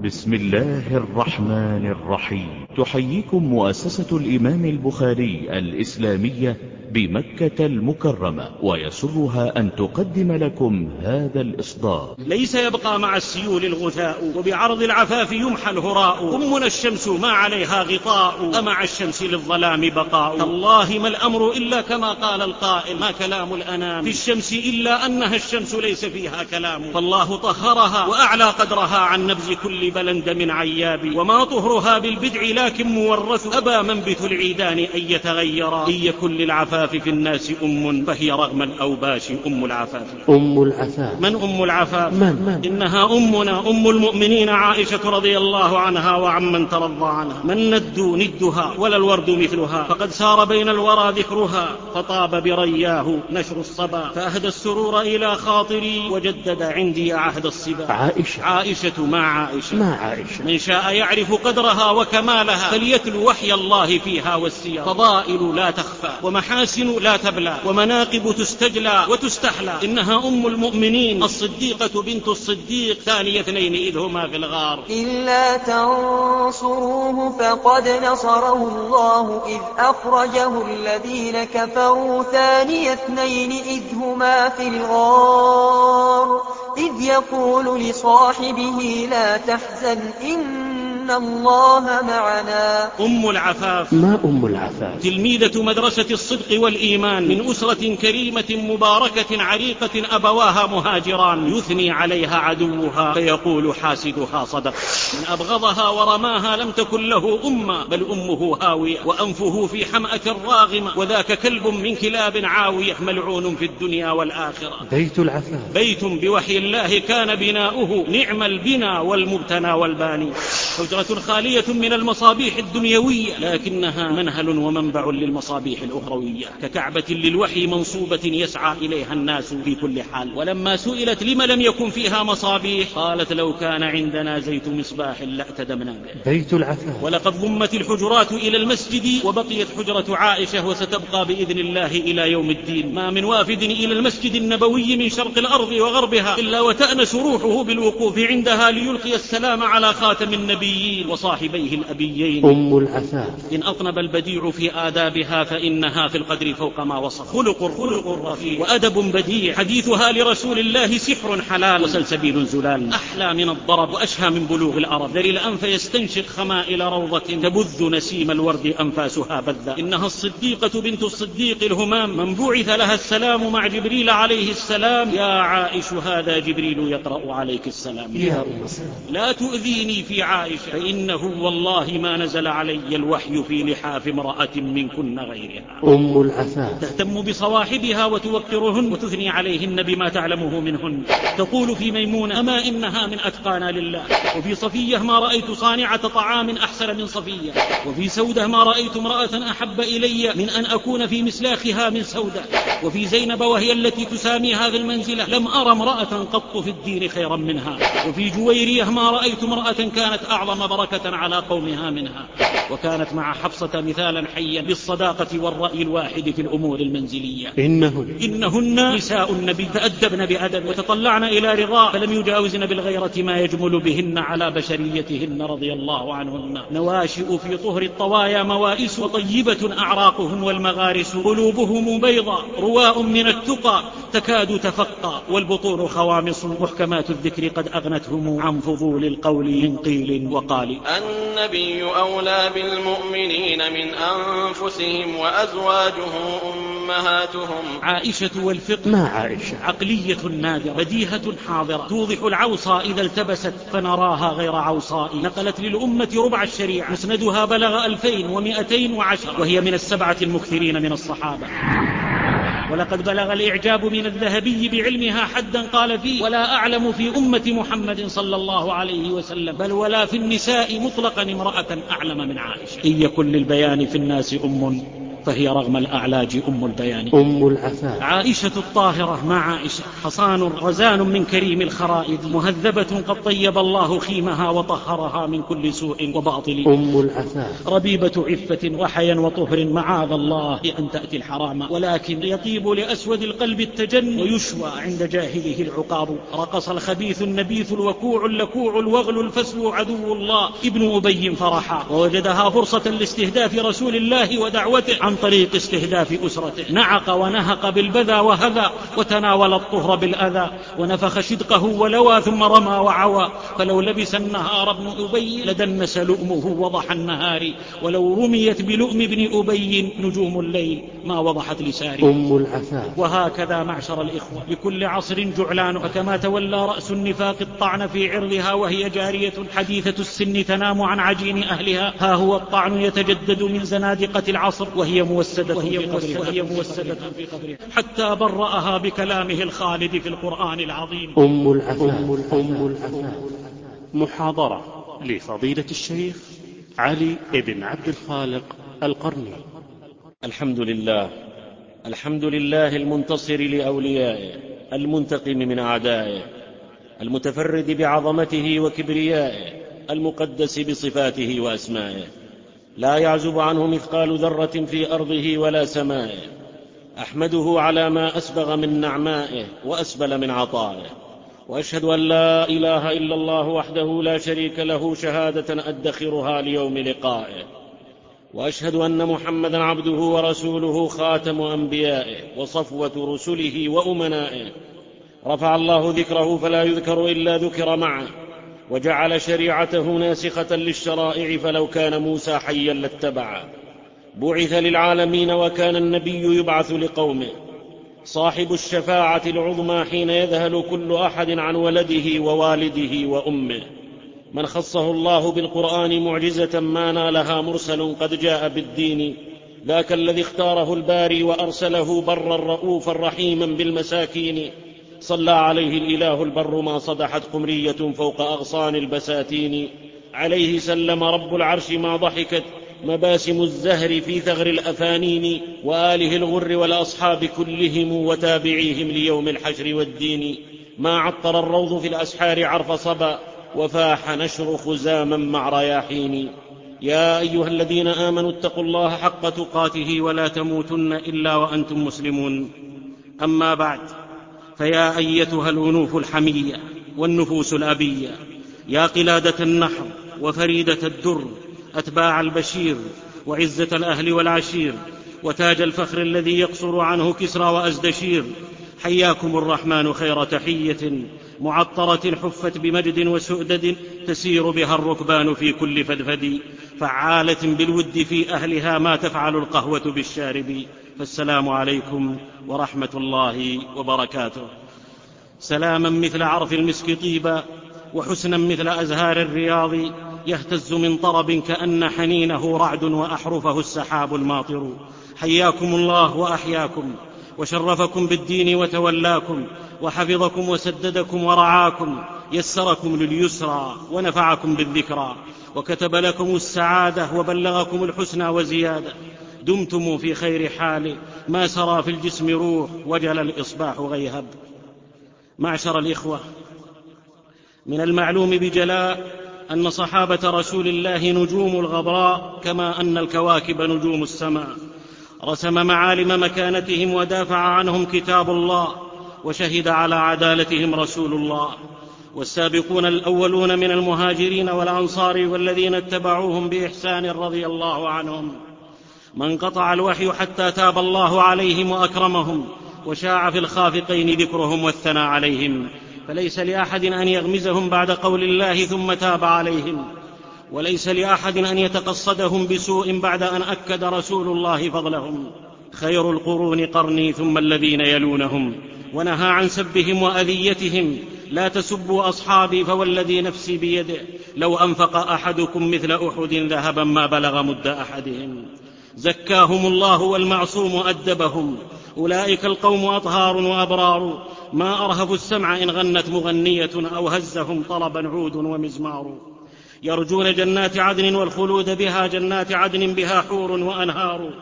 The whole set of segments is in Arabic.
بسم الله الرحمن الرحيم. تحييكم مؤسسة الإمام البخاري الإسلامية بمكة المكرمة، ويسرها أن تقدم لكم هذا الإصدار. ليس يبقى مع السيول الغثاء، وبعرض العفاف يمحى الهراء. أمنا الشمس ما عليها غطاء، أمع الشمس للظلام بقاء. تالله ما الأمر إلا كما قال القائل، ما كلام الأنام في الشمس إلا أنها الشمس ليس فيها كلام. فالله طهرها وأعلى قدرها عن نبذ كل بلند من عياب، وما طهرها بالبدع لكن مورث، أبى منبت العيدان أن يتغيرا. إن يكن للعفاف في الناس فهي رغم الأوباش أم العفاف. أم العفاف. من أم العفاف؟ من؟ إنها أمنا أم المؤمنين عائشة رضي الله عنها وعمن ترضى عنها. من ندها ولا الورد مثلها، فقد سار بين الورى ذكرها، فطاب برياه نشر الصبا، فأهدى السرور إلى خاطري، وجدد عندي عهد الصبا. عائشة ما عائشة. من شاء يعرف قدرها وكمالها، فليتلو وحي الله فيها والسير. فضائل لا تخفى ومحاسن لا تبلى، ومناقب تستجلى وتستحلى. إنها أم المؤمنين الصديقة بنت الصديق، ثاني اثنين إذ هما في الغار. إلا تنصروه فقد نصره الله إذ أخرجه الذين كفروا ثاني اثنين إذ هما في الغار إذ يقول لصاحبه لا تحزن إن الله معنا. أم العفاف. ما أم العفاف؟ تلميذة مدرسة الصدق والإيمان، من أسرة كريمة مباركة عريقة أبواها مهاجران، يثني عليها عدوها فيقول حاسدها صدق. من أبغضها ورماها لم تكن له أمة، بل أمه هاوية وأنفه في حمأة راغمة، وذاك كلب من كلاب عاوية ملعون في الدنيا والآخرة. بيت العفاف بيت بوحي الله كان بناؤه، نعم البنا والمبتنى والباني. حجرة خالية من المصابيح الدنيوية، لكنها منهل ومنبع للمصابيح الأخروية، ككعبة للوحي منصوبة يسعى إليها الناس في كل حال. ولما سئلت لما لم يكن فيها مصابيح، قالت لو كان عندنا زيت مصباح لأتدمنا به. بيت العفاف. ولقد ضمت الحجرات إلى المسجد، وبقيت حجرة عائشة وستبقى بإذن الله إلى يوم الدين. ما من وافد إلى المسجد النبوي من شرق الأرض وغربها إلا وتأنس روحه بالوقوف عندها ليلقي السلام على خاتم النبيين وصاحبيه الأبيين. أم العفاف. إن أطنب البديع في آدابها فإنها في القدر فوق ما وصف. خلق رفيع وأدب بديع، حديثها لرسول الله سحر حلال وسلسبيل زلال، أحلى من الضرب وأشهى من بلوغ الأرض. ذري الأنف يستنشق خمائل روضة، تبذ نسيم الورد أنفاسها بذا. إنها الصديقة بنت الصديق الهمام، من بعث لها السلام مع جبريل عليه السلام. يا عائش هذا جبريل يقرأ عليك السلام. لا تؤذيني في عائشة، فإنه والله ما نزل علي الوحي في لحاف امرأة منكن غيرها. أم العفاف. تهتم بصواحبها وتوقرهن وتثني عليهن بما تعلمه منهن. تقول في ميمونة أما إنها من أتقانا لله. وفي صفية ما رأيت صانعة طعام أحسن من صفية. وفي سودة ما رأيت امرأة أحب إلي من أن أكون في مسلاخها من سودة. وفي زينب وهي التي تساميها في المنزلة لم أرى امرأة قط في الدين خيرا منها. وفي جويرية ما رأيت امرأة كانت أعظم بركة على قومها منها. وكانت مع حفصة مثالا حيا بالصداقة والرأي الواحد في الأمور المنزلية. إنهن نساء النبي، تأدبن بأدب وتطلعن إلى رضاه، فلم يجاوزن بالغيرة ما يجمل بهن على بشريتهن رضي الله عنهن. نواشئ في طهر الطوايا موائس، وطيبة أعراقهم والمغارس، قلوبهم بيضاء رواء من التقى تكاد تفقى، والبطون خوامص محكمات الذكر قد أغنتهم عن فضول القول من قيل وقال. النبي أولى بالمؤمنين من أنفسهم وأزواجه أمهاتهم. عائشة والفقه. ما عائشة؟ عقلية نادرة بديهة حاضرة، توضح العوصى إذا التبست فنراها غير عوصاء. نقلت للأمة ربع الشريعة، مسندها بلغ 2210، وهي من السبعة المكثرين من الصحابة. ولقد بلغ الإعجاب من الذهبي بعلمها حدا قال فيه ولا أعلم في أمة محمد صلى الله عليه وسلم بل ولا في النساء مطلقا امرأة أعلم من عائشة. إن يكن للبيان في الناس فهي رغم الأعلاج أم البيان. أم العفاف. عائشة الطاهرة مع عائشة حصان رزان من كريم الخرائد، مهذبة قد طيب الله خيمها وطهرها من كل سوء وباطل. أم العفاف. ربيبة عفة وحيا وطهر، معاذ الله أن تأتي الحرام، ولكن يطيب لأسود القلب التجن ويشوى عند جاهله العقاب. رقص الخبيث النبيث الوكوع اللكوع الوغل الفسو عدو الله ابن أبي فرحا، ووجدها فرصة لاستهداف رسول الله ودعوته عن طريق استهداف أسرته. نعق ونهق بالبذى وهذا، وتناول الطهر بالأذى، ونفخ شدقه ولوى ثم رمى وعوى. فلو لبس النهار ابن أبي لدنس لؤمه وضح النهار، ولو رميت بلؤم ابن أبي نجوم الليل ما وضحت لساري. أم العفاف. وهكذا معشر الإخوة لكل عصر جعلان، فكما تولى رأس النفاق الطعن في عرضها وهي جارية حديثة السن تنام عن عجين أهلها، ها هو الطعن يتجدد من زنادقة العصر وهي موسدة في قبرها حتى برأها بكلامه الخالد في القرآن العظيم. أم العفاف. أم العفاف. محاضرة لفضيلة الشيخ علي بن عبد الخالق القرني. الحمد لله المنتصر لأوليائه، المنتقم من أعدائه، المتفرد بعظمته وكبريائه، المقدس بصفاته وأسمائه، لا يعزب عنه مثقال ذرة في أرضه ولا سمائه. أحمده على ما أسبغ من نعمائه وأسبل من عطائه، وأشهد أن لا إله إلا الله وحده لا شريك له شهادة أدخرها ليوم لقائه، وأشهد أن محمدا عبده ورسوله خاتم أنبيائه وصفوة رسله وأمنائه. رفع الله ذكره فلا يذكر إلا ذكر معه، وجعل شريعته ناسخة للشرائع فلو كان موسى حيا لاتبعه. بعث للعالمين وكان النبي يبعث لقومه، صاحب الشفاعة العظمى حين يذهل كل أحد عن ولده ووالده وأمه. من خصه الله بالقرآن معجزة ما نالها مرسل قد جاء بالدين، ذاك الذي اختاره الباري وأرسله برا رؤوفا رحيما بالمساكين. صلى عليه الإله البر ما صدحت قمرية فوق أغصان البساتين. عليه سلم رب العرش ما ضحكت مباسم الزهر في ثغر الأفانين. وآله الغر والأصحاب كلهم وتابعيهم ليوم الحشر والدين. ما عطر الروض في الأسحار عرف صبا، وفاح نشر خزاما مع رياحين. يا أيها الذين آمنوا اتقوا الله حق تقاته ولا تموتن إلا وأنتم مسلمون. أما بعد، فيا أيتها الأنوف الحمية والنفوس الأبية، يا قلادة النحر وفريدة الدر، أتباع البشير وعزة الأهل والعشير، وتاج الفخر الذي يقصر عنه كسرى وأزدشير، حياكم الرحمن خير تحية معطرة حفت بمجد وسؤدد، تسير بها الركبان في كل فدفد، فعالة بالود في أهلها ما تفعل القهوة بالشارب. فالسلام عليكم ورحمة الله وبركاته. سلاما مثل عرف المسك طيبا، وحسنا مثل أزهار الرياض، يهتز من طرب كأن حنينه رعد وأحرفه السحاب الماطر. حياكم الله وأحياكم، وشرفكم بالدين وتولاكم، وحفظكم وسددكم ورعاكم، يسركم لليسرى ونفعكم بالذكرى، وكتب لكم السعادة وبلغكم الحسنى وزيادة. دمتم في خير حال، ما سرى في الجسم روح، وجل الإصباح غيهب. معشر الإخوة، من المعلوم بجلاء أن صحابة رسول الله نجوم الغبراء، كما أن الكواكب نجوم السماء. رسم معالم مكانتهم ودافع عنهم كتاب الله، وشهد على عدالتهم رسول الله. والسابقون الأولون من المهاجرين والأنصار والذين اتبعوهم بإحسان رضي الله عنهم، من قطع الوحي حتى تاب الله عليهم وأكرمهم، وشاع في الخافقين ذكرهم والثناء عليهم، فليس لأحد أن يغمزهم بعد قول الله ثم تاب عليهم، وليس لأحد أن يتقصدهم بسوء بعد أن أكد رسول الله فضلهم. خير القرون قرني ثم الذين يلونهم، ونهى عن سبهم وأذيتهم. لا تسبوا أصحابي فوالذي نفسي بيده، لو أنفق أحدكم مثل أحد ذهبا ما بلغ مد أحدهم. زكاهم الله والمعصوم أدبهم، أولئك القوم أطهار وأبرار، ما أرهفوا السمع إن غنت مغنية، أو هزهم طلبا عود ومزمار. يرجون جنات عدن والخلود بها، جنات عدن بها حور وأنهار،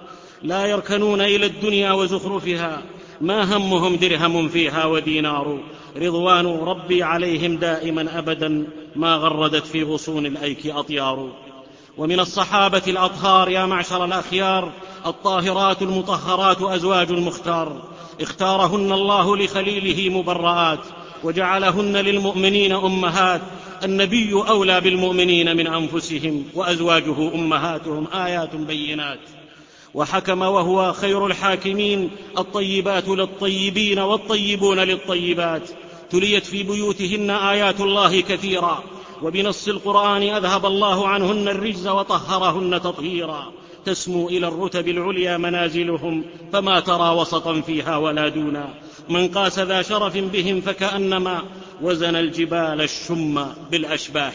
لا يركنون إلى الدنيا وزخرفها، ما همهم درهم فيها ودينار، رضوان ربي عليهم دائما أبدا، ما غردت في غصون الأيك أطيار. ومن الصحابة الأطهار يا معشر الأخيار الطاهرات المطهرات أزواج المختار، اختارهن الله لخليله مبرآت، وجعلهن للمؤمنين أمهات. النبي أولى بالمؤمنين من أنفسهم، وأزواجه أمهاتهم، آيات بينات. وحكم وهو خير الحاكمين، الطيبات للطيبين والطيبون للطيبات، تليت في بيوتهن آيات الله كثيرا، وبنص القرآن أذهب الله عنهن الرجز وطهرهن تطهيرا، تسمو إلى الرتب العليا منازلهم، فما ترى وسطا فيها ولا دونا، من قاس ذا شرف بهم فكأنما وزن الجبال الشم بالأشباح.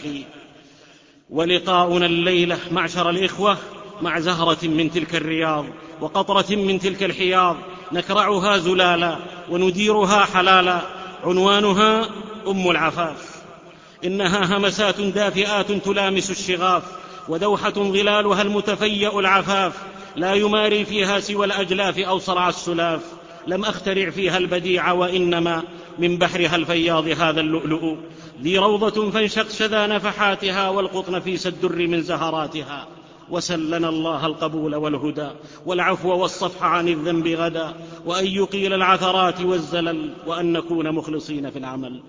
ولقاؤنا الليلة معشر الإخوة مع زهرة من تلك الرياض وقطرة من تلك الحياض، نكرعها زلالا ونديرها حلالا، عنوانها أم العفاف. إنها همسات دافئات تلامس الشغاف، ودوحة ظلالها المتفيأ العفاف، لا يماري فيها سوى الأجلاف أو صرع السلاف. لم أخترع فيها البديع، وإنما من بحرها الفياض هذا اللؤلؤ، ذي روضة فانشق شذا نفحاتها، والقطن في الدر من زهراتها. وسلنا الله القبول والهدى والعفو والصفح عن الذنب غدا، وأن يقيل العثرات والزلل، وأن نكون مخلصين في العمل.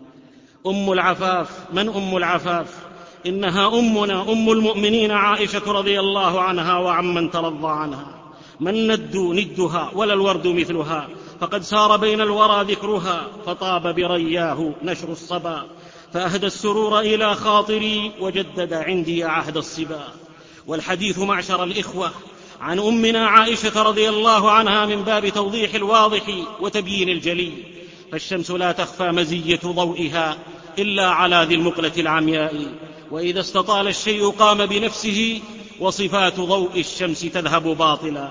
أم العفاف. من أم العفاف؟ إنها أمنا أم المؤمنين عائشة رضي الله عنها وعمن ترضى عنها، من ندها ولا الورد مثلها، فقد سار بين الورى ذكرها، فطاب برياه نشر الصبا، فأهدى السرور إلى خاطري، وجدد عندي عهد الصبا. والحديث معشر الإخوة عن أمنا عائشة رضي الله عنها من باب توضيح الواضح وتبيين الجلي، فالشمس لا تخفى مزية ضوئها إلا على ذي المقلة العمياء، وإذا استطال الشيء قام بنفسه، وصفات ضوء الشمس تذهب باطلا.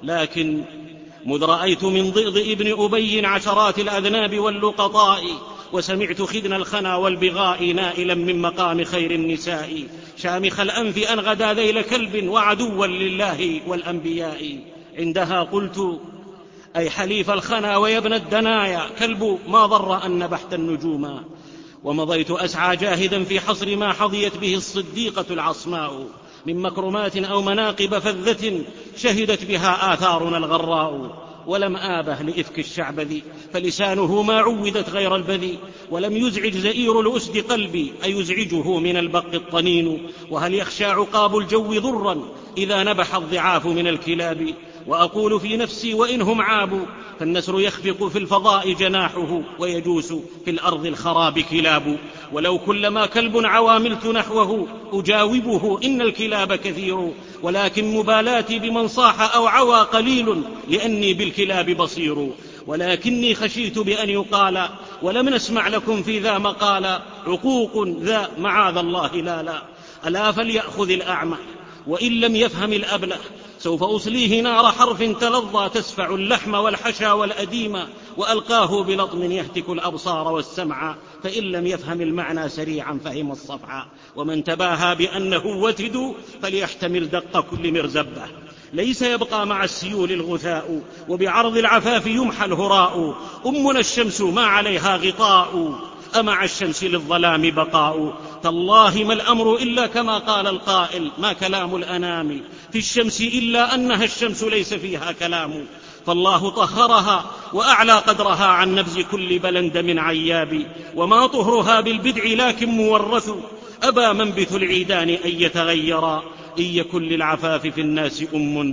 لكن مذ رأيت من ضئض ابن أبي عشرات الأذناب واللقطاء، وسمعت خدن الخنا والبغاء نائلا من مقام خير النساء، شامخ الأنف أن غدا ذيل كلب وعدوا لله والأنبياء. عندها قلت أي حليف الخنا ويا ابن الدنايا، كلب ما ضر أن نبحت النجوما. ومضيت أسعى جاهدا في حصر ما حظيت به الصديقة العصماء من مكرمات أو مناقب فذة، شهدت بها آثارنا الغراء. ولم آبه لإفك الشعبذي، فلسانه ما عودت غير البذي، ولم يزعج زئير الأسد قلبي، أيزعجه من البق الطنين. وهل يخشى عقاب الجو ضرا إذا نبح الضعاف من الكلاب؟ وأقول في نفسي وإنهم عابوا، فالنسر يخفق في الفضاء جناحه، ويجوس في الأرض الخراب كلاب. ولو كلما كلب عواملت نحوه أجاوبه، إن الكلاب كثير، ولكن مبالاتي بمن صاح أو عوى قليل، لأني بالكلاب بصير. ولكني خشيت بأن يقال ولم نسمع لكم في ذا مقال، عقوق ذا معاذ الله لا. ألا فليأخذ الأعمى وإن لم يفهم الأبله، سوف أصليه نار حرف تلظى، تسفع اللحم والحشا والأديم، وألقاه بلطم يهتك الأبصار والسمع، فإن لم يفهم المعنى سريعا فهم الصفع. ومن تباهى بأنه وتد فليحتمل دق كل مرزبة، ليس يبقى مع السيول الغثاء، وبعرض العفاف يمحى الهراء. أمنا الشمس ما عليها غطاء، أمع الشمس للظلام بقاء. تالله ما الأمر إلا كما قال القائل، ما كلام الأنام في الشمس إلا أنها الشمس ليس فيها كلام. فالله طهرها وأعلى قدرها عن نبز كل بلند من عياب، وما طهرها بالبدع لكن مورث، أبى منبت العيدان أن يتغيرا. إن يكن للعفاف في الناس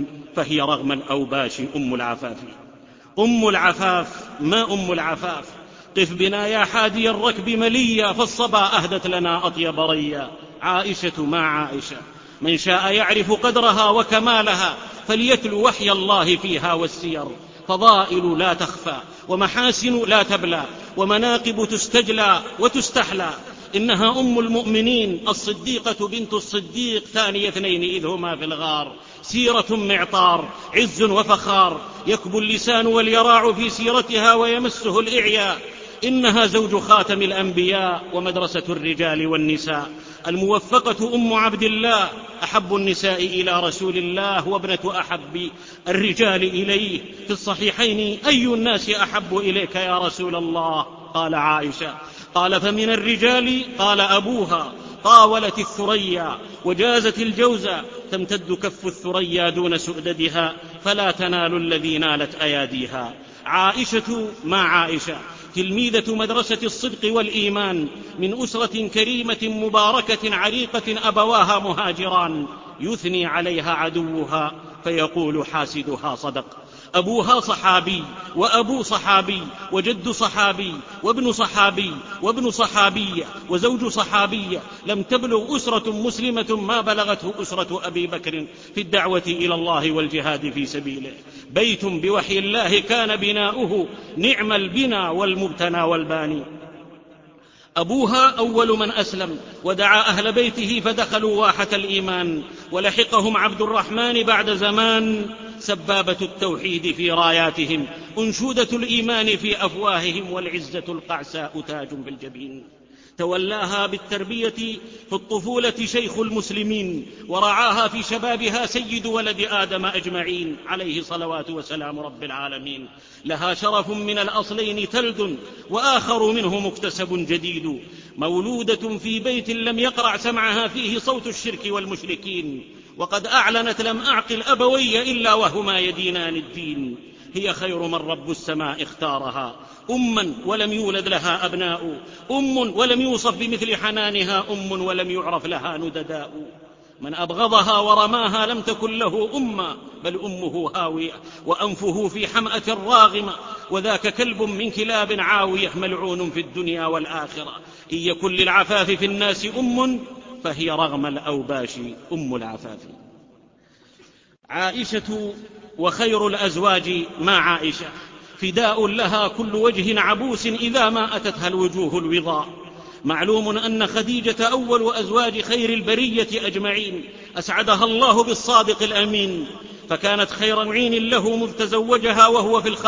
فهي رغم الأوباش أم العفاف. أم العفاف. ما أم العفاف؟ قف بنا يا حادي الركب مليا، فالصبا أهدت لنا أطيب ريا. عائشة مع عائشة، من شاء يعرف قدرها وكمالها، فليتلو وحي الله فيها والسير. فضائل لا تخفى، ومحاسن لا تبلى، ومناقب تستجلى وتستحلى. إنها أم المؤمنين الصديقة بنت الصديق، ثاني اثنين إذ هما في الغار. سيرة معطار، عز وفخار، يكبو اللسان واليراع في سيرتها ويمسه الإعياء. إنها زوج خاتم الأنبياء، ومدرسة الرجال والنساء، الموفقة أم عبد الله أحب النساء إلى رسول الله وابنة أحب الرجال إليه. في الصحيحين: أي الناس أحب إليك يا رسول الله؟ قال: عائشة. قال: فمن الرجال؟ قال: أبوها. طاولت الثريا وجازت الجوزة، تمتد كف الثريا دون سؤددها فلا تنال الذي نالت أياديها. عائشة ما عائشة، تلميذة مدرسة الصدق والإيمان، من أسرة كريمة مباركة عريقة أبواها مهاجران، يثني عليها عدوها فيقول حاسدها صدق. أبوها صحابي وأبو صحابي وجد صحابي وابن صحابي وابن صحابية وزوج صحابية. لم تبلغ أسرة مسلمة ما بلغته أسرة أبي بكر في الدعوة إلى الله والجهاد في سبيله. بيت بوحي الله كان بناؤه نعم البنا والمبتنى والباني. أبوها أول من أسلم ودعا أهل بيته فدخلوا واحة الإيمان، ولحقهم عبد الرحمن بعد زمان، سبابة التوحيد في راياتهم، أنشودة الإيمان في أفواههم، والعزة القعساء تاج بالجبين. تولاها بالتربية في الطفولة شيخ المسلمين، ورعاها في شبابها سيد ولد آدم أجمعين عليه صلوات وسلام رب العالمين. لها شرف من الأصلين تلد، وآخر منه مكتسب جديد، مولودة في بيت لم يقرع سمعها فيه صوت الشرك والمشركين، وقد أعلنت: لم أعقل أبوي إلا وهما يدينان الدين. هي خير من رب السماء اختارها، أما ولم يولد لها أبناء، أم ولم يوصف بمثل حنانها، أم ولم يعرف لها ندداء. من أبغضها ورماها لم تكن له أمة، بل أمه هاوية وأنفه في حمأة راغمة، وذاك كلب من كلاب عاوية ملعون في الدنيا والآخرة. إن يكن للعفاف في الناس أم فهي رغم الأوباش أم العفاف. عائشة وخير الأزواج ما عائشة، فداء لها كل وجه عبوس إذا ما أتتها الوجوه الوضاء. معلوم أن خديجة أول أزواج خير البرية أجمعين، أسعدها الله بالصادق الأمين، فكانت خير معين له مذ تزوجها وهو في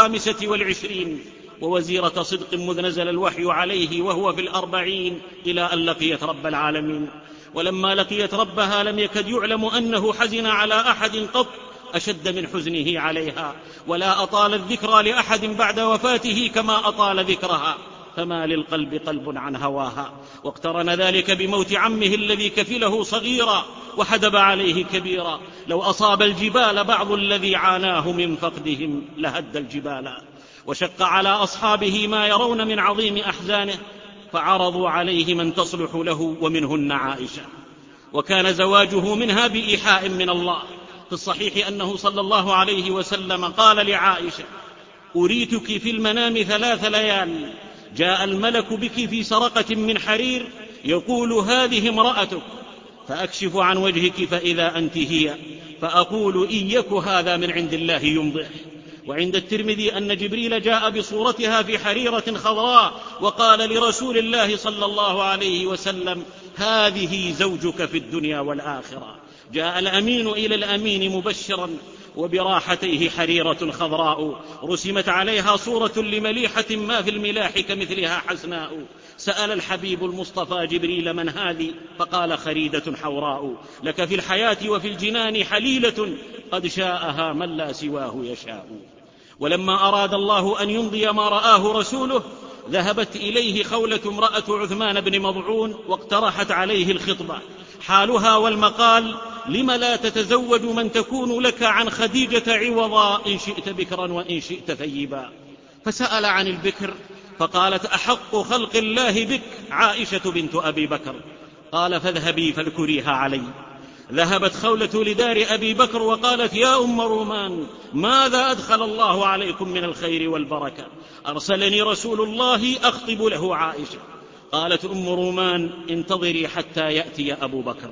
25، ووزيرة صدق مذ نزل الوحي عليه وهو في 40، إلى أن لقيت رب العالمين. ولما لقيت ربها لم يكد يعلم أنه حزن على أحد قط أشد من حزنه عليها، ولا أطال الذكرى لأحد بعد وفاته كما أطال ذكرها، فما للقلب قلب عن هواها. واقترن ذلك بموت عمه الذي كفله صغيرا وحدب عليه كبيرا. لو أصاب الجبال بعض الذي عاناه من فقدهم لهد الجبال. وشق على أصحابه ما يرون من عظيم أحزانه، فعرضوا عليه من تصلح له، ومنهن عائشة، وكان زواجه منها بإيحاء من الله. في الصحيح أنه صلى الله عليه وسلم قال لعائشة: أريتك في المنام 3 ليال، جاء الملك بك في سرقة من حرير يقول: هذه امرأتك، فأكشف عن وجهك فإذا أنت هي، فأقول: إن يك هذا من عند الله يمضح. وعند الترمذي أن جبريل جاء بصورتها في حريرة خضراء وقال لرسول الله صلى الله عليه وسلم: هذه زوجك في الدنيا والآخرة. جاء الأمين إلى الأمين مبشرا، وبراحتيه حريرة خضراء رسمت عليها صورة لمليحة ما في الملاح كمثلها حسناء. سأل الحبيب المصطفى جبريل: من هذه؟ فقال: خريدة حوراء، لك في الحياة وفي الجنان حليلة، قد شاءها من لا سواه يشاء. ولما أراد الله أن يمضي ما رآه رسوله، ذهبت إليه خولة امرأة عثمان بن مضعون واقترحت عليه الخطبة. حالها والمقال: لم لا تتزوج من تكون لك عن خديجة عوضا، إن شئت بكرا وإن شئت ثيبا. فسأل عن البكر، فقالت: أحق خلق الله بك عائشة بنت أبي بكر. قال: فاذهبي فاذكريها علي. ذهبت خولة لدار أبي بكر وقالت: يا أم رومان، ماذا أدخل الله عليكم من الخير والبركة؟ أرسلني رسول الله أخطب له عائشة. قالت أم رومان: انتظري حتى يأتي أبو بكر.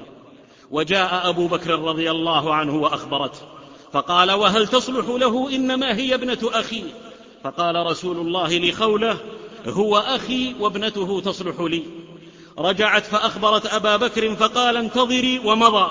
وجاء أبو بكر رضي الله عنه وأخبرته، فقال: وهل تصلح له؟ إنما هي ابنة أخي. فقال رسول الله لخولة: هو أخي وابنته تصلح لي. رجعت فأخبرت أبا بكر فقال: انتظري، ومضى.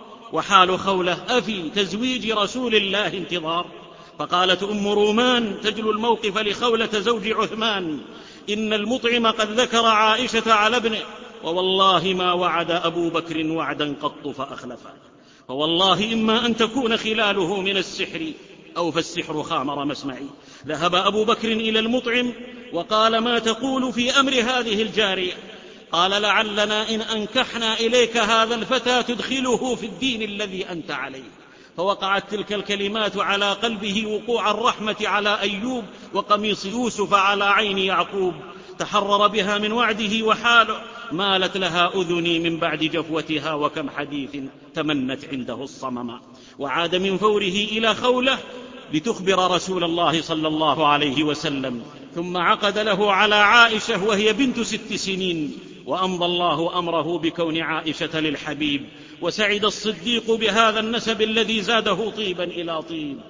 وحال خولة: أفي تزويج رسول الله انتظار؟ فقالت أم رومان تجلو الموقف لخولة زوج عثمان: إن المطعم قد ذكر عائشة على ابنه، ووالله ما وعد أبو بكر وعدا قط فأخلفه، فوالله إما أن تكون خلاله من السحر أو فالسحر خامر مسمعي. ذهب أبو بكر إلى المطعم وقال: ما تقول في أمر هذه الجارية؟ قال: لعلنا إن أنكحنا إليك هذا الفتى تدخله في الدين الذي أنت عليه. فوقعت تلك الكلمات على قلبه وقوع الرحمة على أيوب وقميص يوسف على عين يعقوب، تحرر بها من وعده وحاله مالت لها أذني من بعد جفوتها، وكم حديث تمنت عنده الصمم. وعاد من فوره إلى خولة لتخبر رسول الله صلى الله عليه وسلم، ثم عقد له على عائشة وهي بنت 6 سنين، وأمضى الله أمره بكون عائشة للحبيب. وسعد الصديق بهذا النسب الذي زاده طيبا إلى طيب.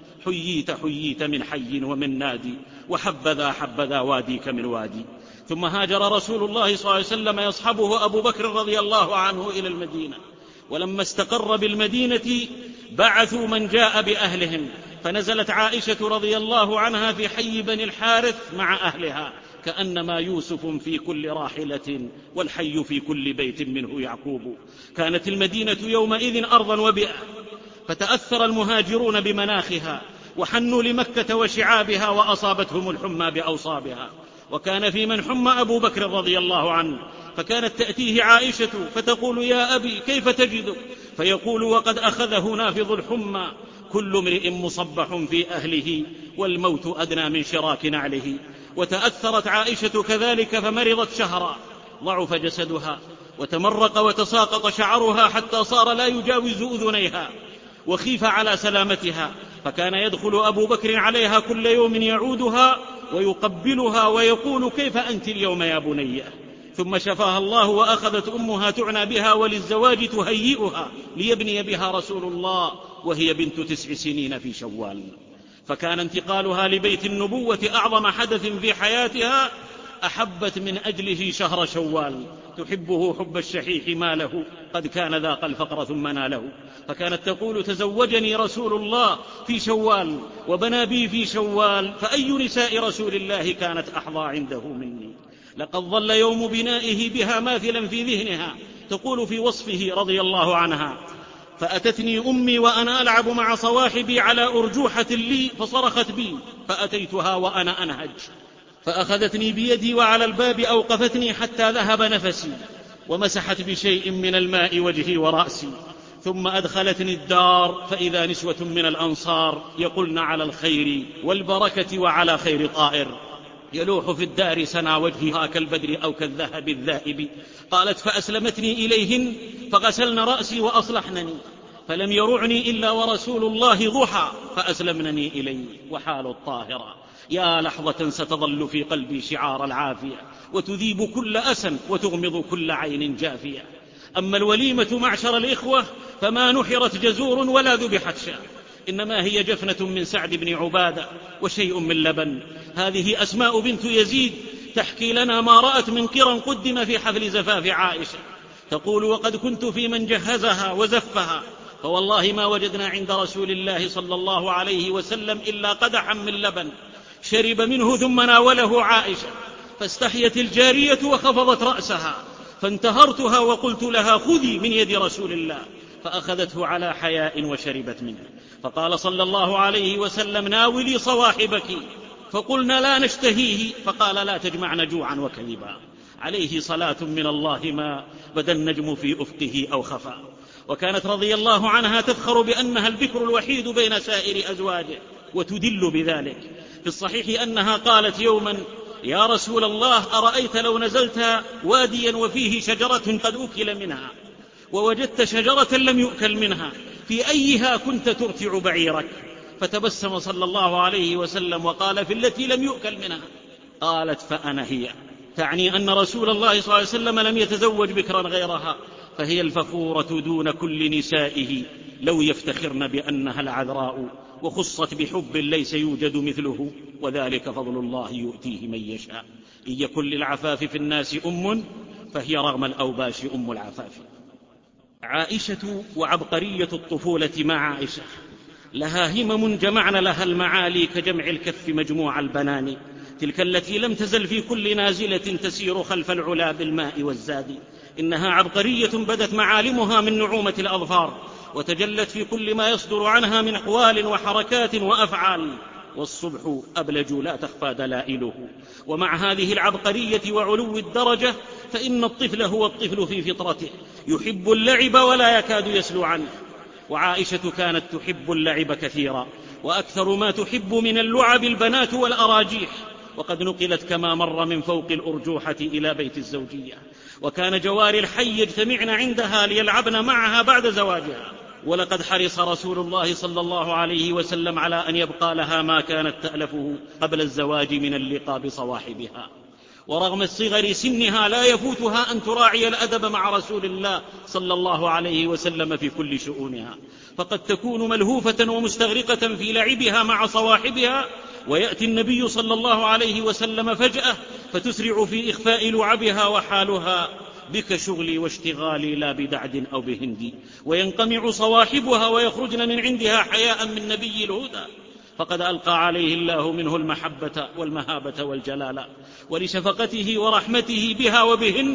حييت من حي ومن نادي، وحبذا حبذا واديك من وادي. ثم هاجر رسول الله صلى الله عليه وسلم يصحبه أبو بكر رضي الله عنه إلى المدينة، ولما استقر بالمدينة بعثوا من جاء بأهلهم، فنزلت عائشة رضي الله عنها في حي بني الحارث مع أهلها، كأنما يوسف في كل راحلة والحي في كل بيت منه يعقوب. كانت المدينة يومئذ أرضا وبئة، فتأثر المهاجرون بمناخها وحنوا لمكة وشعابها، وأصابتهم الحمى بأوصابها. وكان في من حمى أبو بكر رضي الله عنه، فكانت تأتيه عائشة فتقول: يا أبي كيف تجدك؟ فيقول: وقد أخذه نافذ الحمى، كل امرئ مصبح في أهله، والموت أدنى من شراك نعله. وتأثرت عائشة كذلك فمرضت شهرا، ضعف جسدها وتمرق وتساقط شعرها حتى صار لا يجاوز أذنيها، وخيف على سلامتها، فكان يدخل أبو بكر عليها كل يوم يعودها ويقبلها ويقول: كيف أنت اليوم يا بني؟ ثم شفاها الله، وأخذت أمها تعنى بها وللزواج تهيئها ليبني بها رسول الله، وهي بنت 9 سنين في شوال. فكان انتقالها لبيت النبوة أعظم حدث في حياتها، أحبت من أجله شهر شوال، تحبه حب الشحيح ما له، قد كان ذاق الفقر ثم ناله. فكانت تقول: تزوجني رسول الله في شوال وبنى بي في شوال، فأي نساء رسول الله كانت أحظى عنده مني؟ لقد ظل يوم بنائه بها ماثلا في ذهنها. تقول في وصفه رضي الله عنها: فأتتني أمي وأنا ألعب مع صواحبي على أرجوحة لي، فصرخت بي فأتيتها وأنا أنهج، فأخذتني بيدي وعلى الباب أوقفتني حتى ذهب نفسي، ومسحت بشيء من الماء وجهي ورأسي، ثم أدخلتني الدار، فإذا نسوة من الأنصار يقولن على الخير والبركة وعلى خير طائر، يلوح في الدار سنا وجهها كالبدر أو كالذهب الذائب. قالت: فأسلمتني إليهن، فغسلن رأسي وأصلحنني، فلم يرعني إلا ورسول الله ضحى، فأسلمنني إليه وحال الطاهرة. يا لحظة ستظل في قلبي شعار العافية، وتذيب كل أسى وتغمض كل عين جافية. أما الوليمة معشر الإخوة فما نحرت جزور ولا ذبحت شاة، إنما هي جفنة من سعد بن عبادة وشيء من لبن. هذه أسماء بنت يزيد تحكي لنا ما رأت من قرى قدم في حفل زفاف عائشة. تقول: وقد كنت في من جهزها وزفها، فوالله ما وجدنا عند رسول الله صلى الله عليه وسلم إلا قدحا من لبن، شرب منه ثم ناوله عائشة، فاستحيت الجارية وخفضت رأسها، فانتهرتها وقلت لها: خذي من يد رسول الله، فأخذته على حياء وشربت منه. فقال صلى الله عليه وسلم: ناولي صواحبك، فقلنا: لا نشتهيه، فقال: لا تجمعن جوعا وكذبا. عليه صلاة من الله ما بدا النجم في أفقه أو خفى. وكانت رضي الله عنها تفخر بأنها البكر الوحيد بين سائر أزواجه، وتدل بذلك. في الصحيح أنها قالت يوما: يا رسول الله، أرأيت لو نزلت واديا وفيه شجرة قد أكل منها، ووجدت شجرة لم يؤكل منها، في أيها كنت ترتع بعيرك؟ فتبسم صلى الله عليه وسلم وقال: في التي لم يؤكل منها. قالت: فأنا هي. تعني أن رسول الله صلى الله عليه وسلم لم يتزوج بكرا غيرها، فهي الفخورة دون كل نسائه، لو يفتخرن بأنها العذراء، وخصت بحب ليس يوجد مثله، وذلك فضل الله يؤتيه من يشاء. إن يكن للعفاف في الناس أم، فهي رغم الأوباش أم العفاف. عائشة وعبقرية الطفولة مع عائشة، لها همم جمعن لها المعالي كجمع الكف مجموع البنان. تلك التي لم تزل في كل نازلة تسير خلف العلا بالماء والزاد. إنها عبقرية بدت معالمها من نعومة الأظفار، وتجلت في كل ما يصدر عنها من أقوال وحركات وأفعال. والصبح أبلج لا تخفى دلائله. ومع هذه العبقرية وعلو الدرجة فإن الطفل هو الطفل في فطرته، يحب اللعب ولا يكاد يسلو عنه. وعائشة كانت تحب اللعب كثيرا، وأكثر ما تحب من اللعب البنات والأراجيح، وقد نقلت كما مر من فوق الأرجوحة إلى بيت الزوجية، وكان جوار الحي يجتمعن عندها ليلعبن معها بعد زواجها. ولقد حرص رسول الله صلى الله عليه وسلم على أن يبقى لها ما كانت تألفه قبل الزواج من اللقاء بصواحبها، ورغم صغر سنها لا يفوتها أن تراعي الأدب مع رسول الله صلى الله عليه وسلم في كل شؤونها، فقد تكون ملهوفة ومستغرقة في لعبها مع صواحبها، ويأتي النبي صلى الله عليه وسلم فجأة فتسرع في إخفاء لعبها وحالها: بك شغلي واشتغالي لا بدعد أو بهندي. وينقمع صواحبها ويخرجن من عندها حياء من نبي الهدى، فقد ألقى عليه الله منه المحبة والمهابة والجلال، ولشفقته ورحمته بها وبهن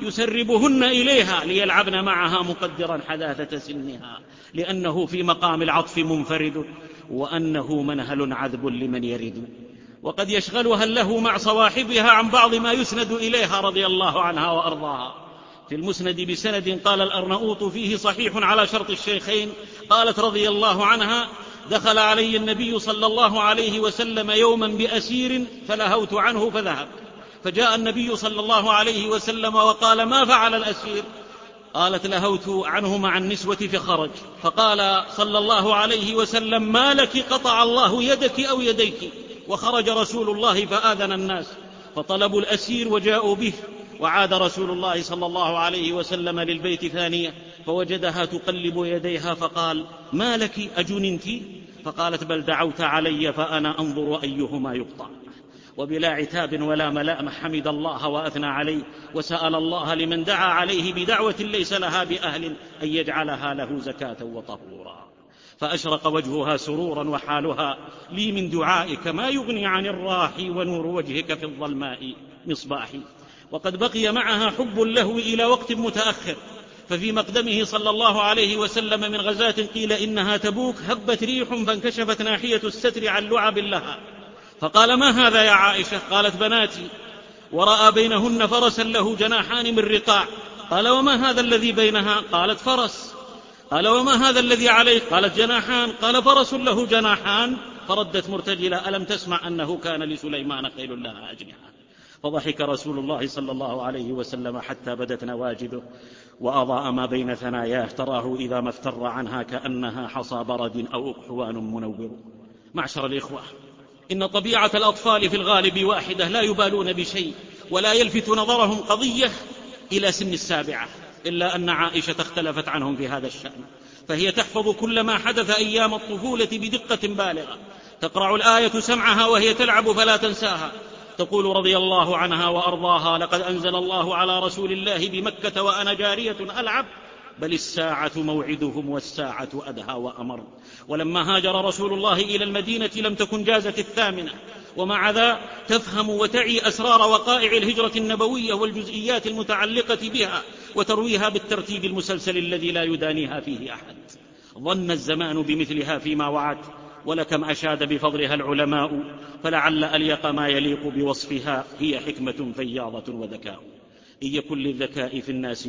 يسربهن إليها ليلعبن معها مقدرا حداثة سنها، لأنه في مقام العطف منفرد، وأنه منهل عذب لمن يرد. وقد يشغلها له مع صواحبها عن بعض ما يسند إليها رضي الله عنها وأرضاها. في المسند بسند قال الأرنؤوط فيه صحيح على شرط الشيخين، قالت رضي الله عنها: دخل علي النبي صلى الله عليه وسلم يوما بأسير فلهوت عنه فذهب، فجاء النبي صلى الله عليه وسلم وقال: ما فعل الأسير؟ قالت: لهوت عنه مع النسوة فخرج. فقال صلى الله عليه وسلم: ما لك؟ قطع الله يدك أو يديك. وخرج رسول الله فآذن الناس فطلبوا الأسير وجاءوا به، وعاد رسول الله صلى الله عليه وسلم للبيت ثانية فوجدها تقلب يديها، فقال: ما لك؟ أجننت؟ فقالت: بل دعوت علي فأنا أنظر أيهما يقطع. وبلا عتاب ولا ملام حمد الله وأثنى عليه، وسأل الله لمن دعا عليه بدعوة ليس لها بأهل أن يجعلها له زكاة وطهورا. فأشرق وجهها سرورا، وحالها: لي من دعائك ما يغني عن الراحي، ونور وجهك في الظلماء مصباحي. وقد بقي معها حب اللهو إلى وقت متأخر، ففي مقدمه صلى الله عليه وسلم من غزاة قيل إنها تبوك هبت ريح فانكشفت ناحية الستر عن لعب لها، فقال: ما هذا يا عائشة؟ قالت: بناتي. ورأى بينهن فرسا له جناحان من رقاع. قال: وما هذا الذي بينها؟ قالت: فرس. قال: وما هذا الذي عليه؟ قالت: جناحان. قال: فرس له جناحان. فردت مرتجلة: ألم تسمع أنه كان لسليمان خيل لها أجنحة؟ فضحك رسول الله صلى الله عليه وسلم حتى بدت نواجذه، وأضاء ما بين ثناياه، تراه إذا ما افتر عنها كأنها حصى برد أو أكحوان منور. معشر الإخوة، إن طبيعة الأطفال في الغالب واحدة، لا يبالون بشيء، ولا يلفت نظرهم قضية إلى سن 7، إلا أن عائشة اختلفت عنهم في هذا الشأن، فهي تحفظ كل ما حدث أيام الطفولة بدقة بالغة، تقرع الآية سمعها وهي تلعب فلا تنساها. تقول رضي الله عنها وأرضاها: لقد أنزل الله على رسول الله بمكة وأنا جارية ألعب، بل الساعة موعدهم والساعة أدهى وأمر. ولما هاجر رسول الله إلى المدينة لم تكن جازت 8، ومع ذا تفهم وتعي أسرار وقائع الهجرة النبوية والجزئيات المتعلقة بها، وترويها بالترتيب المسلسل الذي لا يدانيها فيه أحد. ظن الزمان بمثلها فيما وعد، ولكم أشاد بفضلها العلماء، فلعل أليق ما يليق بوصفها هي حكمة فياضة وذكاء. إن يكن للذكاء في الناس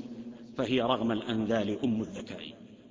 فهي رغم الأنذال الذكاء.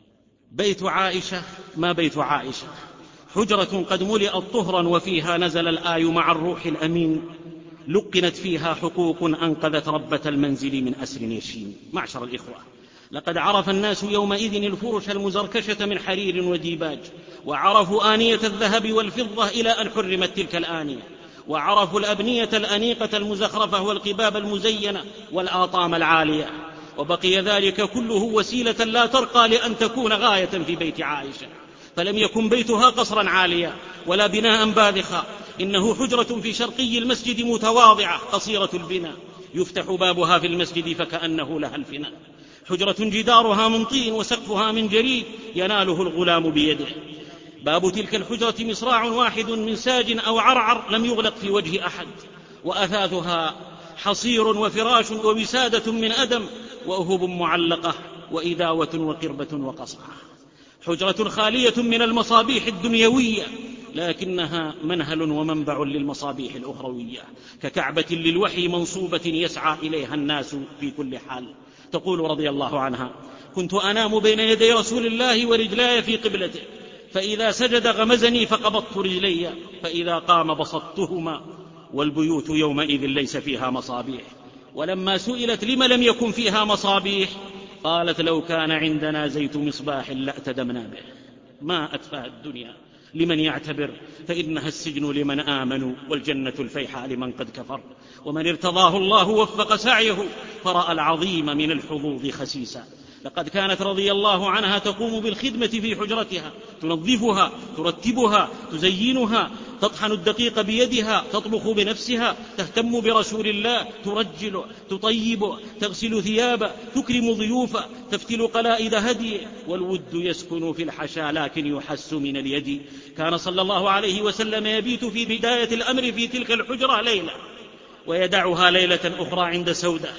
بيت عائشة ما بيت عائشة، حجرة قد ملئت طهرا، وفيها نزل الآي مع الروح الأمين، لقنت فيها حقوق أنقذت ربة المنزل من أسر يشين. معشر الإخوة، لقد عرف الناس يومئذ الفرش المزركشة من حرير وديباج، وعرفوا آنية الذهب والفضة إلى أن حرمت تلك الآنية، وعرفوا الأبنية الأنيقة المزخرفة والقباب المزينة والآطام العالية، وبقي ذلك كله وسيلة لا ترقى لأن تكون غاية في بيت عائشة. فلم يكن بيتها قصرا عاليا ولا بناء باذخا، إنه حجرة في شرقي المسجد متواضعة قصيرة البناء، يفتح بابها في المسجد فكأنه لها الفناء. حجرة جدارها من طين وسقفها من جريد يناله الغلام بيده. باب تلك الحجرة مصراع واحد من ساج أو عرعر لم يغلق في وجه أحد، وأثاثها حصير وفراش ووسادة من أدم وأهب معلقة وإداوة وقربة وقصعة. حجرة خالية من المصابيح الدنيوية، لكنها منهل ومنبع للمصابيح الأخروية، ككعبة للوحي منصوبة يسعى إليها الناس في كل حال. تقول رضي الله عنها: كنت أنام بين يدي رسول الله ورجلاي في قبلته، فإذا سجد غمزني فقبضت رجلي، فإذا قام بسطتهما، والبيوت يومئذ ليس فيها مصابيح. ولما سئلت لم لم يكن فيها مصابيح، قالت: لو كان عندنا زيت مصباح لأتدمنا به. ما أتفه الدنيا لمن يعتبر، فإنها السجن لمن آمنوا، والجنة الفيحاء لمن قد كفر. ومن ارتضاه الله وفق سعيه، فرأى العظيم من الحظوظ خسيسا. لقد كانت رضي الله عنها تقوم بالخدمة في حجرتها، تنظفها، ترتبها، تزينها، تطحن الدقيق بيدها، تطبخ بنفسها، تهتم برسول الله، ترجل، تطيب، تغسل ثيابه، تكرم ضيوفه، تفتل قلائد هديه. والود يسكن في الحشا لكن يحس من اليد. كان صلى الله عليه وسلم يبيت في بداية الأمر في تلك الحجرة ليلة، ويدعها ليلة أخرى عند سودة.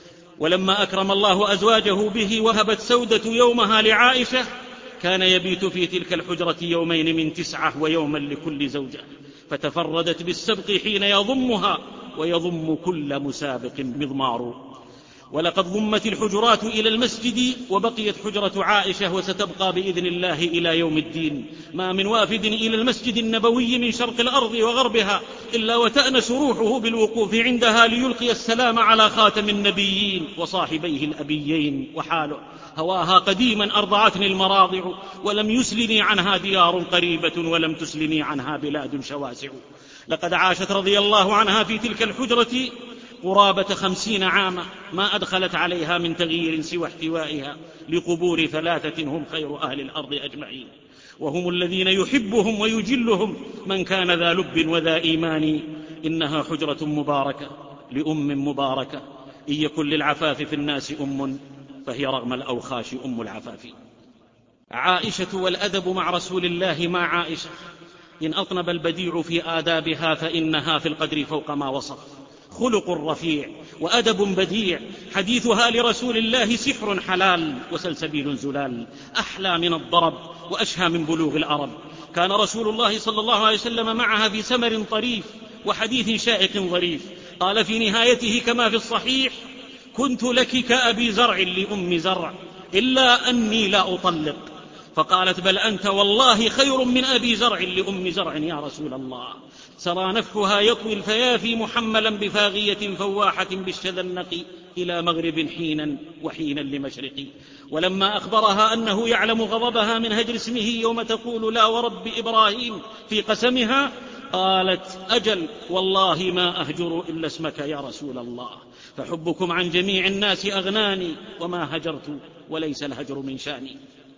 ولما أكرم الله أزواجه به وهبت سودة يومها لعائشة، كان يبيت في تلك الحجرة يومين من 9، ويوما لكل زوجة، فتفردت بالسبق حين يضمها، ويضم كل مسابق مضمار. ولقد ضمت الحجرات إلى المسجد، وبقيت حجرة عائشة وستبقى بإذن الله إلى يوم الدين. ما من وافد إلى المسجد النبوي من شرق الأرض وغربها إلا وتأنس روحه بالوقوف عندها ليلقي السلام على خاتم النبيين وصاحبيه الأبيين. وحاله: هواها قديما أرضعتني المراضع، ولم يسلني عنها ديار قريبة، ولم تسلني عنها بلاد شواسع. لقد عاشت رضي الله عنها في تلك الحجرة قرابة 50 عاما، ما أدخلت عليها من تغيير سوى احتوائها لقبور 3 هم خير أهل الأرض أجمعين، وهم الذين يحبهم ويجلهم من كان ذا لب وذا إيمان. إنها حجرة مباركة لأم مباركة، إن يكن للعفاف في الناس أم، فهي رغم الأوخاش أم العفاف. عائشة والأدب مع رسول الله. مع عائشة: إن أطنب البديع في آدابها، فإنها في القدر فوق ما وصف. خلق رفيع وأدب بديع، حديثها لرسول الله سحر حلال وسلسبيل زلال، أحلى من الضرب وأشهى من بلوغ العرب. كان رسول الله صلى الله عليه وسلم معها في سمر طريف وحديث شائق ظريف. قال في نهايته كما في الصحيح: كنت لك كأبي زرع لأم زرع، إلا أني لا أطلق. فقالت: بل أنت والله خير من أبي زرع لأم زرع يا رسول الله. سرى نفحها يطوي الفيافي محملا بفاغية فواحة بالشذنق، إلى مغرب حينا وحينا لمشرق. ولما أخبرها أنه يعلم غضبها من هجر اسمه يوم تقول لا ورب إبراهيم في قسمها، قالت: أجل والله ما أهجر إلا اسمك يا رسول الله، فحبكم عن جميع الناس أغناني، وما هجرت وليس الهجر من شاني.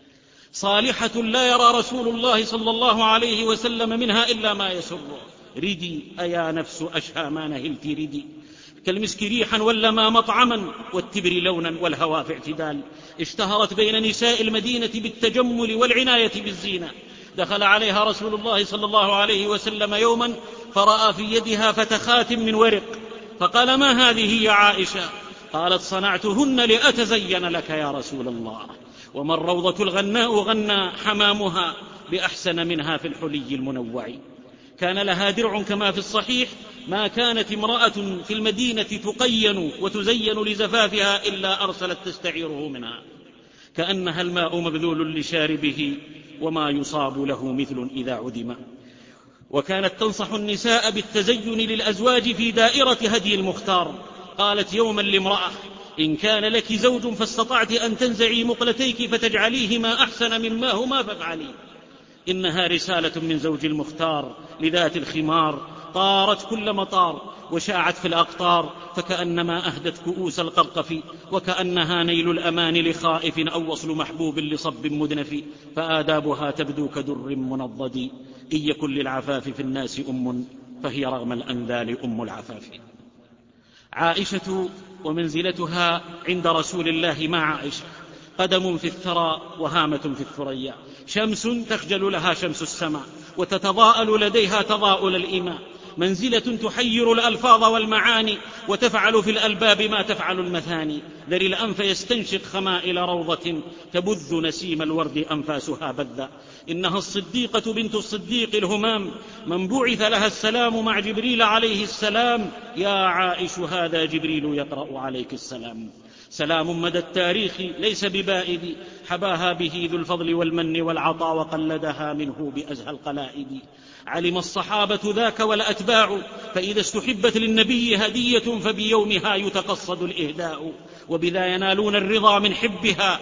صالحة لا يرى رسول الله صلى الله عليه وسلم منها إلا ما يسره. ردي أيا نفس أشهى ما نهلت ردي، كالمسك ريحا واللما مطعما، والتبر لونا والهوى في اعتدال. اشتهرت بين نساء المدينة بالتجمل والعناية بالزينة. دخل عليها رسول الله صلى الله عليه وسلم يوما، فرأى في يدها فتخات من ورق، فقال: ما هذه يا عائشة؟ قالت: صنعتهن لأتزين لك يا رسول الله. وما الروضة الغناء غنى حمامها بأحسن منها في الحلي المنوع. كان لها درع كما في الصحيح: ما كانت امرأة في المدينة تقين وتزين لزفافها إلا أرسلت تستعيره منها، كأنها الماء مبذول لشاربه، وما يصاب له مثل إذا عدم. وكانت تنصح النساء بالتزين للأزواج في دائرة هدي المختار. قالت يوما لامرأة: إن كان لك زوج فاستطعت أن تنزعي مقلتيك فتجعليهما أحسن مما هما فافعلي. إنها رسالة من زوج المختار لذات الخمار، طارت كل مطار وشاعت في الأقطار، فكأنما أهدت كؤوس القرقف، وكأنها نيل الأمان لخائف أو وصل محبوب لصب مدنف. فآدابها تبدو كدر منضد، إن يكن للعفاف في الناس أم، فهي رغم الأنذال أم العفاف. عائشة ومنزلتها عند رسول الله. مع عائشة: قدم في الثرى وهامة في الثريا، شمس تخجل لها شمس السماء وتتضاءل لديها تضاؤل الإيماء، منزلة تحير الألفاظ والمعاني وتفعل في الألباب ما تفعل المثاني، ذري الأنف يستنشق خمائل روضة تبث نسيم الورد أنفاسها بذا، إنها الصديقة بنت الصديق الهمام، من بعث لها السلام مع جبريل عليه السلام، يا عائش هذا جبريل يقرأ عليك السلام، سلام مدى التاريخ ليس ببائد، حباها به ذو الفضل والمن والعطاء وقلدها منه بأزهى القلائد، علم الصحابة ذاك والأتباع، فإذا استحبت للنبي هدية فبيومها يتقصد الإهداء، وبذا ينالون الرضا من حبها،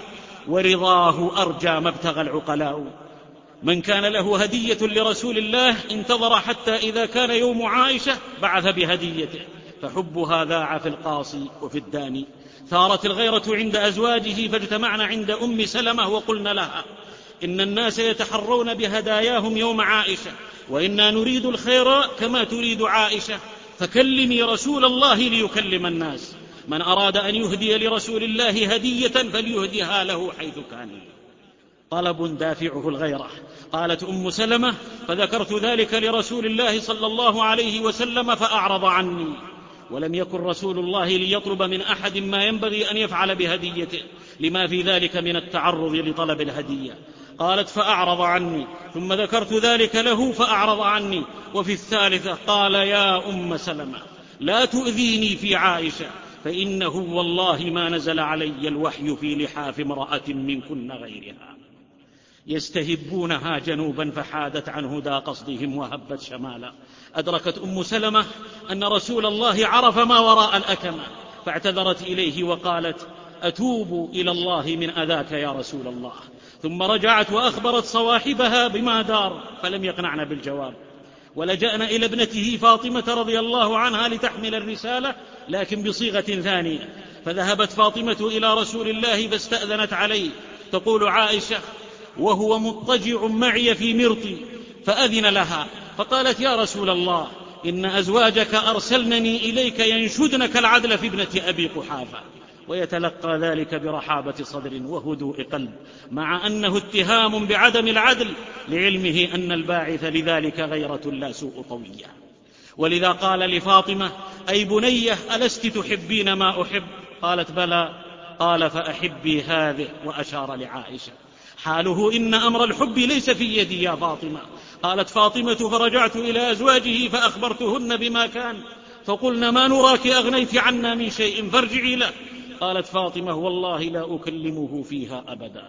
ورضاه أرجى ما ابتغى العقلاء، من كان له هدية لرسول الله انتظر حتى إذا كان يوم عائشة بعث بهديته، فحبها ذاع في القاصي وفي الداني، ثارت الغيرة عند أزواجه فاجتمعن عند أم سلمة وقلن لها إن الناس يتحرون بهداياهم يوم عائشة، وإنا نريد الخير كما تريد عائشة، فكلمي رسول الله ليكلم الناس، من أراد أن يهدي لرسول الله هدية فليهديها له حيث كان. طلب دافعه الغيرة. قالت أم سلمة فذكرت ذلك لرسول الله صلى الله عليه وسلم فأعرض عني، ولم يكن رسول الله ليطلب من أحد ما ينبغي أن يفعل بهديته لما في ذلك من التعرض لطلب الهدية. قالت فأعرض عني، ثم ذكرت ذلك له فأعرض عني، وفي الثالثة قال يا أم سلمة لا تؤذيني في عائشة، فإنه والله ما نزل علي الوحي في لحاف امرأة منكن غيرها. يستهبونها جنوبا فحادت عن هدى قصدهم وهبت شمالا. أدركت أم سلمة أن رسول الله عرف ما وراء الأكمة، فاعتذرت إليه وقالت أتوب إلى الله من أذاك يا رسول الله، ثم رجعت وأخبرت صواحبها بما دار فلم يقنعن بالجواب، ولجأن إلى ابنته فاطمة رضي الله عنها لتحمل الرسالة لكن بصيغة ثانية، فذهبت فاطمة إلى رسول الله فاستأذنت عليه، تقول عائشة وهو مضطجع معي في مرطي، فأذن لها فقالت يا رسول الله إن أزواجك أرسلنني إليك ينشدنك العدل في ابنة أبي قحافة، ويتلقى ذلك برحابة صدر وهدوء قلب، مع أنه اتهام بعدم العدل لعلمه أن الباعث لذلك غيرة لا سوء طوية. ولذا قال لفاطمة أي بنية ألست تحبين ما أحب؟ قالت بلى. قال فأحبي هذه، وأشار لعائشة حاله إن أمر الحب ليس في يدي يا فاطمة. قالت فاطمة فرجعت إلى أزواجه فأخبرتهن بما كان، فقلنا ما نراك أغنيت عنا من شيء فارجعي له. قالت فاطمة والله لا أكلمه فيها أبدا،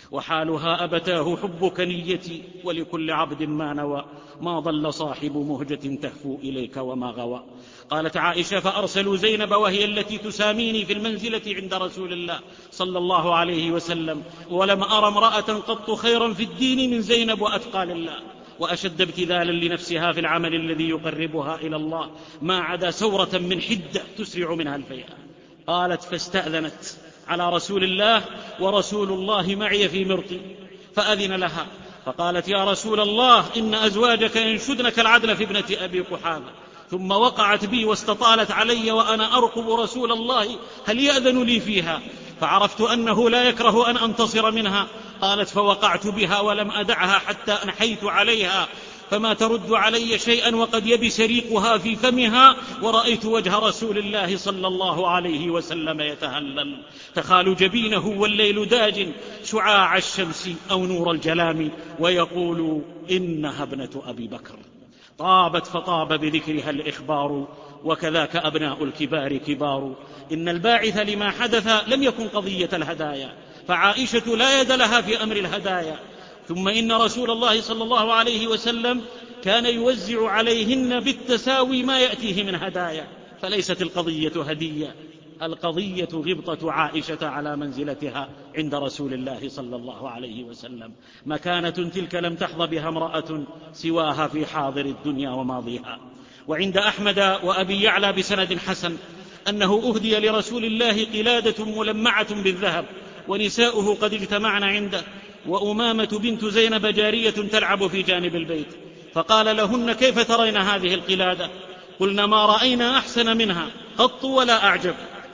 وحالها أبتاه حبك نيتي، ولكل عبد ما نوى، ما ضل صاحب مهجة تهفو إليك وما غوى. قالت عائشة فأرسلوا زينب وهي التي تساميني في المنزلة عند رسول الله صلى الله عليه وسلم، ولم أرى امرأة قط خيرا في الدين من زينب وأتقى لله، وأشد ابتذالا لنفسها في العمل الذي يقربها إلى الله، ما عدا سورة من حدة تسرع منها الفيئة. قالت فاستأذنت على رسول الله ورسول الله معي في مرطي، فأذن لها فقالت يا رسول الله إن أزواجك ينشدنك العدل في ابنة أبي قحافة، ثم وقعت بي واستطالت علي وأنا أرقب رسول الله هل يأذن لي فيها، فعرفت أنه لا يكره أن أنتصر منها. قالت فوقعت بها ولم أدعها حتى أنحيت عليها، فما ترد علي شيئا وقد يبس ريقها في فمها، ورأيت وجه رسول الله صلى الله عليه وسلم يتهلل، تخال جبينه والليل داج شعاع الشمس أو نور الجلام، ويقول إنها ابنة أبي بكر. طابت فطاب بذكرها الإخبار، وكذاك أبناء الكبار كبار. إن الباعث لما حدث لم يكن قضية الهدايا، فعائشة لا يد لها في أمر الهدايا، ثم إن رسول الله صلى الله عليه وسلم كان يوزع عليهن بالتساوي ما يأتيه من هدايا، فليست القضية هدية، القضية غبطة عائشة على منزلتها عند رسول الله صلى الله عليه وسلم، مكانة تلك لم تحظى بها امرأة سواها في حاضر الدنيا وماضيها. وعند أحمد وأبي يعلى بسند حسن أنه أهدي لرسول الله قلادة ملمعة بالذهب، ونساؤه قد اجتمعن عنده، وأمامة بنت زينب جارية تلعب في جانب البيت، فقال لهن كيف ترين هذه القلادة؟ قلنا ما رأينا أحسن منها قط ولا أعجب.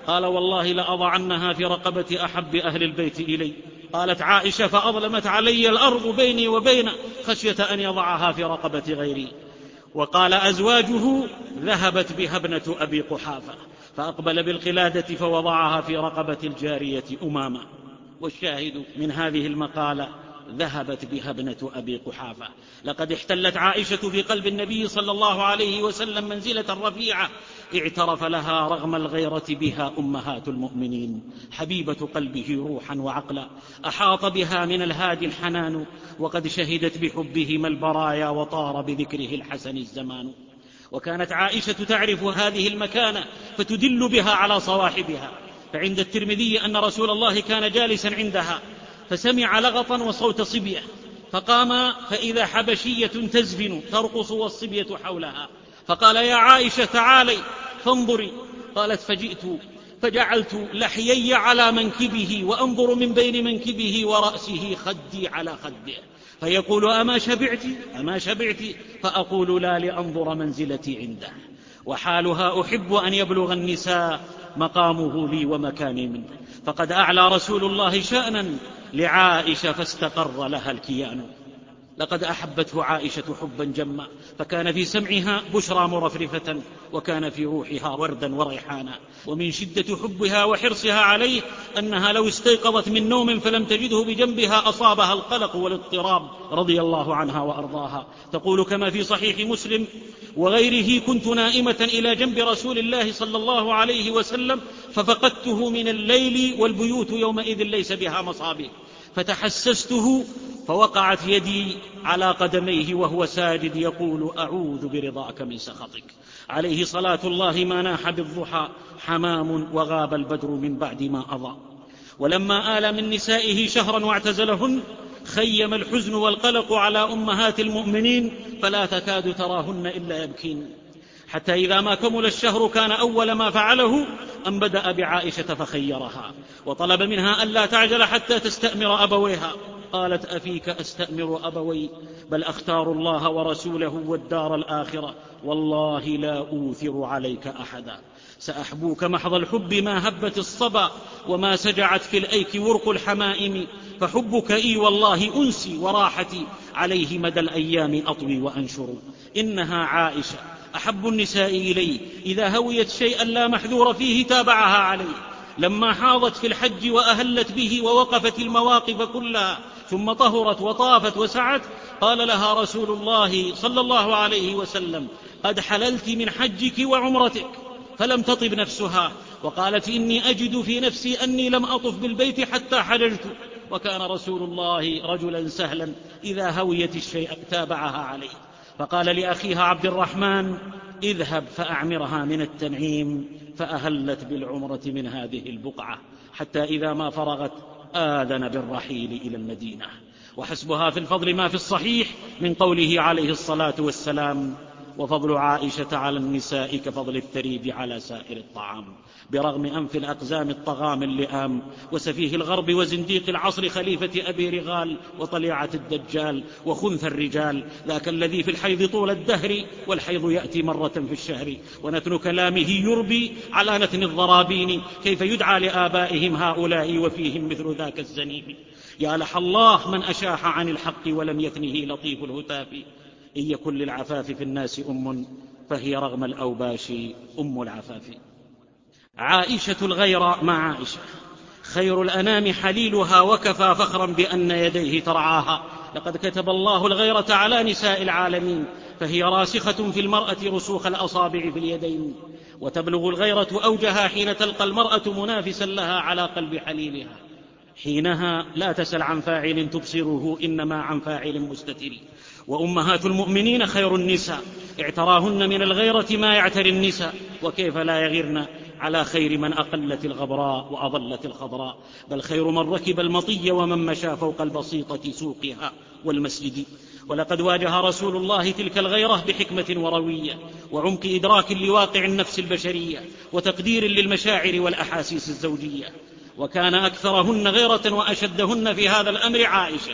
قال والله لأضعنها في رقبة أحب أهل البيت إلي. قالت عائشة فأظلمت علي الأرض بيني وبينه خشية أن يضعها في رقبة غيري. وقال أزواجه ذهبت بها ابنة أبي قحافة فأقبل بالقلادة فوضعها في رقبة الجارية أمامة. والشاهد من هذه المقالة ذهبت بها ابنة أبي قحافة. لقد احتلت عائشة في قلب النبي صلى الله عليه وسلم منزلة رفيعة اعترف لها رغم الغيرة بها أمهات المؤمنين، حبيبة قلبه روحا وعقلا، أحاط بها من الهادي الحنان، وقد شهدت بحبهما البرايا وطار بذكره الحسن الزمان. وكانت عائشة تعرف هذه المكانة فتدل بها على صواحبها. فعند الترمذي أن رسول الله كان جالسا عندها فسمع لغطا وصوت صبية فقام فإذا حبشية تزفن ترقص والصبية حولها فقال يا عائشة تعالي فانظري. قالت فجئت فجعلت لحيي على منكبه وأنظر من بين منكبه ورأسه خدي على خده فيقول أما شبعت فأقول لا لأنظر منزلتي عنده. وحالها أحب أن يبلغ النساء مقامه لي ومكاني منه. فقد أعلى رسول الله شأنا لعائشة فاستقر لها الكيان. لقد أحبته عائشة حبا جما فكان في سمعها بشرى مرفرفة وكان في روحها وردا وريحانا. ومن شدة حبها وحرصها عليه أنها لو استيقظت من نوم فلم تجده بجنبها أصابها القلق والاضطراب رضي الله عنها وأرضاها. تقول كما في صحيح مسلم وغيره كنت نائمة إلى جنب رسول الله صلى الله عليه وسلم ففقدته من الليل والبيوت يومئذ ليس بها مصابيح فتحسسته فوقعت يدي على قدميه وهو ساجد يقول أعوذ برضاك من سخطك. عليه صلاة الله ما ناح بالضحى حمام وغاب البدر من بعد ما أضاء. ولما آل من نسائه شهرا واعتزلهن خيم الحزن والقلق على أمهات المؤمنين فلا تكاد تراهن إلا يبكين. حتى إذا ما كمل الشهر كان أول ما فعله أن بدأ بعائشة فخيرها وطلب منها ألا تعجل حتى تستأمر أبويها. قالت أفيك أستأمر أبوي بل أختار الله ورسوله والدار الآخرة والله لا أوثر عليك أحدا. سأحبوك محض الحب ما هبت الصبا وما سجعت في الأيك ورق الحمائم فحبك إي والله أنسي وراحتي عليه مدى الأيام أطوي وأنشر. إنها عائشة أحب النساء إلي إذا هويت شيئا لا محذور فيه تابعها عليه. لما حاضت في الحج وأهلت به ووقفت المواقف كلها ثم طهرت وطافت وسعت قال لها رسول الله صلى الله عليه وسلم قد حللت من حجك وعمرتك فلم تطب نفسها. وقالت إني أجد في نفسي أني لم أطف بالبيت حتى حججت. وكان رسول الله رجلا سهلا إذا هويت الشيء تابعها عليه. فقال لأخيها عبد الرحمن اذهب فأعمرها من التنعيم فأهلت بالعمرة من هذه البقعة حتى إذا ما فرغت آذن بالرحيل إلى المدينة. وحسبها في الفضل ما في الصحيح من قوله عليه الصلاة والسلام وفضل عائشة على النساء كفضل الثريد على سائر الطعام. برغم أنف الأقزام الطغام اللئام وسفيه الغرب وزنديق العصر خليفة أبي رغال وطليعة الدجال وخنث الرجال ذاك الذي في الحيض طول الدهر والحيض يأتي مرة في الشهر ونتن كلامه يربي على نتن الضرابين كيف يدعى لآبائهم هؤلاء وفيهم مثل ذاك الزنيم. يا لح الله من أشاح عن الحق ولم يثنه لطيف الهتاف. إن يكن للعفاف في الناس فهي رغم الأوباش العفاف. عائشة الغير مع عائشة خير الأنام حليلها وكفى فخرا بأن يديه ترعاها. لقد كتب الله الغيرة على نساء العالمين فهي راسخة في المرأة رسوخ الأصابع في اليدين وتبلغ الغيرة أوجها حين تلقى المرأة منافسا لها على قلب حليلها. حينها لا تسل عن فاعل تبصره إنما عن فاعل مستتر. وأمهات المؤمنين خير النساء اعتراهن من الغيرة ما يعتري النساء وكيف لا يغيرن على خير من أقلت الغبراء وأضلت الخضراء. بل خير من ركب المطي ومن مشى فوق البسيطة سوقها والمسجد. ولقد واجه رسول الله تلك الغيرة بحكمة وروية وعمق إدراك لواقع النفس البشرية وتقدير للمشاعر والأحاسيس الزوجية. وكان أكثرهن غيرة وأشدهن في هذا الأمر عائشة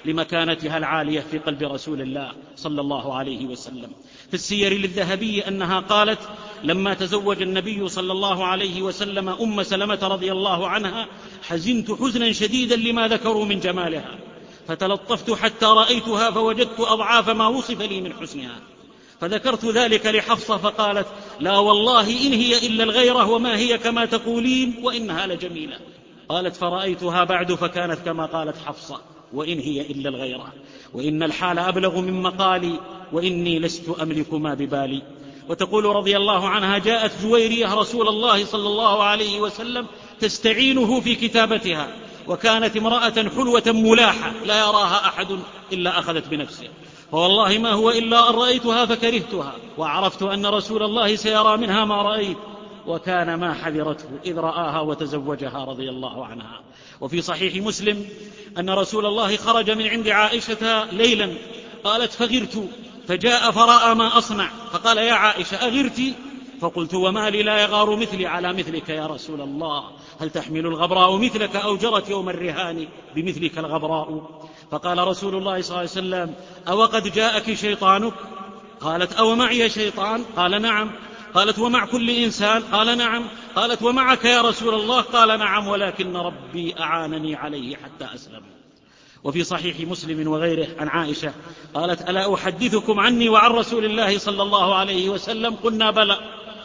لمكانتها العالية في قلب رسول الله صلى الله عليه وسلم. في السير للذهبي أنها قالت: لما تزوج النبي صلى الله عليه وسلم أم سلمة رضي الله عنها حزنت حزنا شديدا لما ذكروا من جمالها، فتلطفت حتى رأيتها فوجدت أضعاف ما وصف لي من حسنها، فذكرت ذلك لحفصة فقالت: لا والله إن هي إلا الغيرة وما هي كما تقولين وإنها لجميلة. قالت: فرأيتها بعد فكانت كما قالت حفصة: وإن هي إلا الغيرة، وإن الحال أبلغ من مقالي، وإني لست أملك ما ببالي. وتقول رضي الله عنها: جاءت جويرية رسول الله صلى الله عليه وسلم تستعينه في كتابتها، وكانت امرأة حلوة ملاحة لا يراها أحد إلا أخذت بنفسه، فوالله ما هو إلا أن رأيتها فكرهتها، وعرفت أن رسول الله سيرى منها ما رأيت، وكان ما حذرته إذ رآها وتزوجها رضي الله عنها. وفي صحيح مسلم أن رسول الله خرج من عند عائشة ليلا، قالت: فغرت، فجاء فرأى ما أصنع، فقال: يا عائشة أغرت؟ فقلت: وما لي لا يغار مثلي على مثلك يا رسول الله، هل تحمل الغبراء مثلك أو جرت يوم الرهان بمثلك الغبراء؟ فقال رسول الله صلى الله عليه وسلم: أوقد جاءك شيطانك؟ قالت: أو معي شيطان؟ قال: نعم. قالت: ومع كل إنسان؟ قال: نعم. قالت: ومعك يا رسول الله؟ قال: نعم، ولكن ربي أعانني عليه حتى أسلم. وفي صحيح مسلم وغيره عن عائشة قالت: ألا أحدثكم عني وعن رسول الله صلى الله عليه وسلم؟ قلنا: بلى.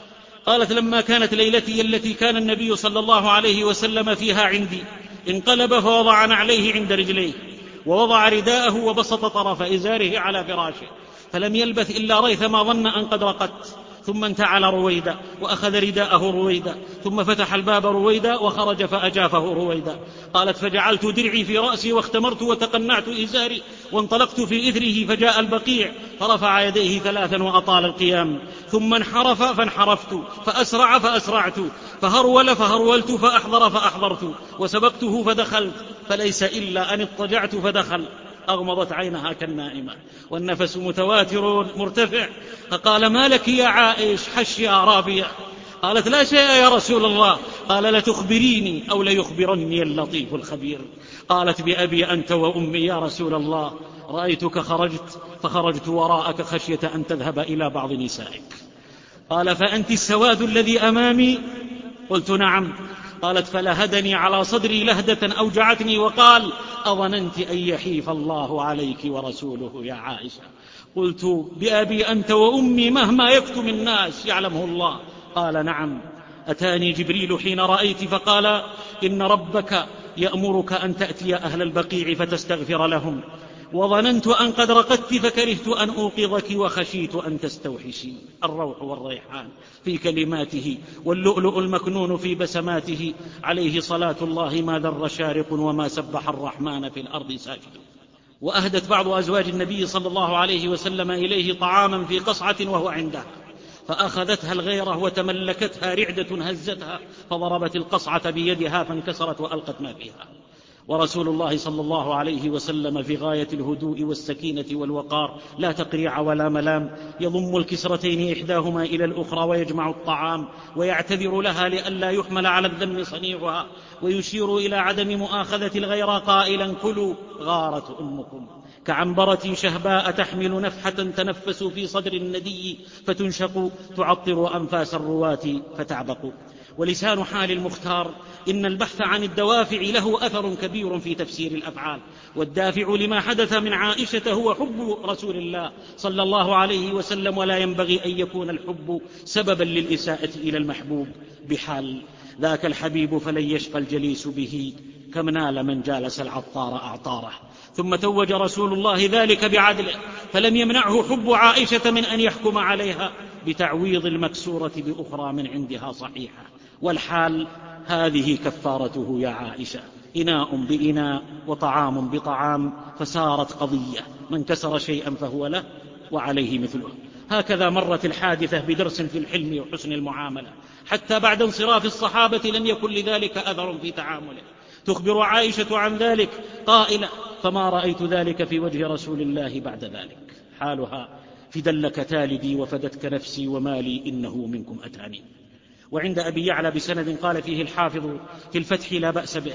قالت: لما كانت ليلتي التي كان النبي صلى الله عليه وسلم فيها عندي، انقلب فوضع نعليه عند رجليه، ووضع رداءه وبسط طرف إزاره على فراشه، فلم يلبث إلا ريثما ظن أن قد رقدت، ثم انتعل رويدا وأخذ رداءه رويدا، ثم فتح الباب رويدا وخرج فأجافه رويدا. قالت: فجعلت درعي في رأسي واختمرت وتقنعت إزاري وانطلقت في إثره، فجاء البقيع فرفع يديه 3 وأطال القيام، ثم انحرف فانحرفت، فأسرع فأسرعت، فهرول فهرولت، فأحضر فأحضرت، وسبقته فدخلت، فليس إلا أن اضطجعت فدخل. أغمضت عينها كالنائمة والنفس متواتر مرتفع، فقال: ما لك يا عائش؟ حش يا رابية. قالت: لا شيء يا رسول الله. قال: لتخبريني أو ليخبرني اللطيف الخبير. قالت: بأبي أنت وأمي يا رسول الله، رأيتك خرجت فخرجت وراءك خشية أن تذهب إلى بعض نسائك. قال: فأنت السواد الذي أمامي؟ قلت: نعم. قالت: فلهدني على صدري لهدة أوجعتني وقال: أظننت أن يحيف الله عليك ورسوله يا عائشة؟ قلت: بأبي أنت وأمي مهما يكتم الناس يعلمه الله. قال: نعم. أتاني جبريل حين رأيت فقال: إن ربك يأمرك أن تأتي أهل البقيع فتستغفر لهم، وظننت أن قد رقدت فكرهت أن أوقظك وخشيت أن تستوحشي. الروح والريحان في كلماته واللؤلؤ المكنون في بسماته، عليه صلاة الله ما ذر شارق وما سبح الرحمن في الأرض ساجد. وأهدت بعض أزواج النبي صلى الله عليه وسلم إليه طعاما في قصعة وهو عندها، فأخذتها الغيرة وتملكتها رعدة هزتها، فضربت القصعة بيدها فانكسرت وألقت ما فيها. ورسول الله صلى الله عليه وسلم في غاية الهدوء والسكينة والوقار، لا تقريع ولا ملام، يضم الكسرتين إحداهما إلى الأخرى ويجمع الطعام ويعتذر لها لئلا يحمل على الذم صنيعها، ويشير إلى عدم مؤاخذة الغير قائلا: كلوا، غارت أمكم. كعنبرة شهباء تحمل نفحة تنفس في صدر الندي فتنشق، تعطر أنفاس الرواة فتعبق. ولسان حال المختار إن البحث عن الدوافع له أثر كبير في تفسير الأفعال، والدافع لما حدث من عائشة هو حب رسول الله صلى الله عليه وسلم، ولا ينبغي أن يكون الحب سببا للإساءة إلى المحبوب بحال. ذاك الحبيب فلن يشقى الجليس به، كم نال من جالس العطار أعطاره. ثم توج رسول الله ذلك بعدله، فلم يمنعه حب عائشة من أن يحكم عليها بتعويض المكسورة بأخرى من عندها صحيحة. والحال هذه كفارته يا عائشة: إناء بإناء وطعام بطعام، فسارت قضية: من كسر شيئا فهو له وعليه مثله. هكذا مرت الحادثة بدرس في الحلم وحسن المعاملة، حتى بعد انصراف الصحابة لم يكن لذلك أثر في تعامله. تخبر عائشة عن ذلك قائلة: فما رأيت ذلك في وجه رسول الله بعد ذلك. حالها: فدلك تالدي وفدتك نفسي ومالي إنه منكم أتاني. وعند أبي يعلى بسند قال فيه الحافظ في الفتح: لا بأس به.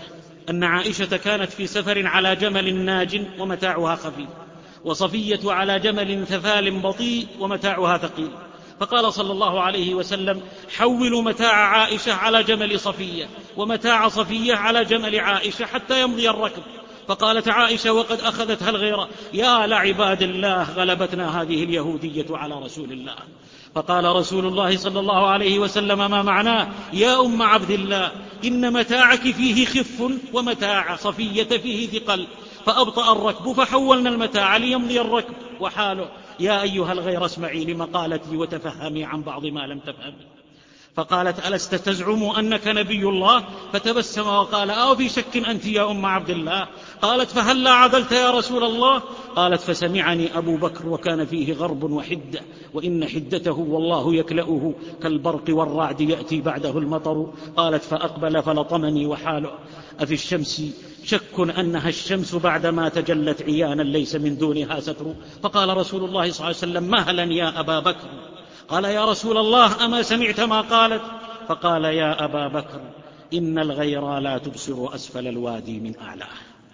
أن عائشة كانت في سفر على جمل ناج ومتاعها خفيف، وصفية على جمل ثفال بطيء ومتاعها ثقيل، فقال صلى الله عليه وسلم: حولوا متاع عائشة على جمل صفية، ومتاع صفية على جمل عائشة حتى يمضي الركب. فقالت عائشة وقد أخذتها الغيرة: يا لعباد الله، غلبتنا هذه اليهودية على رسول الله. فقال رسول الله صلى الله عليه وسلم: ما معناه يا أم عبد الله؟ إن متاعك فيه خف ومتاع صفية فيه ثقل. فأبطأ الركب فحولنا المتاع ليمضي الركب وحاله. يا أيها الغير، اسمعي لمقالتي وتفهمي عن بعض ما لم تفهمي. فقالت: ألست تزعم أنك نبي الله؟ فتبسم وقال: أو في شك أنت يا أم عبد الله؟ قالت: فهلا عدلت يا رسول الله؟ قالت: فسمعني أبو بكر وكان فيه غرب وحدة، وإن حدته والله يكلأه كالبرق والرعد يأتي بعده المطر. قالت: فأقبل فلطمني وحاله. أفي الشمس شك أنها الشمس بعدما تجلت عيانا ليس من دونها ستر؟ فقال رسول الله صلى الله عليه وسلم: مهلا يا أبا بكر. قال: يا رسول الله، أما سمعت ما قالت؟ فقال: يا أبا بكر، إن الغيرى لا تبصر أسفل الوادي من أعلاه.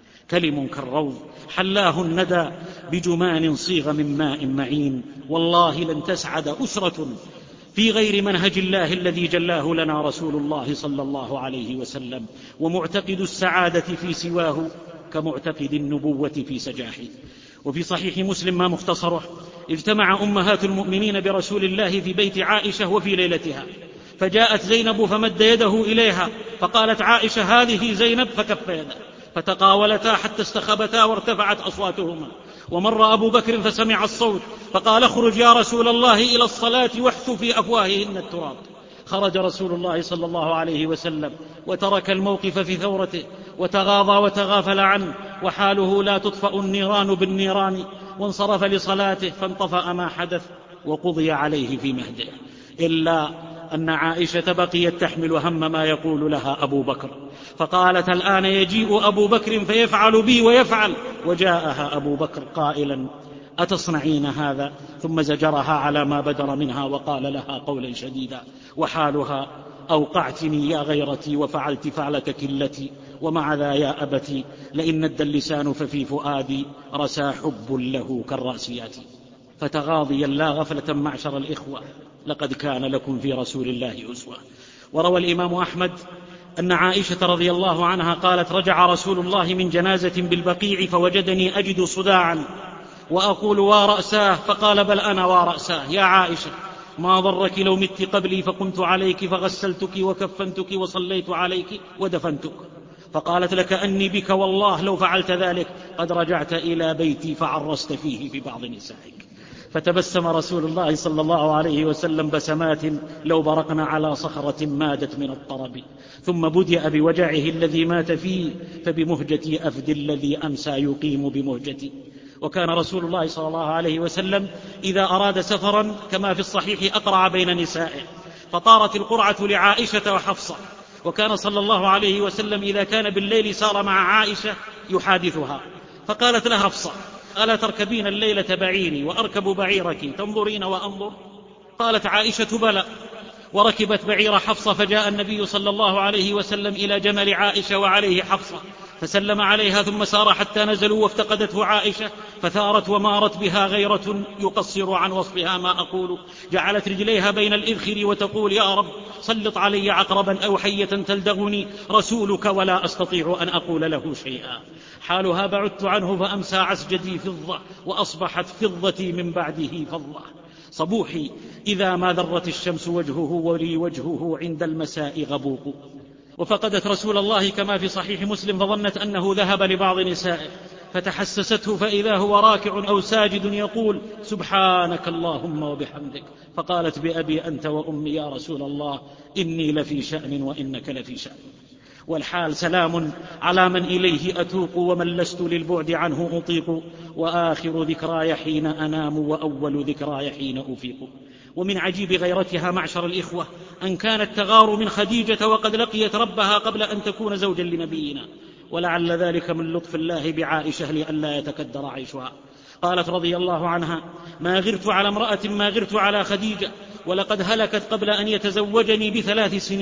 كلم كالروض حلاه الندى بجمان صيغ من ماء معين. والله لن تسعد أسرة في غير منهج الله الذي جلاه لنا رسول الله صلى الله عليه وسلم. ومعتقد السعادة في سواه كمعتقد النبوة في سجاحه. وفي صحيح مسلم ما مختصره: اجتمع أمهات المؤمنين برسول الله في بيت عائشة وفي ليلتها، فجاءت زينب فمد يده إليها، فقالت عائشة: هذه زينب، فكف يده، فتقاولتا حتى استخبتا وارتفعت أصواتهما. ومر أبو بكر فسمع الصوت فقال: اخرج يا رسول الله إلى الصلاة واحث في أفواههن التراب. خرج رسول الله صلى الله عليه وسلم وترك الموقف في ثورته، وتغاضى وتغافل عنه، وحاله لا تطفأ النيران بالنيران، وانصرف لصلاته، فانطفأ ما حدث وقضي عليه في مهده. إلا أن عائشة بقيت تحمل هم ما يقول لها أبو بكر، فقالت: الآن يجيء أبو بكر فيفعل بي ويفعل. وجاءها أبو بكر قائلا: أتصنعين هذا؟ ثم زجرها على ما بدر منها وقال لها قولا شديدا، وحالها: أوقعتني يا غيرتي وفعلت فعلتك التي، ومع ذا يا أبتي لئن ند اللسان ففي فؤادي رسى حب له كالراسيات. فتغاضيا لا غفلة معشر الإخوة، لقد كان لكم في رسول الله أسوة. وروى الإمام أحمد أن عائشة رضي الله عنها قالت: رجع رسول الله من جنازة بالبقيع فوجدني أجد صداعا وأقول: ورأساه. فقال: بل أنا ورأساه يا عائشة، ما ضرك لو مت قبلي فقمت عليك فغسلتك وكفنتك وصليت عليك ودفنتك. فقالت: لكأني بك والله لو فعلت ذلك قد رجعت إلى بيتي فعرست فيه ببعض نسائك. فتبسم رسول الله صلى الله عليه وسلم بسمات لو برقنا على صخرة مادت من الطرب، ثم بدأ بوجعه الذي مات فيه، فبمهجتي أفدي الذي أمسى يقيم بمهجتي. وكان رسول الله صلى الله عليه وسلم إذا أراد سفرا كما في الصحيح أقرع بين نسائه، فطارت القرعة لعائشة وحفصة. وكان صلى الله عليه وسلم إذا كان بالليل سار مع عائشة يحادثها، فقالت لها حفصة: ألا تركبين الليلة بعيري وأركب بعيرك تنظرين وأنظر؟ قالت عائشة: بلى. وركبت بعير حفصة، فجاء النبي صلى الله عليه وسلم إلى جمل عائشة وعليه حفصة، فسلم عليها ثم سار حتى نزلوا، وافتقدته عائشة فثارت ومارت بها غيرة يقصر عن وصفها ما أقول. جعلت رجليها بين الإذخر وتقول: يا رب سلط علي عقربا أو حية تلدغني رسولك ولا أستطيع أن أقول له شيئا. حالها: بعدت عنه فأمسى عسجدي فضة وأصبحت فضتي من بعده فضة. صبوحي إذا ما ذرت الشمس وجهه ولي وجهه عند المساء غبوق. وفقدت رسول الله كما في صحيح مسلم، فظنت أنه ذهب لبعض نسائه، فتحسسته فإذا هو راكع أو ساجد يقول: سبحانك اللهم وبحمدك. فقالت: بأبي أنت وأمي يا رسول الله، إني لفي شأن وإنك لفي شأن. والحال سلام على من إليه أتوق، ومن لست للبعد عنه أطيق. وآخر ذكراي حين أنام، وأول ذكراي حين أفيق. ومن عجيب غيرتها معشر الإخوة أن كانت تغار من خديجة وقد لقيت ربها قبل أن تكون زوجا لنبينا، ولعل ذلك من لطف الله بعائشة لئلا يتكدر عيشها. قالت رضي الله عنها: ما غرت على امرأة ما غرت على خديجة، ولقد هلكت قبل أن يتزوجني ب3 سنين،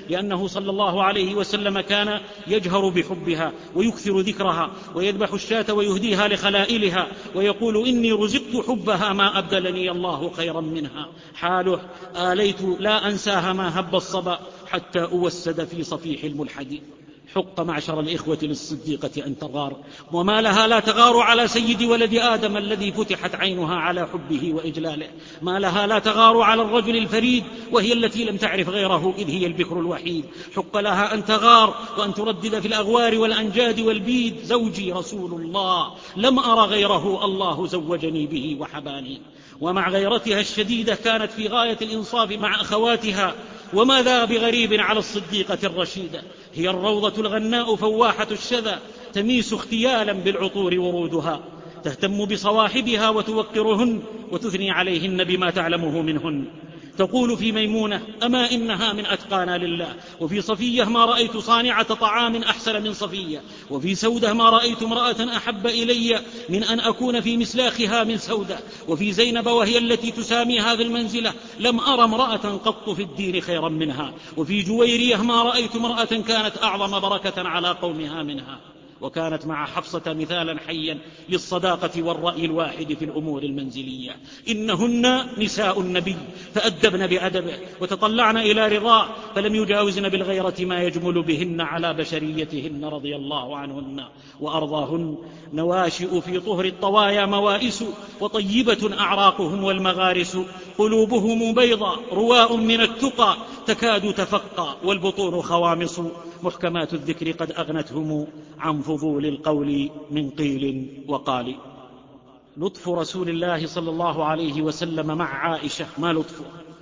لأنه صلى الله عليه وسلم كان يجهر بحبها ويكثر ذكرها ويذبح الشاة ويهديها لخلائلها ويقول إني رزقت حبها ما أبدلني الله خيرا منها. حاله آليت لا أنساها ما هب الصبا حتى أوسد في صفيح الملحد. حق معشر الإخوة للصديقة أن تغار، وما لها لا تغار على سيد ولد آدم الذي فتحت عينها على حبه وإجلاله. ما لها لا تغار على الرجل الفريد وهي التي لم تعرف غيره إذ هي البكر الوحيد. حق لها أن تغار وأن تردد في الأغوار والأنجاد والبيد زوجي رسول الله لم أر غيره الله زوجني به وحباني. ومع غيرتها الشديدة كانت في غاية الإنصاف مع أخواتها، وما ذا بغريب على الصديقة الرشيدة. هي الروضة الغناء فواحة الشذا تميس اختيالا بالعطور ورودها، تهتم بصواحبها وتوقرهن وتثني عليهن بما تعلمه منهن. تقول في ميمونة أما إنها من أتقانا لله، وفي صفية ما رأيت صانعة طعام أحسن من صفية، وفي سودة ما رأيت امرأة أحب إلي من أن أكون في مسلاخها من سودة، وفي زينب وهي التي تساميها في المنزلة لم أرى امرأة قط في الدين خيرا منها، وفي جويرية ما رأيت امرأة كانت أعظم بركة على قومها منها. وكانت مع حفصة مثالا حيا للصداقة والرأي الواحد في الأمور المنزلية. إنهن نساء النبي فأدبن بأدبه وتطلعن إلى رضاه، فلم يجاوزن بالغيرة ما يجمل بهن على بشريتهن رضي الله عنهن وأرضاهن. نواشئ في طهر الطوايا موائس، وطيبة أعراقهم والمغارس، قلوبهم بيضاء رواء من التقى تكاد تفقى، والبطون خوامص، محكمات الذكر قد أغنتهم عن فضول القول من قيل وقال. لطف رسول الله صلى الله عليه وسلم مع عائشة ما لطفه،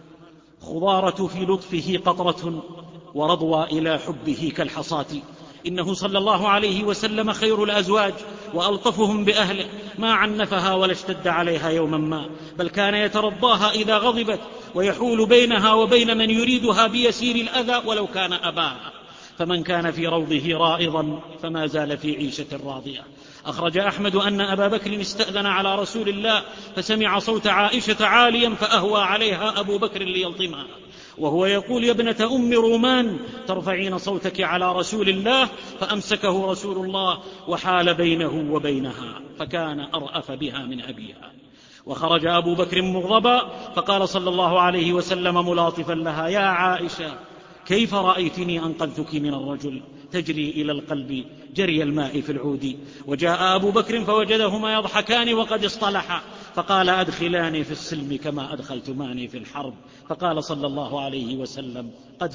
خضارة في لطفه قطرة، ورضوى إلى حبه كالحصاة. إنه صلى الله عليه وسلم خير الأزواج وألطفهم بأهله، ما عنفها ولا اشتد عليها يوما ما، بل كان يترضاها إذا غضبت ويحول بينها وبين من يريدها بيسير الأذى ولو كان أباها. فمن كان في روضه رائضا فما زال في عيشة راضية. أخرج أحمد أن أبا بكر استأذن على رسول الله فسمع صوت عائشة عاليا فأهوى عليها أبو بكر ليلطمها وهو يقول يا ابنة أم رومان ترفعين صوتك على رسول الله، فأمسكه رسول الله وحال بينه وبينها، فكان أرأف بها من أبيها. وخرج أبو بكر مغضبا فقال صلى الله عليه وسلم ملاطفا لها يا عائشة كيف رأيتني أنقذتك من الرجل؟ تجري إلى القلب جري الماء في العود. وجاء أبو بكر فوجدهما يضحكان وقد اصطلحا، فقال أدخلاني في السلم كما أدخلتماني في الحرب. فقال صلى الله عليه وسلم قد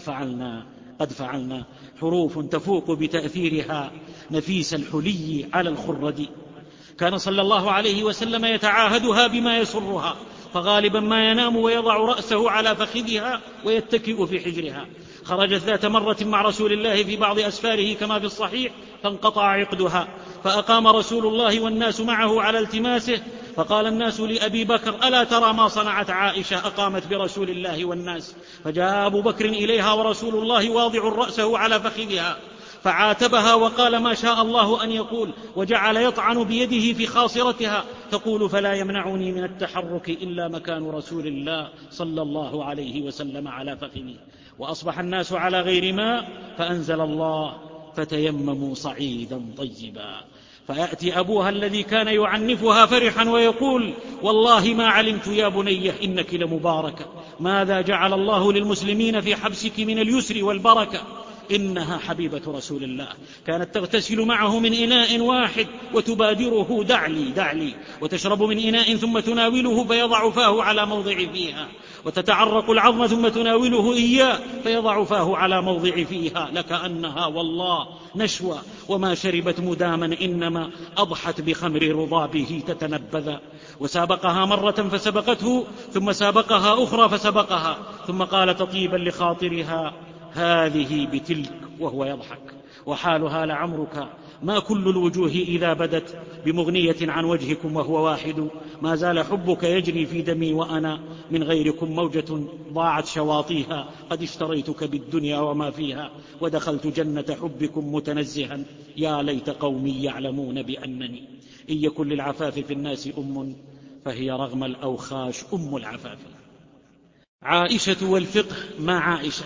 فعلنا، حروف تفوق بتأثيرها نفيس الحلي على الخرد. كان صلى الله عليه وسلم يتعاهدها بما يسرها، فغالبا ما ينام ويضع رأسه على فخذها ويتكئ في حجرها. خرجت ذات مرة مع رسول الله في بعض أسفاره كما في الصحيح فانقطع عقدها، فأقام رسول الله والناس معه على التماسه، فقال الناس لأبي بكر ألا ترى ما صنعت عائشة أقامت برسول الله والناس؟ فجاء أبو بكر إليها ورسول الله واضع رأسه على فخذها، فعاتبها وقال ما شاء الله أن يقول، وجعل يطعن بيده في خاصرتها تقول فلا يمنعني من التحرك إلا مكان رسول الله صلى الله عليه وسلم على فخذي. وأصبح الناس على غير ماء فأنزل الله فتيمموا صعيدا طيبا. فيأتي أبوها الذي كان يعنفها فرحا ويقول والله ما علمت يا بني إنك لمباركة، ماذا جعل الله للمسلمين في حبسك من اليسر والبركة؟ إنها حبيبة رسول الله، كانت تغتسل معه من إناء واحد وتبادره دعلي، وتشرب من إناء ثم تناوله فيضع فاه على موضع فيها، وتتعرق العظم ثم تناوله إياه فيضع فاه على موضع فيها، لكأنها والله نشوى، وما شربت مداما إنما أضحت بخمر رضابه تتنبذ. وسابقها مرة فسبقته، ثم سابقها أخرى فسبقها، ثم قال تطيبا لخاطرها هذه بتلك وهو يضحك. وحالها لعمرك ما كل الوجوه إذا بدت بمغنية عن وجهكم وهو واحد، ما زال حبك يجري في دمي وأنا من غيركم موجة ضاعت شواطيها، قد اشتريتك بالدنيا وما فيها ودخلت جنة حبكم متنزها. يا ليت قومي يعلمون بأنني إن يكن للعفاف في الناس فهي رغم الأوخاش العفاف. عائشة والفقه مع عائشة.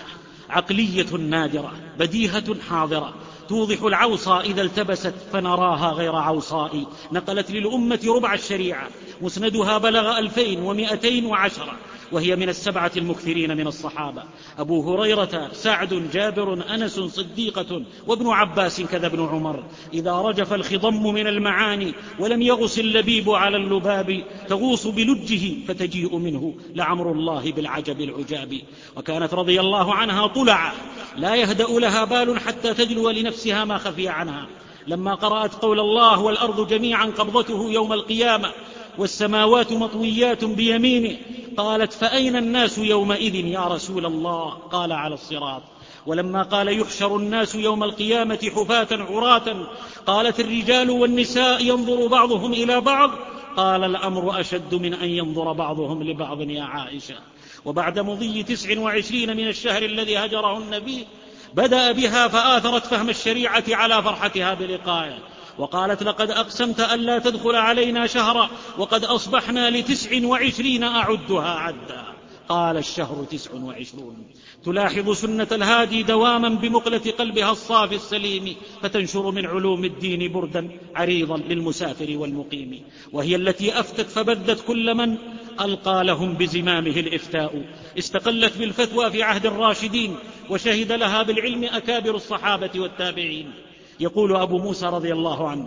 عقلية نادرة، بديهة حاضرة، توضح العوصى إذا التبست فنراها غير عوصاء. نقلت للأمة ربع الشريعة، مسندها بلغ 2210، وهي من 7 المكثرين من الصحابة: أبو هريرة، سعد، جابر، أنس، صديقة، وابن عباس كذا ابن عمر. إذا رجف الخضم من المعاني ولم يغص اللبيب على اللباب، تغوص بلجه فتجيء منه لعمر الله بالعجب العجاب. وكانت رضي الله عنها طلعة لا يهدأ لها بال حتى تجلو لنفسها ما خفي عنها. لما قرأت قول الله: والأرض جميعا قبضته يوم القيامة والسماوات مطويات بيمينه، قالت: فأين الناس يومئذ يا رسول الله؟ قال: على الصراط. ولما قال: يحشر الناس يوم القيامة حفاة عراة، قالت: الرجال والنساء ينظر بعضهم إلى بعض، قال: الأمر أشد من أن ينظر بعضهم لبعض يا عائشة. وبعد مضي 29 من الشهر الذي هجره النبي، بدأ بها فآثرت فهم الشريعة على فرحتها بلقائه، وقالت: لقد أقسمت ألا تدخل علينا شهرا وقد أصبحنا ل29 أعدها عدا. قال: الشهر 29. تلاحظ سنة الهادي دواما بمقلة قلبها الصافي السليم، فتنشر من علوم الدين بردا عريضا للمسافر والمقيم. وهي التي أفتت فبدت كل من ألقى لهم بزمامه الإفتاء. استقلت بالفتوى في عهد الراشدين، وشهد لها بالعلم أكابر الصحابة والتابعين. يقول أبو موسى رضي الله عنه: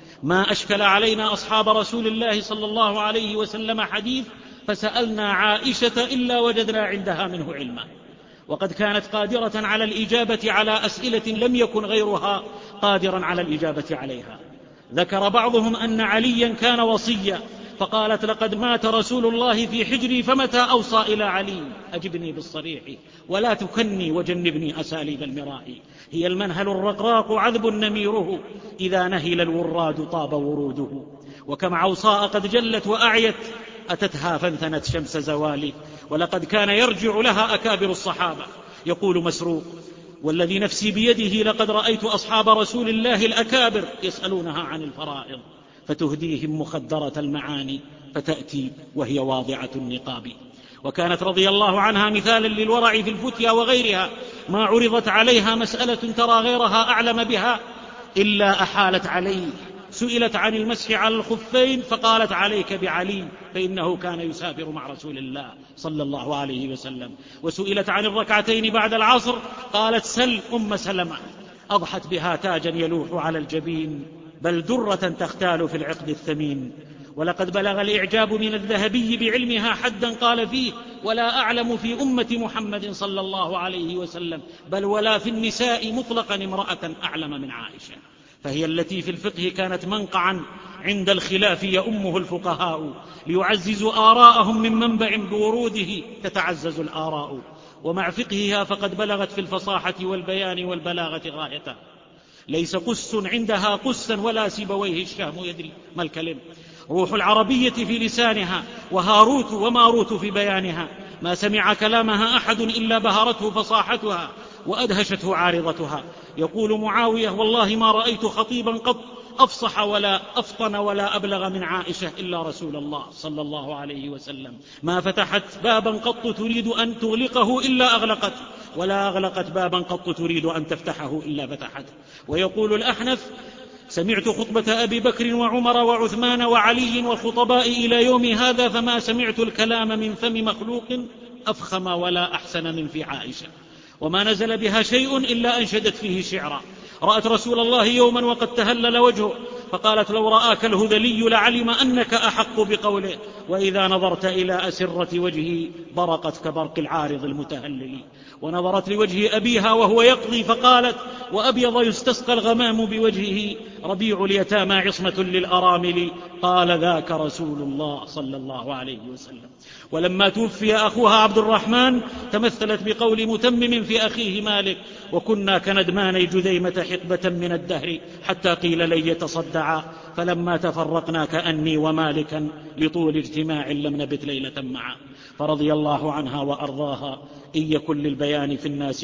ما أشكل علينا أصحاب رسول الله صلى الله عليه وسلم حديث فسألنا عائشة إلا وجدنا عندها منه علما. وقد كانت قادرة على الإجابة على أسئلة لم يكن غيرها قادرا على الإجابة عليها. ذكر بعضهم أن عليا كان وصيا، فقالت: لقد مات رسول الله في حجري فمتى أوصى إلى علي؟ أجبني بالصريح ولا تكني وجنبني أساليب المراء. هي المنهل الرقراق عذب نميره، إذا نهل الوراد طاب وروده. وكم عوصاء قد جلت وأعيت، أتتها فانثنت شمس زوالي. ولقد كان يرجع لها أكابر الصحابة. يقول مسروق: والذي نفسي بيده لقد رأيت أصحاب رسول الله الأكابر يسألونها عن الفرائض فتهديهم مخدرة المعاني، فتأتي وهي واضعة النقاب. وكانت رضي الله عنها مثالا للورع في الفتيا وغيرها، ما عرضت عليها مسألة ترى غيرها أعلم بها إلا أحالت عليه. سئلت عن المسح على الخفين فقالت: عليك بعلي فإنه كان يسافر مع رسول الله صلى الله عليه وسلم. وسئلت عن الركعتين بعد العصر قالت: سل أم سلمة. أضحت بها تاجا يلوح على الجبين، بل درة تختال في العقد الثمين. ولقد بلغ الإعجاب من الذهبي بعلمها حدا قال فيه: ولا أعلم في أمة محمد صلى الله عليه وسلم بل ولا في النساء مطلقا امرأة أعلم من عائشة. فهي التي في الفقه كانت منقعا عند الخلاف يؤمه الفقهاء، ليعززوا آراءهم من منبع بوروده تتعزز الآراء. ومع فقهها فقد بلغت في الفصاحة والبيان والبلاغة غايتها. ليس قس عندها قسا ولا سيبويه الشهم يدري ما الكلم. روح العربية في لسانها، وهاروت وماروت في بيانها. ما سمع كلامها أحد إلا بهرته فصاحتها وأدهشته عارضتها. يقول معاوية: والله ما رأيت خطيبا قط أفصح ولا أفطن ولا أبلغ من عائشة إلا رسول الله صلى الله عليه وسلم. ما فتحت بابا قط تريد أن تغلقه إلا أغلقته، ولا أغلقت بابا قط تريد أن تفتحه إلا فتحته. ويقول الأحنف: سمعت خطبة أبي بكر وعمر وعثمان وعلي والخطباء إلى يوم هذا فما سمعت الكلام من فم مخلوق أفخم ولا أحسن من في عائشة. وما نزل بها شيء إلا أنشدت فيه شعرا. رأت رسول الله يوما وقد تهلل وجهه، فقالت: لو رآك الهذلي لعلم أنك أحق بقوله، وإذا نظرت إلى أسرة وجهه برقت كبرق العارض المتهلل. ونظرت لوجه أبيها وهو يقضي فقالت: وأبيض يستسقى الغمام بوجهه، ربيع اليتامى عصمة للأرامل. قال: ذاك رسول الله صلى الله عليه وسلم. ولما توفي أخوها عبد الرحمن تمثلت بقول متمم في أخيه مالك: وكنا كندمان جذيمة حقبة من الدهر حتى قيل لن يتصدعا، فلما تفرقنا كأني ومالكا لطول اجتماع لم نبت ليلة معا. فرضي الله عنها وأرضاها. إن يكن للبيان في الناس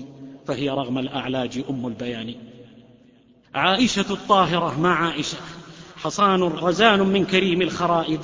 فهي رغم الأعلاج البيان. عائشة الطاهرة مع عائشة حصان رزان من كريم الخرائد،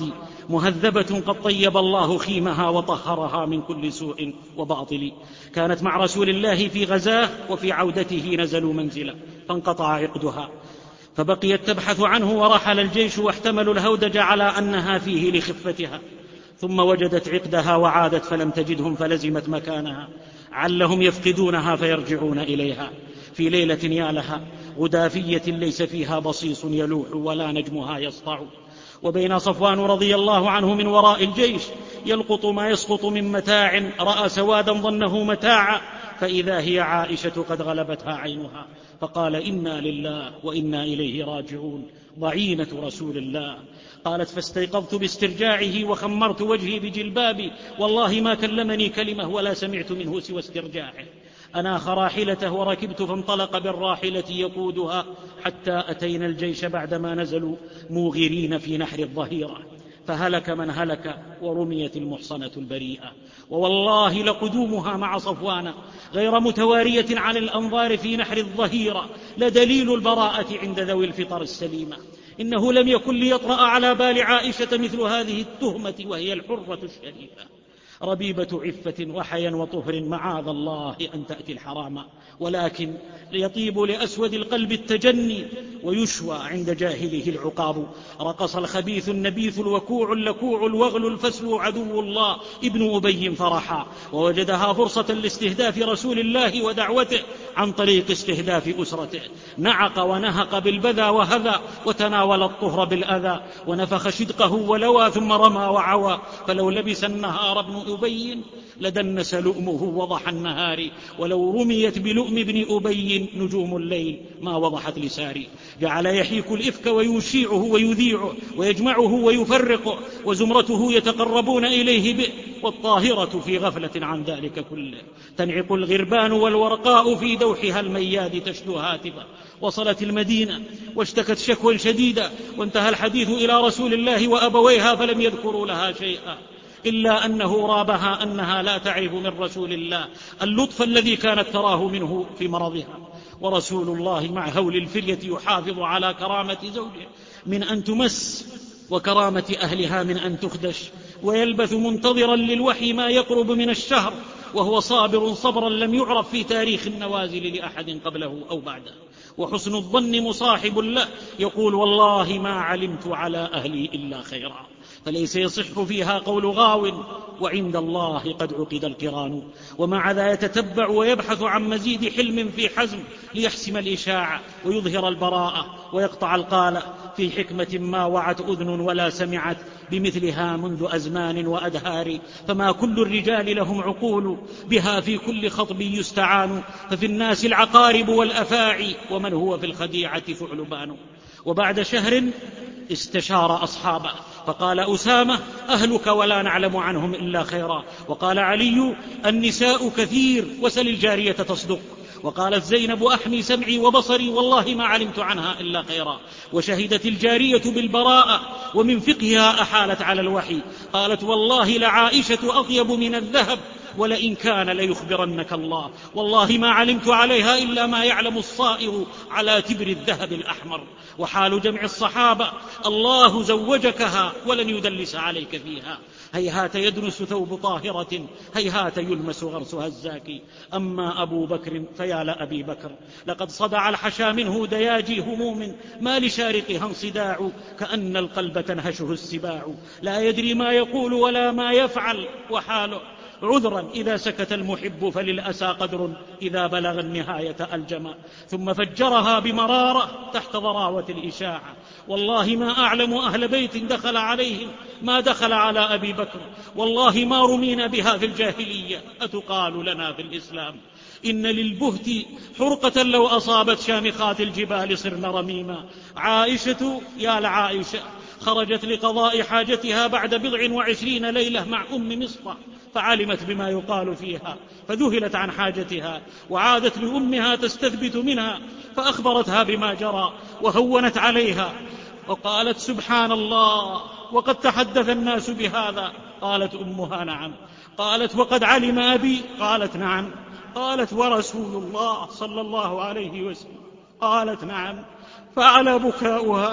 مهذبة قد طيب الله خيمها وطهرها من كل سوء وباطل. كانت مع رسول الله في غزاه، وفي عودته نزلوا منزلا فانقطع عقدها، فبقيت تبحث عنه، ورحل الجيش واحتملوا الهودج على أنها فيه لخفتها، ثم وجدت عقدها وعادت فلم تجدهم فلزمت مكانها، علهم يفقدونها فيرجعون إليها. في ليلة يا لها غدافية ليس فيها بصيص يلوح ولا نجمها يسطع، وبين صفوان رضي الله عنه من وراء الجيش يلقط ما يسقط من متاع، رأى سوادا ظنه متاعا، فإذا هي عائشة قد غلبتها عينها، فقال إنا لله وإنا إليه راجعون، ضعينة رسول الله. قالت فاستيقظت باسترجاعه وخمرت وجهي بجلبابي، والله ما كلمني كلمة ولا سمعت منه سوى استرجاعه. أناخ راحلته وركبت فانطلق بالراحلة يقودها حتى أتينا الجيش بعدما نزلوا موغرين في نحر الظهيرة، فهلك من هلك ورميت المحصنة البريئة. ووالله لقدومها مع صفوان غير متوارية عن الأنظار في نحر الظهيرة لدليل البراءة عند ذوي الفطر السليمة. إنه لم يكن ليطرأ على بال عائشة مثل هذه التهمة، وهي الحرة الشريفة ربيبة عفة وحيا وطهر، معاذ الله أن تأتي الحرام، ولكن يطيب لأسود القلب التجني ويشوى عند جاهله العقاب. رقص الخبيث النبيث الوكوع اللكوع الوغل الفسل عدو الله ابن أبي فرحا، ووجدها فرصة لاستهداف رسول الله ودعوته عن طريق استهداف أسرته. نعق ونهق بالبذى وهذا، وتناول الطهر بالأذى، ونفخ شدقه ولوى ثم رمى وعوى، فلو لبس النهار ابن أبي لدنس لؤمه وضح النهار، ولو رميت بلؤم ابن أبي نجوم الليل ما وضحت لساري. جعل يحيك الإفك ويشيعه ويذيعه ويجمعه ويفرقه، وزمرته يتقربون إليه به، والطاهرة في غفلة عن ذلك كله. تنعق الغربان والورقاء في دوحها المياد تشدو هاتفا. وصلت المدينة واشتكت شكوى شديدة، وانتهى الحديث إلى رسول الله وأبويها فلم يذكروا لها شيئا، إلا أنه رابها أنها لا تعرف من رسول الله اللطف الذي كانت تراه منه في مرضها. ورسول الله مع هول الفرية يحافظ على كرامة زوجه من أن تمس، وكرامة أهلها من أن تخدش، ويلبث منتظرا للوحي ما يقرب من الشهر، وهو صابر صبرا لم يعرف في تاريخ النوازل لأحد قبله أو بعده. وحسن الظن مصاحب له، يقول والله ما علمت على أهلي إلا خيرا، فليس يصح فيها قول غاو، وعند الله قد عقد القران. ومع ذا يتتبع ويبحث عن مزيد حلم في حزم ليحسم الإشاعة ويظهر البراءة ويقطع القالة في حكمة ما وعت أذن ولا سمعت بمثلها منذ أزمان وأدهار. فما كل الرجال لهم عقول بها في كل خطب يستعان، ففي الناس العقارب والأفاعي، ومن هو في الخديعة ثعلبان. وبعد شهر استشار أصحابه فقال أسامة أهلك ولا نعلم عنهم إلا خيرا. وقال علي النساء كثير وسل الجارية تصدق. وقالت زينب أحمي سمعي وبصري والله ما علمت عنها إلا خيرا. وشهدت الجارية بالبراءة ومن فقهها أحالت على الوحي، قالت والله لعائشة أطيب من الذهب، ولئن كان ليخبرنك الله، والله ما علمت عليها إلا ما يعلم الصائغ على تبر الذهب الأحمر. وحال جمع الصحابة الله زوجكها ولن يدلس عليك فيها، هيهات يدنس ثوب طاهرة، هيهات يلمس غرسها الزاكي. أما أبو بكر فيا لأبي بكر، لقد صدع الحشا منه دياجي هموم، ما لشارقها انصداع، كأن القلب تنهشه السباع، لا يدري ما يقول ولا ما يفعل، وحاله عذرا إذا سكت المحب فللأسى قدر، إذا بلغ النهاية ألجما. ثم فجرها بمرارة تحت ضراوة الإشاعة. والله ما أعلم أهل بيت دخل عليهم ما دخل على أبي بكر، والله ما رمينا بها في الجاهلية أتقال لنا في الإسلام. إن للبهت حرقة لو أصابت شامخات الجبال صرن رميما. عائشة يا لعائشة خرجت لقضاء حاجتها بعد 29 ليلة مع أم مصطح، فعلمت بما يقال فيها فذهلت عن حاجتها، وعادت لأمها تستثبت منها فأخبرتها بما جرى وهونت عليها، وقالت سبحان الله وقد تحدث الناس بهذا. قالت أمها نعم. قالت وقد علم أبي؟ قالت نعم. قالت ورسول الله صلى الله عليه وسلم؟ قالت نعم. فعلى بكاؤها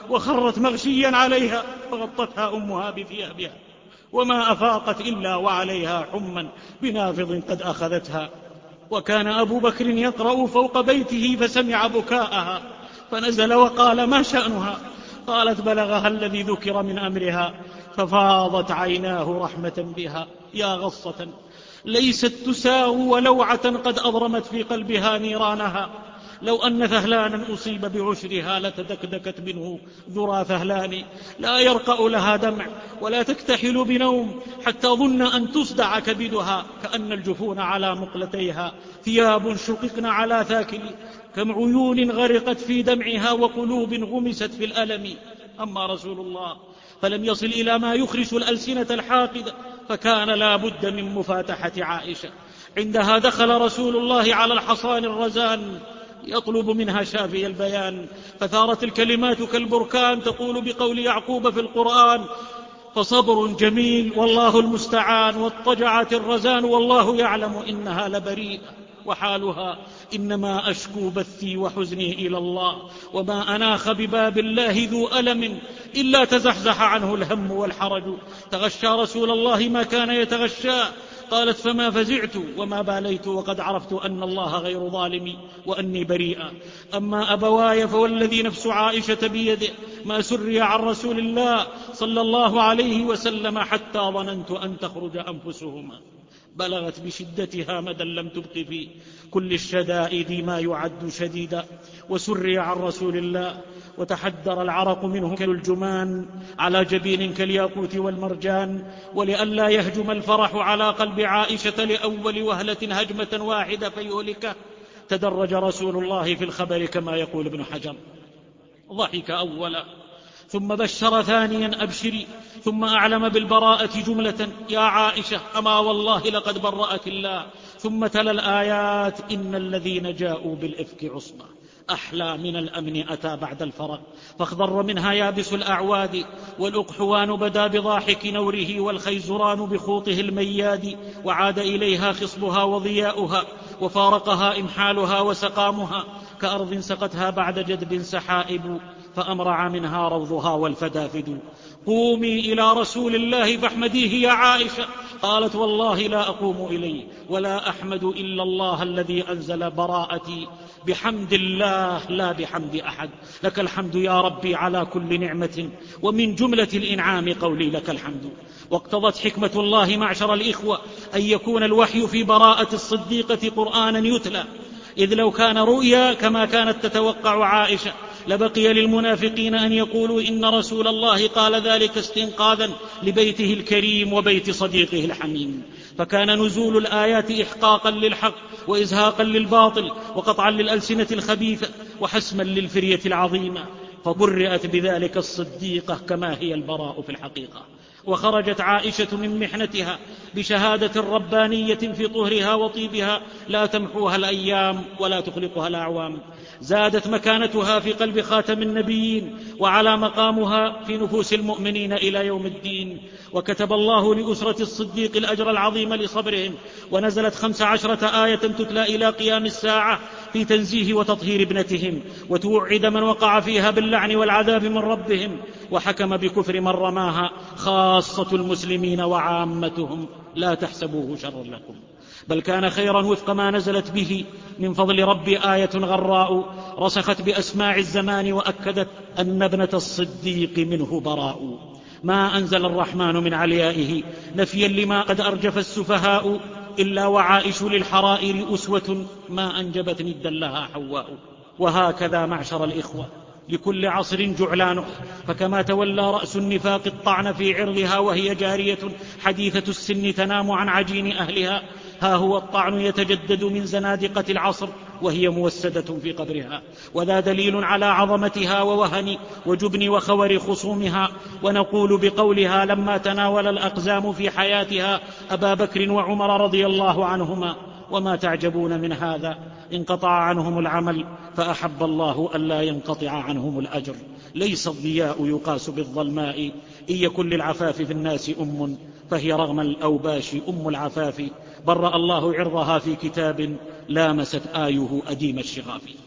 وخرت مغشيا عليها، فغطتها أمها بثيابها، وما أفاقت إلا وعليها حما بنافض قد أخذتها. وكان أبو بكر يقرأ فوق بيته فسمع بكاءها، فنزل وقال: ما شأنها؟ قالت: بلغها الذي ذكر من أمرها. ففاضت عيناه رحمة بها. يا غصة ليست تساو ولوعة قد أضرمت في قلبها نيرانها. لو أن ثهلانا أصيب بعشرها لتدكدكت منه ذرى ثهلان. لا يرقأ لها دمع ولا تكتحل بنوم حتى ظن أن تصدع كبدها. كأن الجفون على مقلتيها ثياب شققن على ثاكل. كم عيون غرقت في دمعها وقلوب غمست في الألم. أما رسول الله فلم يصل إلى ما يخرس الألسنة الحاقدة، فكان لا بد من مفاتحة عائشة. عندها دخل رسول الله على الحصان الرزان يطلب منها شافي البيان، فثارت الكلمات كالبركان تقول بقول يعقوب في القرآن: فصبر جميل والله المستعان، واضطجعت الرزان والله يعلم إنها لبريئة، وحالها: إنما أشكو بثي وحزني إلى الله، وما أناخ بباب الله ذو ألم إلا تزحزح عنه الهم والحرج. تغشى رسول الله ما كان يتغشى. قالت: فما فزعت وما باليت وقد عرفت أن الله غير ظالم وأني بريئة. أما أبواي فوالذي نفس عائشة بيده ما سري عن رسول الله صلى الله عليه وسلم حتى ظننت أن تخرج أنفسهما. بلغت بشدتها مدى لم تبق في كل الشدائد ما يعد شديدا. وسري عن رسول الله وتحدر العرق منه كالجمان على جبين كالياقوت والمرجان. ولئلا يهجم الفرح على قلب عائشة لأول وهلة هجمة واحدة فيهلكه، تدرج رسول الله في الخبر كما يقول ابن حجر: ضحك أولا ثم بشر ثانيا: أبشري، ثم أعلم بالبراءة جملة: يا عائشة أما والله لقد برأك الله. ثم تلا الآيات: إن الذين جاءوا بالإفك عصبة أحلى من الأمن أتى بعد الفرق. فاخضر منها يابس الأعواد، والأقحوان بدا بضاحك نوره، والخيزران بخوطه المياد. وعاد إليها خصبها وضياؤها، وفارقها إمحالها وسقامها، كأرض سقتها بعد جدب سحائب، فأمرع منها روضها والفدافد. قومي إلى رسول الله فاحمديه يا عائشة. قالت: والله لا أقوم إليه ولا أحمد إلا الله الذي أنزل براءتي، بحمد الله لا بحمد أحد. لك الحمد يا ربي على كل نعمة، ومن جملة الإنعام قولي لك الحمد. واقتضت حكمة الله معشر الإخوة أن يكون الوحي في براءة الصديقة قرآنا يتلى، إذ لو كان رؤيا كما كانت تتوقع عائشة لبقي للمنافقين أن يقولوا إن رسول الله قال ذلك استنقاذا لبيته الكريم وبيت صديقه الحميم. فكان نزول الآيات إحقاقا للحق وإزهاقا للباطل وقطعا للألسنة الخبيثة وحسما للفرية العظيمة، فبرئت بذلك الصديقة كما هي البراء في الحقيقة. وخرجت عائشة من محنتها بشهادة ربانية في طهرها وطيبها لا تمحوها الأيام ولا تخلقها الأعوام. زادت مكانتها في قلب خاتم النبيين وعلى مقامها في نفوس المؤمنين إلى يوم الدين. وكتب الله لأسرة الصديق الأجر العظيم لصبرهم، ونزلت 15 آية تتلى إلى قيام الساعة في تنزيه وتطهير ابنتهم، وتوعد من وقع فيها باللعن والعذاب من ربهم، وحكم بكفر من رماها، خاصة المسلمين وعامتهم. لا تحسبوه شرا لكم، بل كان خيرا وفق ما نزلت به من فضل ربي. آية غراء رسخت بأسماع الزمان وأكدت أن ابنة الصديق منه براء. ما أنزل الرحمن من عليائه نفيا لما قد أرجف السفهاء، إلا وعائش للحرائر أسوة ما أنجبت ندا لها حواء. وهكذا معشر الإخوة لكل عصر جعلانه، فكما تولى رأس النفاق الطعن في عرضها وهي جارية حديثة السن تنام عن عجين أهلها، ها هو الطعن يتجدد من زنادقة العصر وهي موسدة في قبرها. وذا دليل على عظمتها ووهن وجبن وخور خصومها. ونقول بقولها لما تناول الأقزام في حياتها أبا بكر وعمر رضي الله عنهما: وما تعجبون من هذا؟ انقطع عنهم العمل فأحب الله ألا ينقطع عنهم الأجر. ليس الضياء يقاس بالظلماء، إن يكن للعفاف في الناس فهي رغم الأوباش العفاف. برأ الله عرضها في كتاب لامست آيه أديم الشغاف.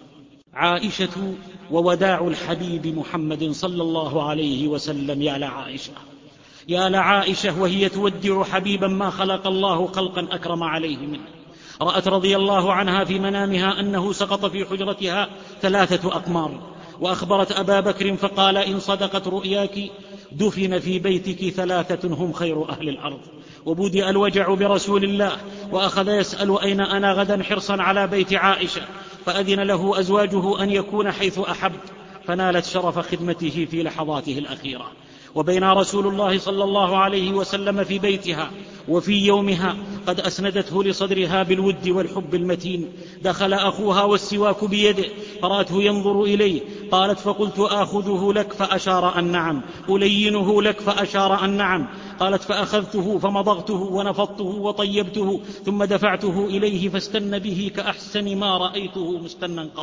عائشة ووداع الحبيب محمد صلى الله عليه وسلم. يا لعائشة، يا لعائشة وهي تودع حبيبا ما خلق الله خلقا أكرم عليه منه. رأت رضي الله عنها في منامها أنه سقط في حجرتها 3 أقمار، وأخبرت أبا بكر فقال: إن صدقت رؤياك دفن في بيتك 3 هم خير أهل الأرض. وبدأ الوجع برسول الله، وأخذ يسأل أين أنا غدا حرصا على بيت عائشة، فأذن له أزواجه أن يكون حيث أحب، فنالت شرف خدمته في لحظاته الأخيرة. وبين رسول الله صلى الله عليه وسلم في بيتها وفي يومها قد أسندته لصدرها بالود والحب المتين، دخل أخوها والسواك بيده فرأته ينظر إليه، قالت: فقلت: آخذه لك؟ فأشار أن نعم. ألينه لك؟ فأشار أن نعم. قالت: فأخذته فمضغته ونفضته وطيبته، ثم دفعته إليه فاستن به كأحسن ما رأيته مستنا قط.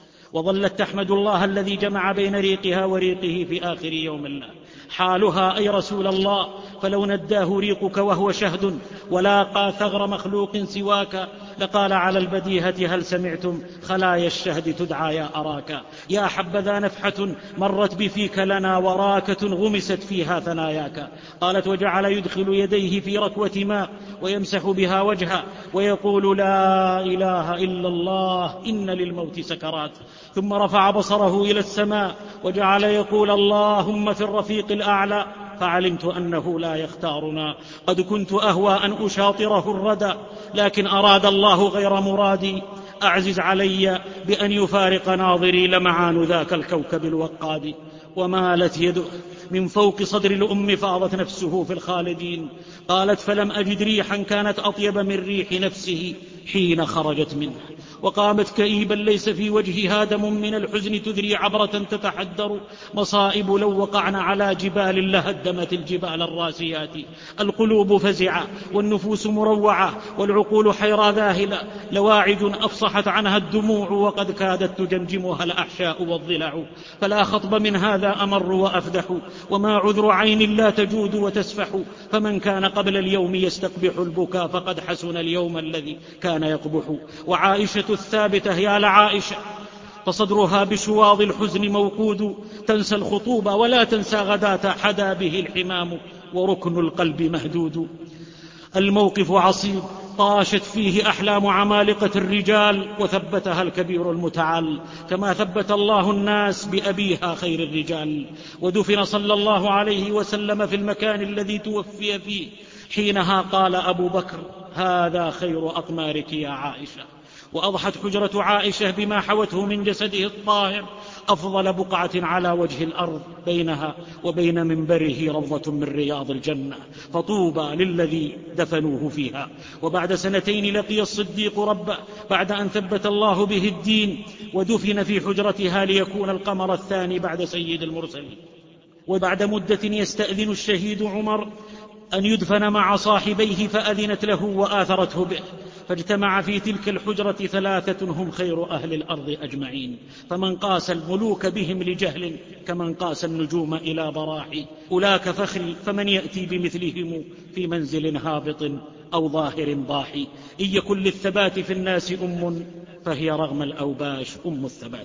وظلت تحمد الله الذي جمع بين ريقها وريقه في آخر يوم الله. حالها: أي رسول الله، فلو نداه ريقك وهو شهد ولاقى ثغر مخلوق سواك لقال على البديهة: هل سمعتم خلايا الشهد تدعى يا أراك. يا حبذا نفحة مرت بفيك لنا وراكة غمست فيها ثناياك. قالت: وجعل يدخل يديه في ركوة ماء ويمسح بها وجهه ويقول: لا إله إلا الله، إن للموت سكرات. ثم رفع بصره إلى السماء وجعل يقول: اللهم في الرفيق الأعلى. فعلمت أنه لا يختارنا. قد كنت أهوى أن أشاطره الردى، لكن أراد الله غير مرادي. أعزز علي بأن يفارق ناظري لمعان ذاك الكوكب الوقاد. ومالت يده من فوق صدر الأم فاضت نفسه في الخالدين. قالت: فلم أجد ريحا كانت أطيب من ريح نفسه حين خرجت منه. وقامت كئيبا ليس في وجهها دم من الحزن تذري عبرة تتحدر. مصائب لو وقعن على جبال لهدمت الجبال الراسيات. القلوب فزعة والنفوس مروعة والعقول حيرى ذاهلة. لواعد أفصحت عنها الدموع وقد كادت تجمجمها الأحشاء والضلع. فلا خطب من هذا أمر وأفدح، وما عذر عين لا تجود وتسفح. فمن كان قبل اليوم يستقبح البكاء فقد حسن اليوم الذي كان يقبح. وعائشة الثابتة: يا لعائشة، فصدرها بشواظ الحزن موقود، تنسى الخطوب ولا تنسى غداة حدا به الحمام وركن القلب مهدود. الموقف عصيب طاشت فيه أحلام عمالقة الرجال، وثبتها الكبير المتعال كما ثبت الله الناس بأبيها خير الرجال. ودفن صلى الله عليه وسلم في المكان الذي توفي فيه. حينها قال أبو بكر: هذا خير أقمارك يا عائشة. وأضحت حجرة عائشة بما حوته من جسده الطاهر أفضل بقعة على وجه الأرض، بينها وبين منبره روضة من رياض الجنة، فطوبى للذي دفنوه فيها. وبعد 2 لقي الصديق ربه بعد أن ثبت الله به الدين، ودفن في حجرتها ليكون القمر الثاني بعد سيد المرسلين. وبعد مدة يستأذن الشهيد عمر أن يدفن مع صاحبيه، فأذنت له وآثرته به، فاجتمع في تلك الحجرة 3 هم خير أهل الأرض أجمعين. فمن قاس الملوك بهم لجهل كمن قاس النجوم إلى براحي. أولاك فخري، فمن يأتي بمثلهم في منزل هابط أو ظاهر ضاحي. إن يكن للثبات في الناس فهي رغم الأوباش الثبات.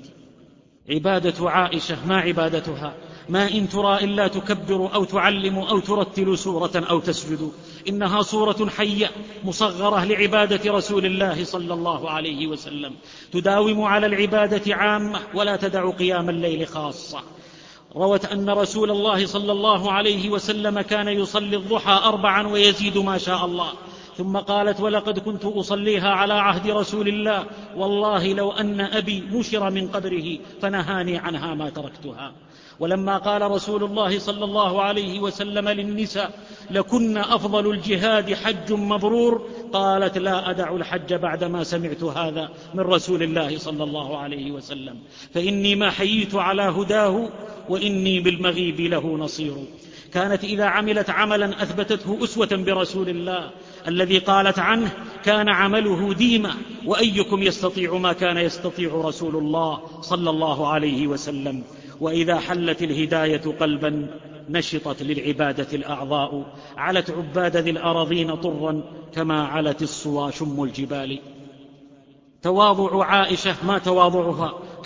عبادة عائشة ما عبادتها؟ ما إن ترى إلا تكبر أو تعلم أو ترتل سورة أو تسجد. إنها سورة حية مصغرة لعبادة رسول الله صلى الله عليه وسلم، تداوم على العبادة عامة ولا تدع قيام الليل خاصة. روت أن رسول الله صلى الله عليه وسلم كان يصلي الضحى 4 ويزيد ما شاء الله. ثم قالت: ولقد كنت أصليها على عهد رسول الله، والله لو أن أبي نشر من قبره فنهاني عنها ما تركتها. ولما قال رسول الله صلى الله عليه وسلم للنساء: لكن أفضل الجهاد حج مبرور، قالت: لا أدع الحج بعدما سمعت هذا من رسول الله صلى الله عليه وسلم، فإني ما حييت على هداه وإني بالمغيب له نصير. كانت إذا عملت عملا أثبتته أسوة برسول الله الذي قالت عنه: كان عمله ديما، وأيكم يستطيع ما كان يستطيع رسول الله صلى الله عليه وسلم. وإذا حلت الهداية قلبا نشطت للعبادة الأعضاء، علت عباد ذي الأراضين طرا كما علت الصوى شم الجبال. تواضع عائشة ما تواضعها،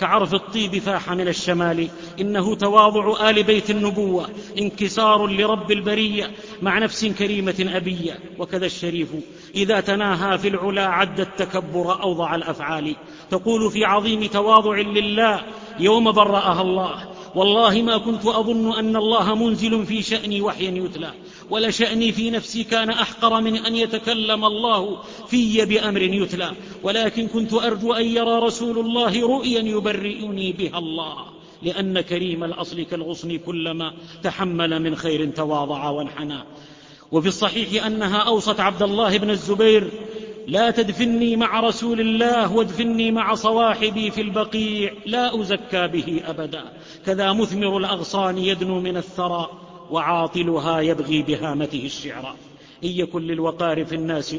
كعرف الطيب فاح من الشمال. إنه تواضع آل بيت النبوة، انكسار لرب البرية مع نفس كريمة أبية. وكذا الشريف إذا تناهى في العلا عد التكبر أوضع الأفعال. تقول في عظيم تواضع لله يوم برأها الله: والله ما كنت أظن أن الله منزل في شأني وحيا يتلى، ولا شأني في نفسي كان أحقر من أن يتكلم الله في بأمر يتلى، ولكن كنت أرجو أن يرى رسول الله رؤيا يبرئني بها الله، لأن كريم الأصل كالغصن كلما تحمل من خير تواضع وانحنى. وفي الصحيح أنها أوصت عبد الله بن الزبير: لا تدفني مع رسول الله وادفني مع صواحبي في البقيع لا أزكى به أبدا. كذا مثمر الأغصان يدنو من الثرى، وعاطلها يبغي بهامته الشعر. إن يكن للوقار في الناس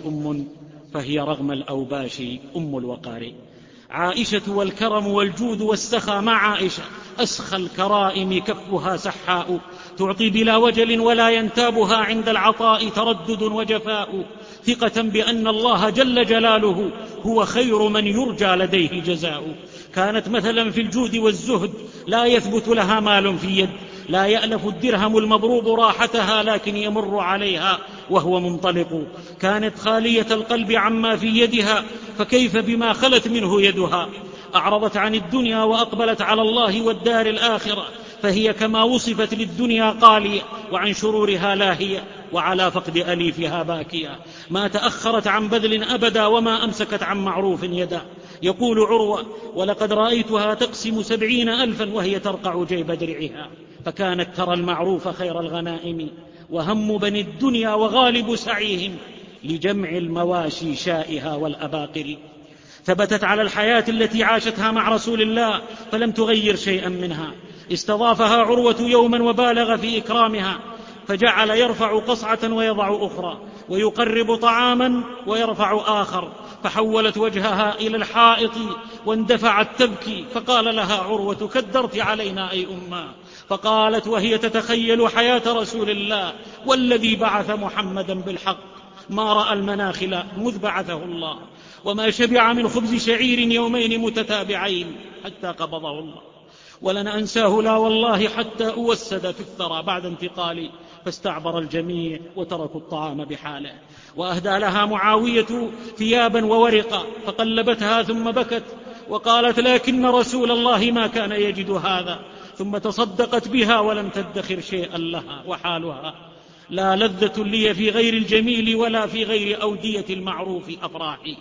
فهي رغم الأوباش الوقار. عائشة والكرم والجود والسخا مع عائشة، أسخى الكرائم كفها سحاء، تعطي بلا وجل ولا ينتابها عند العطاء تردد وجفاء، ثقة بأن الله جل جلاله هو خير من يرجى لديه الجزاء. كانت مثلا في الجود والزهد، لا يثبت لها مال في يد، لا يألف الدرهم المضروب راحتها، لكن يمر عليها وهو منطلق. كانت خالية القلب عما في يدها، فكيف بما خلت منه يدها. أعرضت عن الدنيا وأقبلت على الله والدار الآخرة، فهي كما وصفت للدنيا قالية، وعن شرورها لاهية، وعلى فقد أليفها باكية. ما تأخرت عن بذل أبدا، وما أمسكت عن معروف يدا. يقول عروة: ولقد رأيتها تقسم 70,000 وهي ترقع جيب درعها، فكانت ترى المعروف خير الغنائم، وهم بني الدنيا وغالب سعيهم لجمع المواشي شائها والأباقر. ثبتت على الحياة التي عاشتها مع رسول الله، فلم تغير شيئا منها. استضافها عروة يوما وبالغ في إكرامها، فجعل يرفع قصعة ويضع أخرى، ويقرب طعاما ويرفع آخر، فحولت وجهها إلى الحائط واندفعت تبكي، فقال لها عروة: كدرت علينا أي أمة. فقالت وهي تتخيل حياة رسول الله: والذي بعث محمدا بالحق ما رأى المناخل مذ بعثه الله، وما شبع من خبز شعير يومين متتابعين حتى قبضه الله، ولن أنساه لا والله حتى أوسد في الثرى بعد انتقالي، فاستعبر الجميع وتركوا الطعام بحاله. وأهدى لها معاوية ثيابا وورقا، فقلبتها ثم بكت وقالت: لكن رسول الله ما كان يجد هذا. ثم تصدقت بها ولم تدخر شيئا لها، وحالها: لا لذة لي في غير الجميل ولا في غير أودية المعروف أفراحي.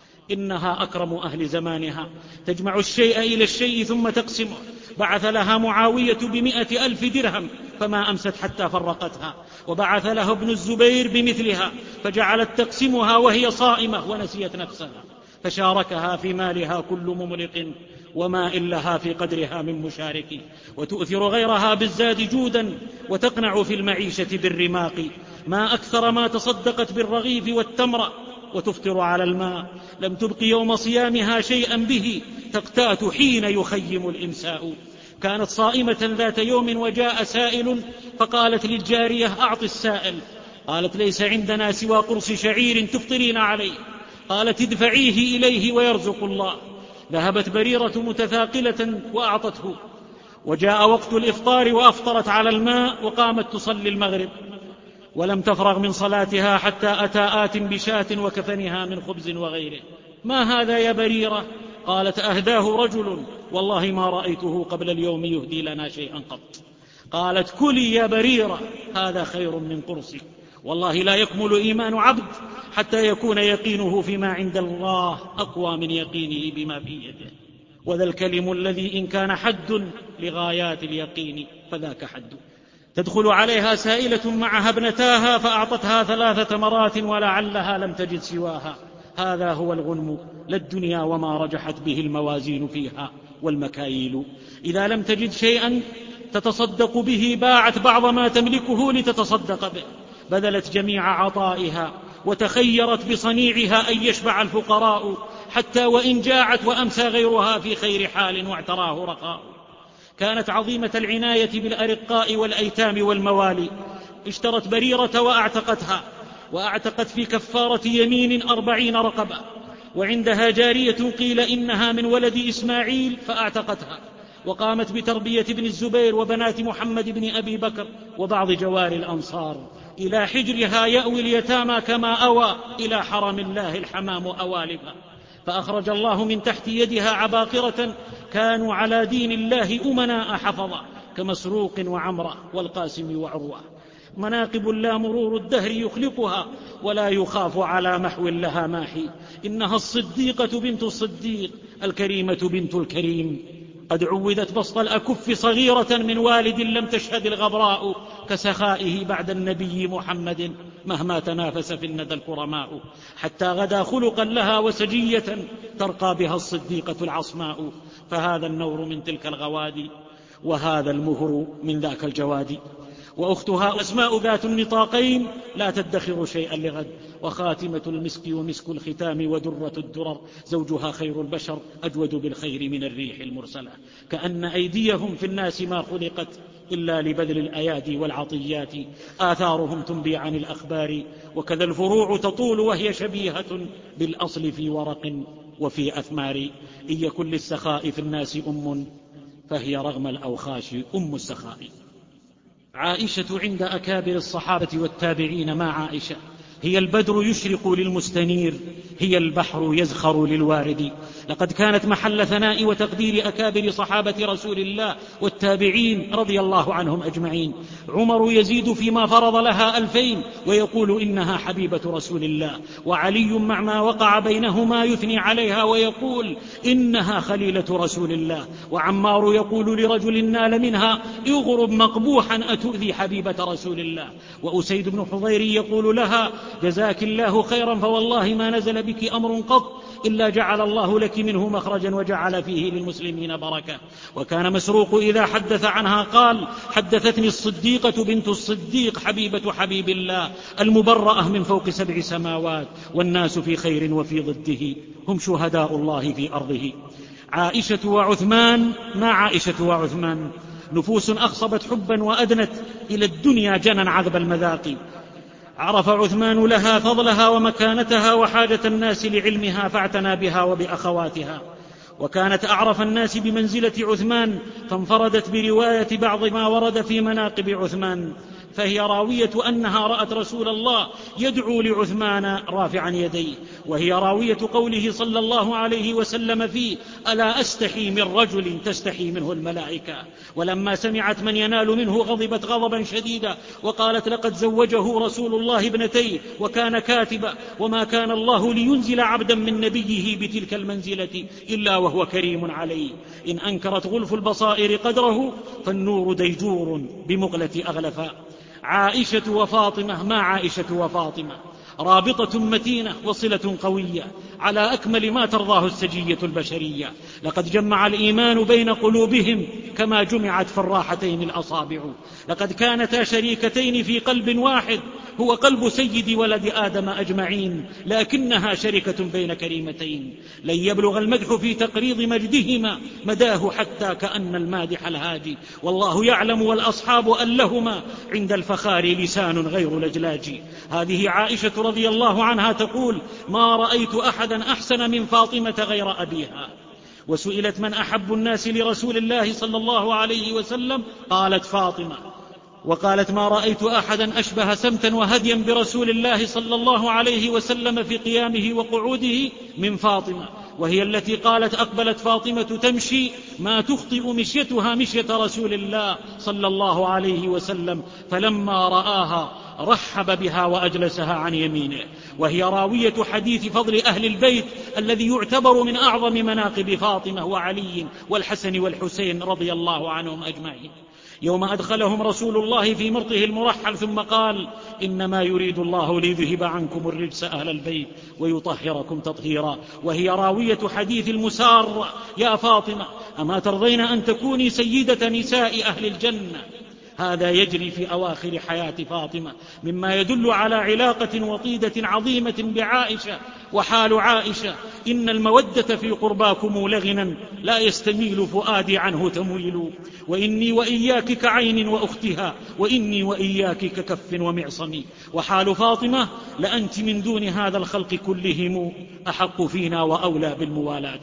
إنها أكرم أهل زمانها، تجمع الشيء إلى الشيء ثم تقسمه. بعث لها معاوية ب100,000 درهم فما أمست حتى فرقتها، وبعث له ابن الزبير بمثلها، فجعلت تقسمها وهي صائمة ونسيت نفسها، فشاركها في مالها كل مملق، وما إن لها في قدرها من مشارك. وتؤثر غيرها بالزاد جودا، وتقنع في المعيشة بالرماق. ما أكثر ما تصدقت بالرغيف والتمر، وتفطر على الماء. لم تبق يوم صيامها شيئا به تقتات حين يخيم الإمساء. كانت صائمة ذات يوم، وجاء سائل فقالت للجارية: أعط السائل. قالت: ليس عندنا سوى قرص شعير تفطرين عليه. قالت: ادفعيه إليه ويرزق الله. ذهبت بريرة متثاقلة وأعطته، وجاء وقت الإفطار وأفطرت على الماء، وقامت تصلي المغرب، ولم تفرغ من صلاتها حتى أتى آت بشاة وكفنها من خبز وغيره. ما هذا يا بريرة؟ قالت: أهداه رجل، والله ما رأيته قبل اليوم يهدي لنا شيئا قط. قالت: كلي يا بريرة، هذا خير من قرصك. والله لا يكمل إيمان عبد حتى يكون يقينه فيما عند الله أقوى من يقينه بما في يده. وذا الكلم الذي إن كان حد لغايات اليقين فذاك حد. تدخل عليها سائلة معها ابنتاها، فأعطتها 3 تمرات ولعلها لم تجد سواها. هذا هو الغنم، لا الدنيا وما رجحت به الموازين فيها والمكاييل. إذا لم تجد شيئا تتصدق به، باعت بعض ما تملكه لتتصدق به، بذلت جميع عطائها، وتخيرت بصنيعها أن يشبع الفقراء، حتى وإن جاعت وأمسى غيرها في خير حال واعتراه رخاء. كانت عظيمة العناية بالأرقاء والأيتام والموالي. اشترت بريرة وأعتقتها، وأعتقت في كفارة يمين 40 رقبة، وعندها جارية قيل إنها من ولد إسماعيل فأعتقتها، وقامت بتربية ابن الزبير وبنات محمد بن أبي بكر وبعض جوار الأنصار. إلى حجرها يأوي اليتامى كما أوى إلى حرم الله الحمام أوالبها. فأخرج الله من تحت يدها عباقرة كانوا على دين الله أمناء حفظا كمسروق وعمرة والقاسم وعروة. مناقب لا مرور الدهر يخلقها ولا يخاف على محو لها ماحي. إنها الصديقة بنت الصديق الكريمة بنت الكريم. قد عودت بسط الأكف صغيرة من والد لم تشهد الغبراء كسخائه بعد النبي محمد مهما تنافس في الندى الكرماء. حتى غدا خلقا لها وسجية ترقى بها الصديقة العصماء. فهذا النور من تلك الغوادي وهذا المهر من ذاك الجواد. وأختها أسماء ذات النطاقين لا تدخر شيئا لغد. وخاتمة المسك ومسك الختام ودرة الدرر. زوجها خير البشر أجود بالخير من الريح المرسلة. كأن أيديهم في الناس ما خلقت إلا لبذل الأيادي والعطيات. آثارهم تنبي عن الأخبار وكذا الفروع تطول وهي شبيهة بالأصل في ورق وفي أثمار. إن يكن للسخاء في الناس فهي رغم الأوخاش السخاء. عائشة عند أكابر الصحابة والتابعين مع عائشة هي البدر يشرق للمستنير، هي البحر يزخر للوارد. لقد كانت محل ثناء وتقدير أكابر صحابة رسول الله والتابعين رضي الله عنهم أجمعين. عمر يزيد فيما فرض لها 2000 ويقول إنها حبيبة رسول الله. وعلي مع ما وقع بينهما يثني عليها ويقول إنها خليلة رسول الله. وعمار يقول لرجل نال منها اغرب مقبوحا أتؤذي حبيبة رسول الله. وأسيد بن حضير يقول لها جزاك الله خيرا فوالله ما نزل بك أمر قط إلا جعل الله لك منه مخرجا وجعل فيه للمسلمين بركة. وكان مسروق إذا حدث عنها قال حدثتني الصديقة بنت الصديق حبيبة حبيب الله المبرأة من فوق 7 سماوات والناس في خير وفي ضده هم شهداء الله في أرضه. عائشة وعثمان مع عائشة وعثمان نفوس أخصبت حبا وأدنت إلى الدنيا جنا عذب المذاق. عرف عثمان لها فضلها ومكانتها وحاجة الناس لعلمها فاعتنى بها وبأخواتها. وكانت أعرف الناس بمنزلة عثمان فانفردت برواية بعض ما ورد في مناقب عثمان. فهي راوية أنها رأت رسول الله يدعو لعثمان رافعا يديه. وهي راوية قوله صلى الله عليه وسلم فيه ألا أستحي من رجل تستحي منه الملائكة. ولما سمعت من ينال منه غضبت غضبا شديدا وقالت لقد زوجه رسول الله ابنتيه وكان كاتبا وما كان الله لينزل عبدا من نبيه بتلك المنزلة إلا وهو كريم عليه. إن أنكرت غلف البصائر قدره فالنور ديجور بمغلة أغلفا. عائشة وفاطمة مع عائشة وفاطمة رابطة متينة وصلة قوية على أكمل ما ترضاه السجية البشرية. لقد جمع الإيمان بين قلوبهم كما جمعت في الراحتين الأصابع. لقد كانتا شريكتين في قلب واحد هو قلب سيد ولد آدم أجمعين لكنها شركة بين كريمتين. لن يبلغ المدح في تقريض مجدهما مداه حتى كأن المادح الهادي. والله يعلم والأصحاب أن لهما عند الفخار لسان غير لجلاج. هذه عائشة رضي الله عنها تقول ما رأيت أحدا أحسن من فاطمة غير أبيها. وسئلت من أحب الناس لرسول الله صلى الله عليه وسلم قالت فاطمة. وقالت ما رأيت أحدا أشبه سمتا وهديا برسول الله صلى الله عليه وسلم في قيامه وقعوده من فاطمة. وهي التي قالت أقبلت فاطمة تمشي ما تخطئ مشيتها مشية رسول الله صلى الله عليه وسلم فلما رآها رحب بها وأجلسها عن يمينه. وهي راوية حديث فضل أهل البيت الذي يعتبر من أعظم مناقب فاطمة وعلي والحسن والحسين رضي الله عنهم أجمعين. يوم أدخلهم رسول الله في مرطه المرحل ثم قال إنما يريد الله ليذهب عنكم الرجس أهل البيت ويطهركم تطهيرا. وهي راوية حديث المسار يا فاطمة أما ترضين أن تكوني سيدة نساء أهل الجنة. هذا يجري في أواخر حياة فاطمة، مما يدل على علاقة وطيدة عظيمة بعائشة. وحال عائشة: إن المودة في قرباكم لغنا لا يستميل فؤادي عنه تمويل، وإني وإياك كعين وأختها، وإني وإياك ككف ومعصم. وحال فاطمة: لأنت من دون هذا الخلق كلهم أحق فينا وأولى بالموالاة.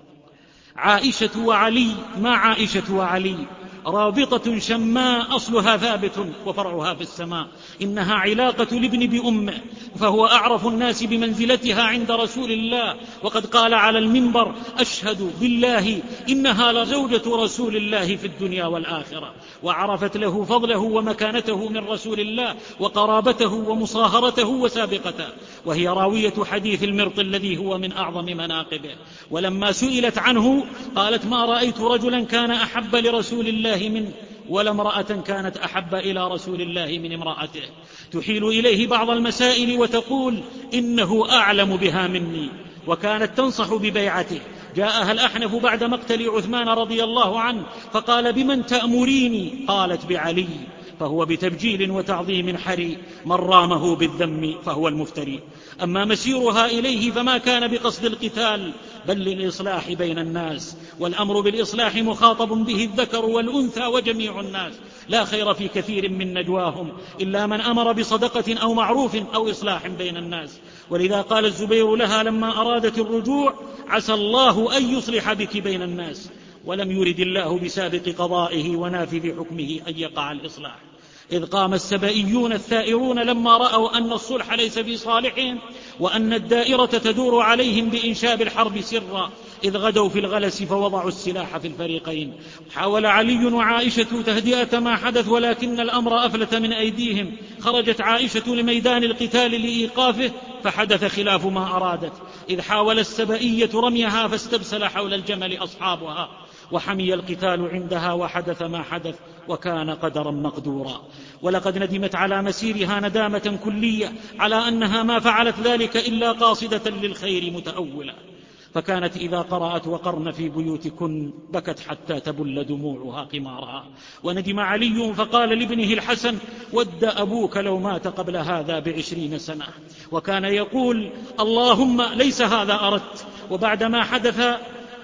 عائشة وعلي، ما عائشة وعلي رابطة شماء أصلها ثابت وفرعها في السماء. إنها علاقة الابن بأمه، فهو أعرف الناس بمنزلتها عند رسول الله، وقد قال على المنبر: أشهد بالله إنها لزوجة رسول الله في الدنيا والآخرة. وعرفت له فضله ومكانته من رسول الله وقرابته ومصاهرته وسابقته، وهي راوية حديث المرط الذي هو من أعظم مناقبه. ولما سئلت عنه قالت: ما رأيت رجلا كان أحب لرسول الله منه، ولا امرأة كانت أحب إلى رسول الله من امرأته. تحيل إليه بعض المسائل وتقول: إنه أعلم بها مني. وكانت تنصح ببيعته. جاءها الأحنف بعد مقتل عثمان رضي الله عنه فقال: بمن تأمريني؟ قالت: بعلي. فهو بتبجيل وتعظيم حري، من رامه بالذم فهو المفتري. أما مسيرها إليه فما كان بقصد القتال، بل للإصلاح بين الناس، والأمر بالإصلاح مخاطب به الذكر والأنثى وجميع الناس. لا خير في كثير من نجواهم إلا من أمر بصدقة أو معروف أو إصلاح بين الناس. ولذا قال الزبير لها لما أرادت الرجوع: عسى الله أن يصلح بك بين الناس. ولم يرد الله بسابق قضائه ونافذ حكمه أن يقع الإصلاح. إذ قام السبئيون الثائرون لما رأوا أن الصلح ليس في صالحهم، وأن الدائرة تدور عليهم بإنشاب الحرب سرا، إذ غدوا في الغلس فوضعوا السلاح في الفريقين. حاول علي وعائشة تهدئة ما حدث، ولكن الأمر أفلت من أيديهم. خرجت عائشة لميدان القتال لإيقافه، فحدث خلاف ما أرادت، إذ حاول السبئية رميها فاستبسل حول الجمل أصحابها، وحمي القتال عندها وحدث ما حدث، وكان قدرا مقدورا. ولقد ندمت على مسيرها ندامة كلية على أنها ما فعلت ذلك إلا قاصدة للخير متأولة. فكانت إذا قرأت: وقرن في بيوتكن، بكت حتى تبل دموعها قمارها. وندم علي فقال لابنه الحسن: ود أبوك لو مات قبل هذا ب20 سنة. وكان يقول: اللهم ليس هذا أردت. وبعدما حدث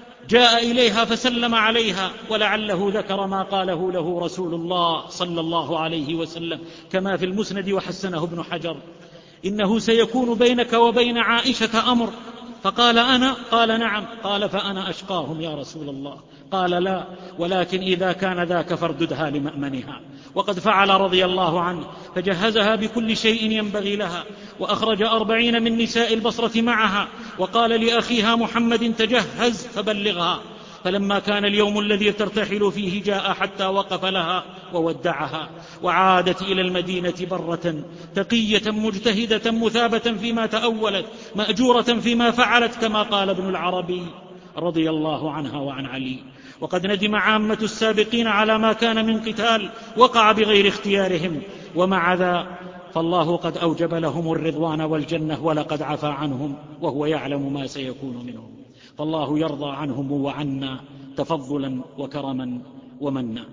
جاء إليها فسلم عليها، ولعله ذكر ما قاله له رسول الله صلى الله عليه وسلم كما في المسند وحسنه ابن حجر: إنه سيكون بينك وبين عائشة أمر. فقال: أنا؟ قال: نعم. قال: فأنا أشقاهم يا رسول الله. قال: لا، ولكن إذا كان ذاك فارددها لمأمنها. وقد فعل رضي الله عنه، فجهزها بكل شيء ينبغي لها، وأخرج 40 من نساء البصرة معها، وقال لأخيها محمد: تجهز فبلغها. فلما كان اليوم الذي ترتحل فيه جاء حتى وقف لها وودعها، وعادت إلى المدينة برة تقية مجتهدة مثابة فيما تأولت، مأجورة فيما فعلت، كما قال ابن العربي رضي الله عنها وعن علي. وقد ندم عامة السابقين على ما كان من قتال وقع بغير اختيارهم، ومع ذا فالله قد أوجب لهم الرضوان والجنة، ولقد عفى عنهم وهو يعلم ما سيكون منهم. فالله يرضى عنهم وعنا تفضلا وكرما ومنا.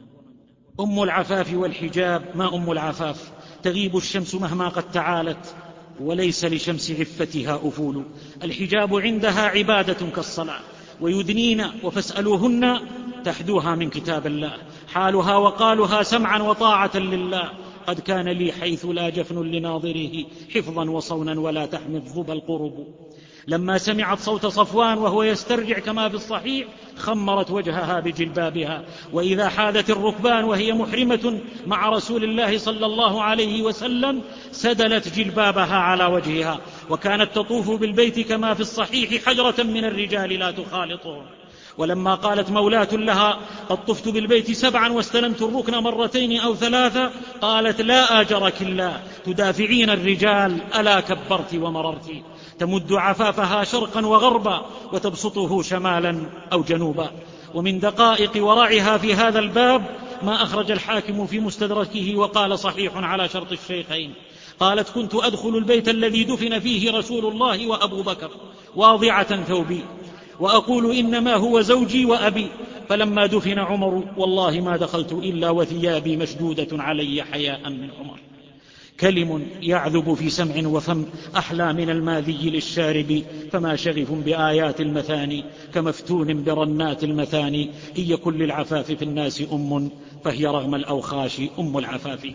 أم العفاف والحجاب. ما أم العفاف؟ تغيب الشمس مهما قد تعالت، وليس لشمس عفتها أفول. الحجاب عندها عبادة كالصلاة، ويدنين وفاسألوهن تحدوها من كتاب الله. حالها وقالها سمعا وطاعة لله. قد كان لي حيث لا جفن لناظره حفظا وصونا ولا تحمي الظبى القرب. لما سمعت صوت صفوان وهو يسترجع كما في الصحيح خمرت وجهها بجلبابها، وإذا حاذت الركبان وهي محرمة مع رسول الله صلى الله عليه وسلم سدلت جلبابها على وجهها، وكانت تطوف بالبيت كما في الصحيح حجرة من الرجال لا تخالطهم. ولما قالت مولاة لها: قد طفت بالبيت 7 واستلمت الركن 2 أو 3، قالت: لا آجرك الله، تدافعين الرجال، ألا كبرت ومررت. تمد عفافها شرقا وغربا، وتبسطه شمالا أو جنوبا. ومن دقائق ورعها في هذا الباب ما أخرج الحاكم في مستدركه وقال: صحيح على شرط الشيخين. قالت: كنت أدخل البيت الذي دفن فيه رسول الله وأبو بكر واضعة ثوبي، وأقول: إنما هو زوجي وأبي، فلما دفن عمر والله ما دخلت إلا وثيابي مشدودة علي حياء من عمر. كلم يعذب في سمع وفم أحلى من الماذي للشارب، فما شغف بآيات المثاني كمفتون برنات المثاني. إن يكن للعفاف في الناس فهي رغم الأوخاش العفاف.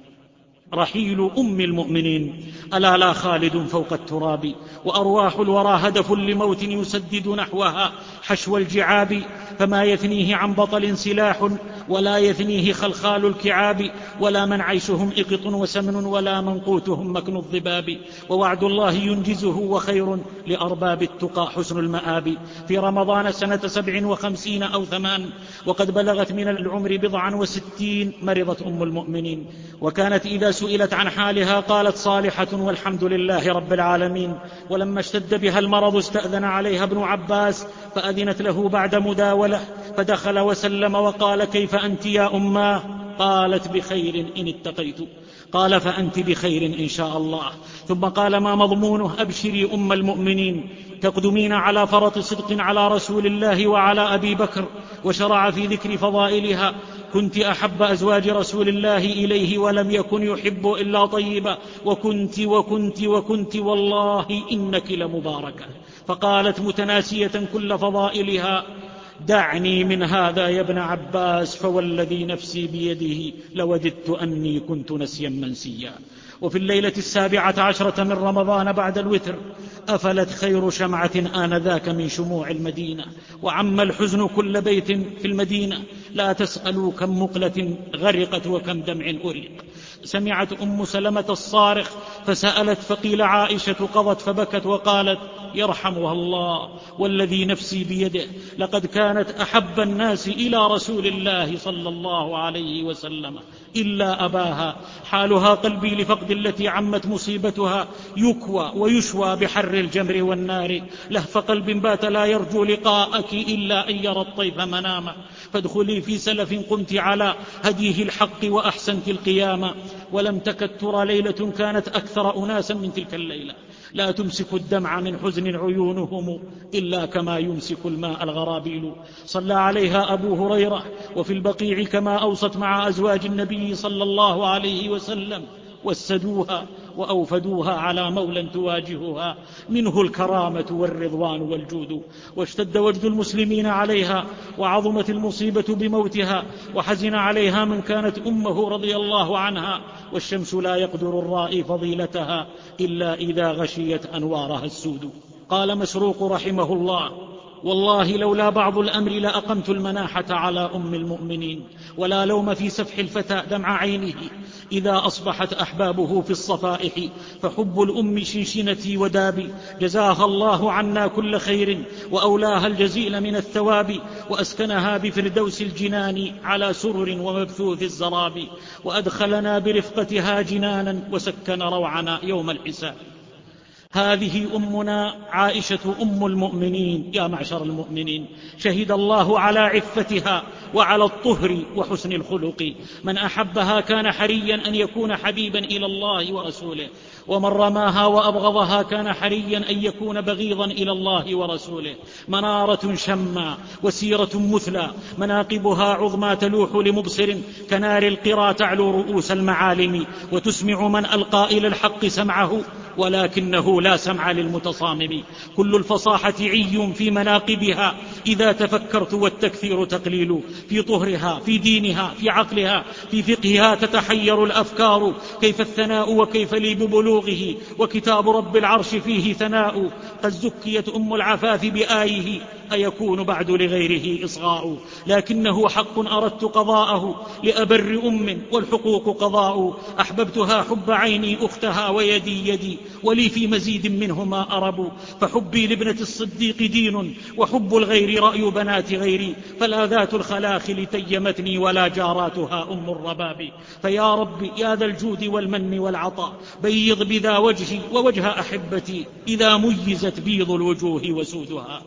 رحيل أم المؤمنين ألا لا خالد فوق التراب، وأرواح الورى هدف لموت يسدد نحوها حشو الجعاب. فما يثنيه عن بطل سلاح ولا يثنيه خلخال الكعاب، ولا من عيشهم إقط وسمن ولا من قوتهم مكن الضباب. ووعد الله ينجزه وخير لأرباب التقى حسن المآب. في رمضان سنة 57 أو 8 وقد بلغت من العمر 69 مرضت أم المؤمنين، وكانت إذا سئلت عن حالها قالت صالحة والحمد لله رب العالمين. ولما اشتد بها المرض استأذن عليها ابن عباس فأذنت له بعد مداولة، فدخل وسلم وقال كيف أنت يا أماه؟ قالت بخير إن اتقيت. قال فأنت بخير إن شاء الله. ثم قال ما مضمونه؟ أبشري أم المؤمنين تقدمين على فرط صدق على رسول الله وعلى أبي بكر. وشرع في ذكر فضائلها: كنت أحب أزواج رسول الله إليه ولم يكن يحب إلا طيبا، وكنت والله إنك لمباركة. فقالت متناسية كل فضائلها: دعني من هذا يا ابن عباس، فوالذي نفسي بيده لوددت أني كنت نسيا منسيا. وفي الليلة 17 من رمضان بعد الوتر أفلت خير شمعة آنذاك من شموع المدينة، وعم الحزن كل بيت في المدينة. لا تسألوا كم مقلة غرقت وكم دمع أريق. سمعت أم سلمة الصارخ فسألت، فقيل عائشة قضت فبكت وقالت: يرحمها الله والذي نفسي بيده، لقد كانت أحب الناس إلى رسول الله صلى الله عليه وسلم إلا أباها. حالها قلبي لفقد التي عمت مصيبتها يكوى ويشوى بحر الجمر والنار. لهف قلب بات لا يرجو لقاءك إلا أن يرى الطيف منامه. فادخلي في سلف قمت على هديه الحق وأحسنت القيامة. ولم تكد ترى ليلة كانت أكثر أناسا من تلك الليلة. لا تمسك الدمع من حزن عيونهم إلا كما يمسك الماء الغرابيل. صلى عليها أبو هريرة وفي البقيع كما أوصت مع أزواج النبي صلى الله عليه وسلم، وسدوها وأوفدوها على مولى تواجهها، منه الكرامة والرضوان والجود. واشتد وجد المسلمين عليها وعظمت المصيبة بموتها، وحزن عليها من كانت أمه رضي الله عنها. والشمس لا يقدر الرائي فضيلتها إلا إذا غشيت أنوارها السود. قال مسروق رحمه الله: والله لولا بعض الأمر لأقمت المناحة على أم المؤمنين، ولا لوم في سفح الفتى دمع عينه إذا أصبحت أحبابه في الصفائح. فحب الأم شنشنتي ودابي، جزاها الله عنا كل خير وأولاها الجزيل من الثواب، وأسكنها بفردوس الجنان على سرر ومبثوث الزراب، وأدخلنا برفقتها جنانا وسكن روعنا يوم الحساب. هذه أمنا عائشة أم المؤمنين. يا معشر المؤمنين، شهد الله على عفتها وعلى الطهر وحسن الخلق. من أحبها كان حريا أن يكون حبيبا إلى الله ورسوله، ومن رماها وأبغضها كان حريا أن يكون بغيضا إلى الله ورسوله. منارة شمى وسيرة مثلى، مناقبها عظمى تلوح لمبصر، كنار القرى تعلو رؤوس المعالم، وتسمع من ألقى إلى الحق سمعه ولكنه لا سمع للمتصامم. كل الفصاحة عي في مناقبها إذا تفكرت، والتكثير تقليل. في طهرها، في دينها، في عقلها، في فقهها تتحير الأفكار. كيف الثناء وكيف لي ببلوغه، وكتاب رب العرش فيه ثناء. قد زكيت أم العفاف بآيه، أيكون بعد لغيره إصغاء. لكنه حق أردت قضاءه لأبر أم، والحقوق قضاء. أحببتها حب عيني أختها ويدي يدي، ولي في مزيد منهما أرب. فحبي لابنة الصديق دين، وحب الغير رأي بنات غيري. فلا ذات الخلاخل تيمتني، ولا جاراتها أم الرباب. فيا رب يا ذا الجود والمن والعطاء، بيض بذا وجهي ووجه أحبتي، إذا ميزت بيض الوجوه وسودها.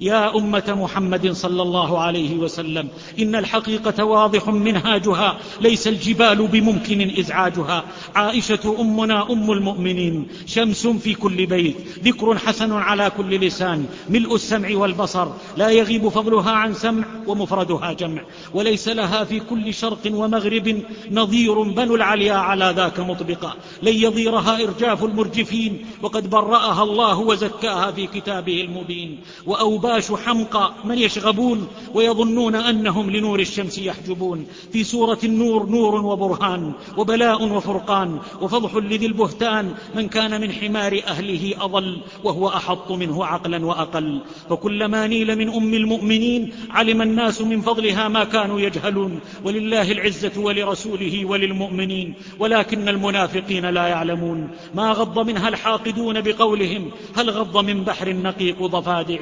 يا أمة محمد صلى الله عليه وسلم، إن الحقيقة واضح منهاجها، ليس الجبال بممكن إزعاجها. عائشة أمنا أم المؤمنين، شمس في كل بيت، ذكر حسن على كل لسان، ملء السمع والبصر، لا يغيب فضلها عن سمع ومفردها جمع، وليس لها في كل شرق ومغرب نظير، بنو العليا على ذاك مطبقة، لن يضيرها إرجاف المرجفين، وقد برأها الله وزكاها في كتابه المبين. وأوباش حمقى من يشغبون ويظنون أنهم لنور الشمس يحجبون. في سورة النور نور وبرهان وبلاء وفرقان، وفضح لذي البهتان من كان من حمار أهله أضل، وهو أحط منه عقلا وأقل. فكلما نيل من أم المؤمنين علم الناس من فضلها ما كانوا يجهلون، ولله العزة ولرسوله وللمؤمنين ولكن المنافقين لا يعلمون. ما غض منها الحاقدون بقولهم هل غض من بحر النقيق ضفادع.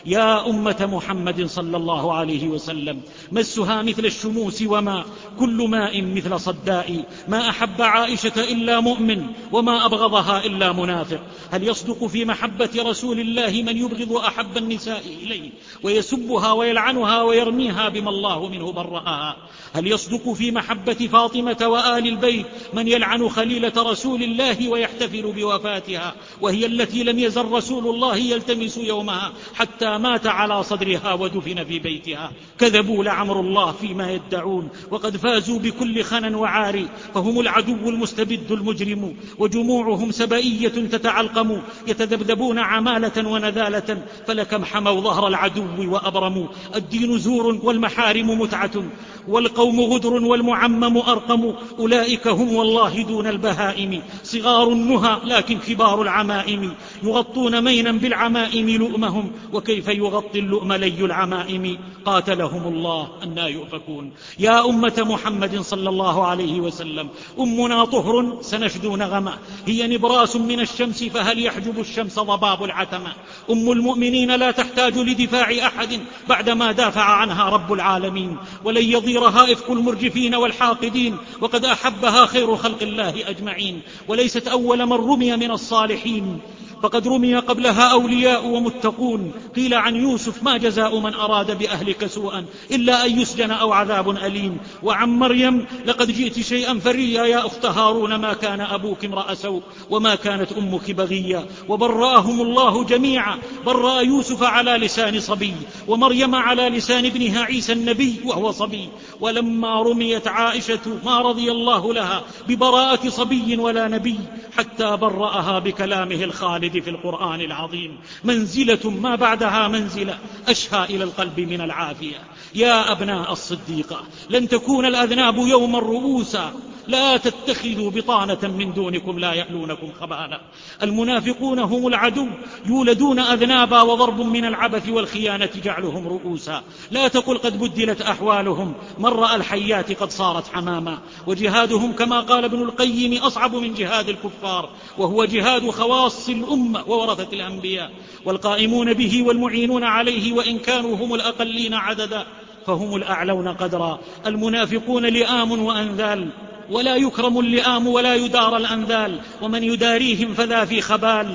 يا أمة محمد صلى الله عليه وسلم، مسها مثل الشموس وما كل ماء مثل صداء. ما أحب عائشة إلا مؤمن، وما أبغضها إلا منافق. هل يصدق في محبة رسول الله من يبغض أحب النساء إليه ويسبها ويلعنها ويرميها بما الله منه برأها؟ هل يصدق في محبة فاطمة وآل البيت من يلعن خليلة رسول الله ويحتفل بوفاتها، وهي التي لم يزل رسول الله يلتمس يومها حتى مات على صدرها ودفن في بيتها؟ كذبوا لعمر الله فيما يدعون، وقد فازوا بكل خنا وعار، فهم العدو المستبد المجرم، وجموعهم سبئية تتعلقم، يتذبذبون عمالة ونذالة، فلكم حموا ظهر العدو وأبرموا. الدين زور والمحارم متعة، والقوم غدر والمعمم أرقم. أولئك هم والله دون البهائم، صغار النهى لكن كبار العمائم. يغطون مينا بالعمائم لؤمهم، وكيف يغطي اللؤم لي العمائم. قاتلهم الله أنى يؤفكون. يا أمة محمد صلى الله عليه وسلم، أمنا طهر سنشدو نغمة، هي نبراس من الشمس، فهل يحجب الشمس ضباب العتمة. أم المؤمنين لا تحتاج لدفاع أحد بعدما دافع عنها رب العالمين، ولن يضيرها إفك المرجفين والحاقدين، وقد أحبها خير خلق الله أجمعين. وليست أول من رمي من الصالحين، فقد رمي قبلها أولياء ومتقون. قيل عن يوسف ما جزاء من أراد بأهلك سوءا إلا أن يسجن أو عذاب أليم. وعن مريم لقد جئت شيئا فريا يا أخت هارون، ما كان أبوك امرأ سوء وما كانت أمك بغيا. وبرأهم الله جميعا، برأ يوسف على لسان صبي، ومريم على لسان ابنها عيسى النبي وهو صبي. ولما رميت عائشة ما رضي الله لها ببراءة صبي ولا نبي، حتى برأها بكلامه الخالد في القرآن العظيم. منزلة ما بعدها منزلة، أشهى إلى القلب من العافية. يا أبناء الصديقة، لن تكون الأذناب يوما رؤوسا، لا تتخذوا بطانة من دونكم لا يألونكم خبالا. المنافقون هم العدو، يولدون أذنابا، وضرب من العبث والخيانة جعلهم رؤوسا. لا تقل قد بدلت أحوالهم، من رأى الحيات قد صارت حماما. وجهادهم كما قال ابن القيم أصعب من جهاد الكفار، وهو جهاد خواص الأمة وورثة الأنبياء. والقائمون به والمعينون عليه وإن كانوا هم الأقلين عددا فهم الأعلون قدرا. المنافقون لئام وأنذال، ولا يكرم اللئام ولا يدار الأنذال، ومن يداريهم فذا في خبال.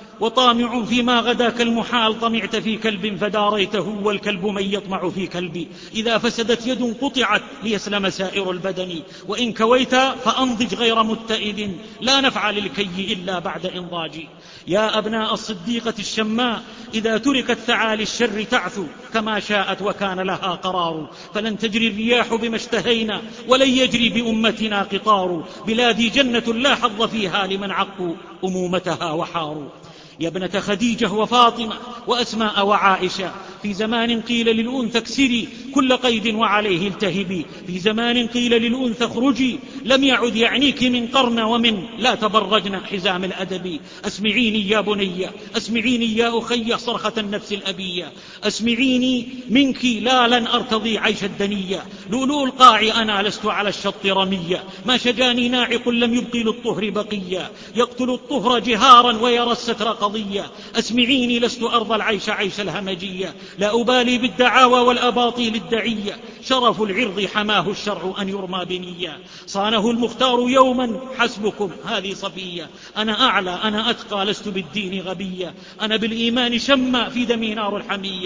وطامع فيما غدا كالمحال، طمعت في كلب فداريته، والكلب من يطمع في كلبي. إذا فسدت يد قطعت ليسلم سائر البدن، وإن كويت فأنضج غير متئد، لا نفع للكي إلا بعد إنضاج. يا أبناء الصديقة الشماء، إذا تركت ثعالي الشر تعثو كما شاءت وكان لها قرار. فلن تجري الرياح بما اشتهينا، ولن يجري بأمتنا قطار. بلادي جنة لا حظ فيها لمن عقوا أمومتها وحاروا. يا ابنة خديجة وفاطمة وأسماء وعائشة، في زمان قيل للأنثى اكسري كل قيد وعليه التهبي، في زمان قيل للأنثى اخرجي لم يعد يعنيك من قرن ومن لا تبرجن حزام الأدب. أسمعيني يا بني، أسمعيني يا أخي صرخة النفس الأبية، أسمعيني منك لا لن أرتضي عيش الدنية. لؤلؤ القاع أنا لست على الشط رمية، ما شجاني ناعق لم يبقي للطهر بقية، يقتل الطهر جهارا ويرى الستر قضية. أسمعيني لست أرضى العيش عيش الهمجية، لا أبالي بالدعاوى والأباطيل الدعية. شرف العرض حماه الشرع أن يرمى بنية، صانه المختار يوما حسبكم هذه صفية. أنا أعلى أنا أتقى لست بالدين غبية، أنا بالإيمان شمى في دمي نار الحمية.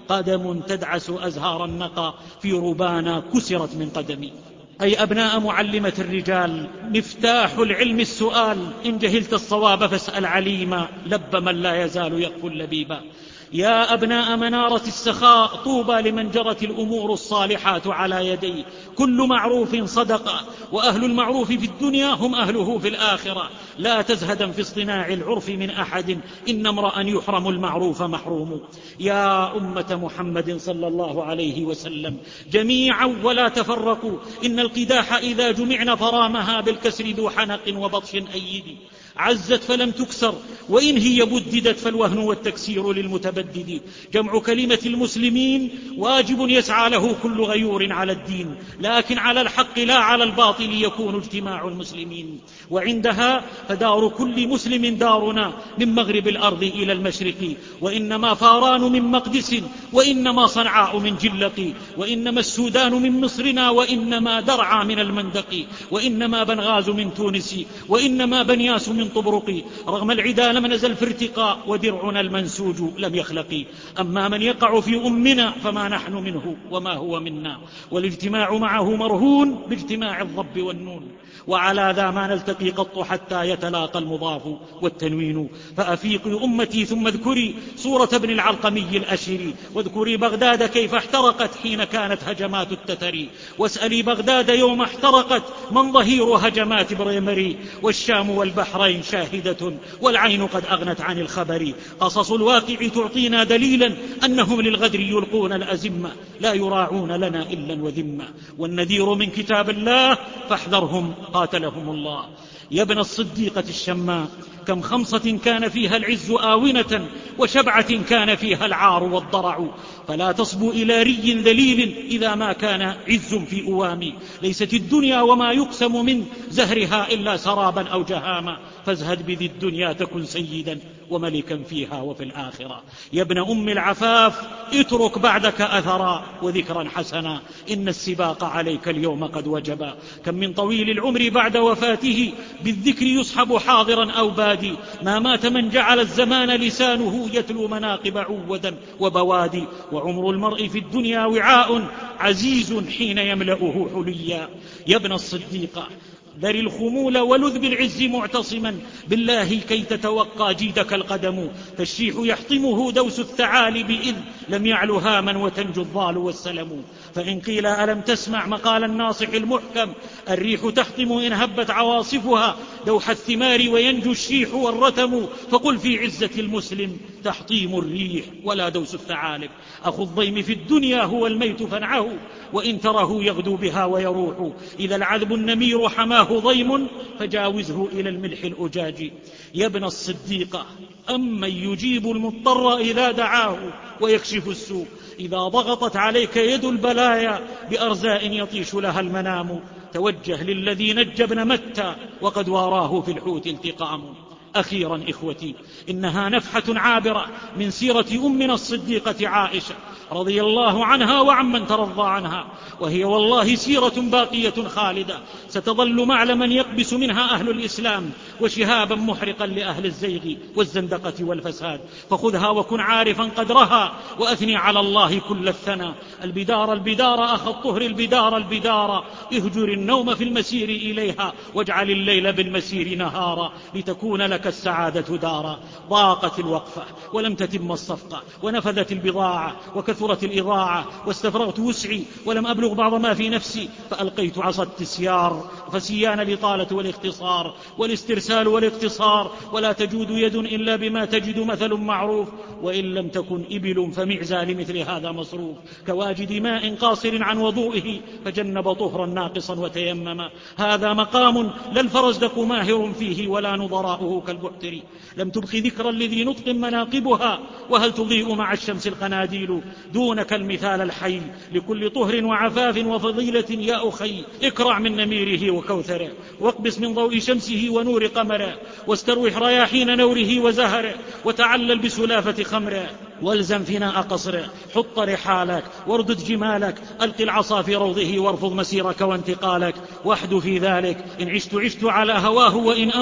قدم تدعس أزهار النقى في ربانا كسرت من قدمي. أي أبناء معلمة الرجال، مفتاح العلم السؤال، إن جهلت الصواب فاسأل عليما، لب من لا يزال يقفو اللبيبا. يا أبناء منارة السخاء، طوبى لمن جرت الأمور الصالحات على يديه، كل معروف صدقة، وأهل المعروف في الدنيا هم أهله في الآخرة. لا تزهدا في اصطناع العرف من أحد، إن امرأ يحرم المعروف محروم. يا أمة محمد صلى الله عليه وسلم جميعا ولا تفرقوا، إن القداح إذا جمعن فرامها بالكسر ذو حنق وبطش أيد. عزت فلم تكسر، وإن هي بددت فالوهن والتكسير للمتبدد. جمع كلمة المسلمين واجب يسعى له كل غيور على الدين، لكن على الحق لا على الباطل يكون اجتماع المسلمين. وعندها فدار كل مسلم دارنا، من مغرب الأرض إلى المشرق، وإنما فاران من مقدس، وإنما صنعاء من جلق، وإنما السودان من مصرنا، وإنما درعا من المندق، وإنما بنغاز من تونس، وإنما بنياس من طبرق. رغم العدا لم نزل في ارتقاء، ودرعنا المنسوج لم يخلق. أما من يقع في أمنا فما نحن منه وما هو منا، والاجتماع معه مرهون باجتماع الضب والنون. وعلى ذا ما نلتقي قط حتى يتلاقى المضاف والتنوين. فأفيقي أمتي ثم اذكري صورة ابن العلقمي الأشري، واذكري بغداد كيف احترقت حين كانت هجمات التتري، واسألي بغداد يوم احترقت من ظهير هجمات بريمري. والشام والبحرين شاهدة والعين قد أغنت عن الخبر. قصص الواقع تعطينا دليلا أنهم للغدر يلقون الأزمة، لا يراعون لنا إلا وذمة. والنذير من كتاب الله فاحذرهم قاتلهم الله. يا ابن الصديقة الشماء، كم خمصة كان فيها العز آونة، وشبعة كان فيها العار والضرع. فلا تصبو إلى ري ذليل إذا ما كان عز في أوامي. ليست الدنيا وما يقسم من زهرها إلا سرابا أو جهاما. فازهد بذي الدنيا تكن سيدا وملكا فيها وفي الآخرة. يا ابن أم العفاف، اترك بعدك أثرا وذكرا حسنا، إن السباق عليك اليوم قد وجبا. كم من طويل العمر بعد وفاته بالذكر يصحب حاضرا أو بادي. ما مات من جعل الزمان لسانه يتلو مناقب عودا وبوادي. وعمر المرء في الدنيا وعاء عزيز حين يملأه حليا. يا ابن الصديقة، ذر الخمول ولذ بالعز معتصما بالله كي تتوقى جيدك القدم. فالشيح يحطمه دوس الثعالب إذ لم يعل هاما وتنجو الضال والسلم. فإن قيل ألم تسمع مقال الناصح المحكم، الريح تحطم إن هبت عواصفها دوح الثمار وينجو الشيح والرتم. فقل في عزة المسلم تحطيم الريح ولا دوس الثعالب. أخو الضيم في الدنيا هو الميت فنعه، وإن تره يغدو بها ويروح. إذا العذب النمير حماه ضيم فجاوزه إلى الملح الأجاج. يا ابن الصديقة، أمن يجيب المضطر إذا دعاه ويكشف السوء إذا ضغطت عليك يد البلايا بأرزاء يطيش لها المنام. توجه للذي نجى ابن متى وقد واراه في الحوت التقام. أخيرا إخوتي، إنها نفحة عابرة من سيرة أمنا الصديقة عائشة رضي الله عنها وعمن ترضى عنها، وهي والله سيرة باقية خالدة ستظل معلما يقبس منها أهل الإسلام وشهابا محرقا لأهل الزيغ والزندقة والفساد. فخذها وكن عارفا قدرها وأثني على الله كل الثنى. البدار البدار أخ الطهر البدار البدار، اهجر النوم في المسير إليها واجعل الليل بالمسير نهارا، لتكون لك السعادة دارا. ضاقت الوقفة ولم تتم الصفقة، ونفذت البضاعة وكثرت الإضاعة، واستفرغت وسعي ولم أبلغ بعض ما في نفسي، فألقيت عصا التسيار. فسيان الإطالة والاختصار والاسترسال والاقتصار، ولا تجود يد إلا بما تجد مثل معروف، وإن لم تكن إبل فمعزى لمثل هذا مصروف. كواجد ماء قاصر عن وضوئه فجنب طهرا ناقصا وتيمما. هذا مقام لا الفرزدق ماهر فيه ولا نظراؤه كالبحتر. لم تبق ذكرا لذي نطق مناقبها، وهل تضيء مع الشمس القناديل دونك المثال الحي. لكل طهر وعفاف وفضيلة يا أخي اكرع من نميره وكوثره، واقبس من ضوء شمسه ونور قمره، واستروح رياحين نوره وزهره، وتعلل بسلافة خمره، والزم فناء قصره. حط رحالك واردد جمالك، ألق العصا في روضه وارفض مسيرك وانتقالك. واحد في ذلك إن عشت على هواه، وإن أمت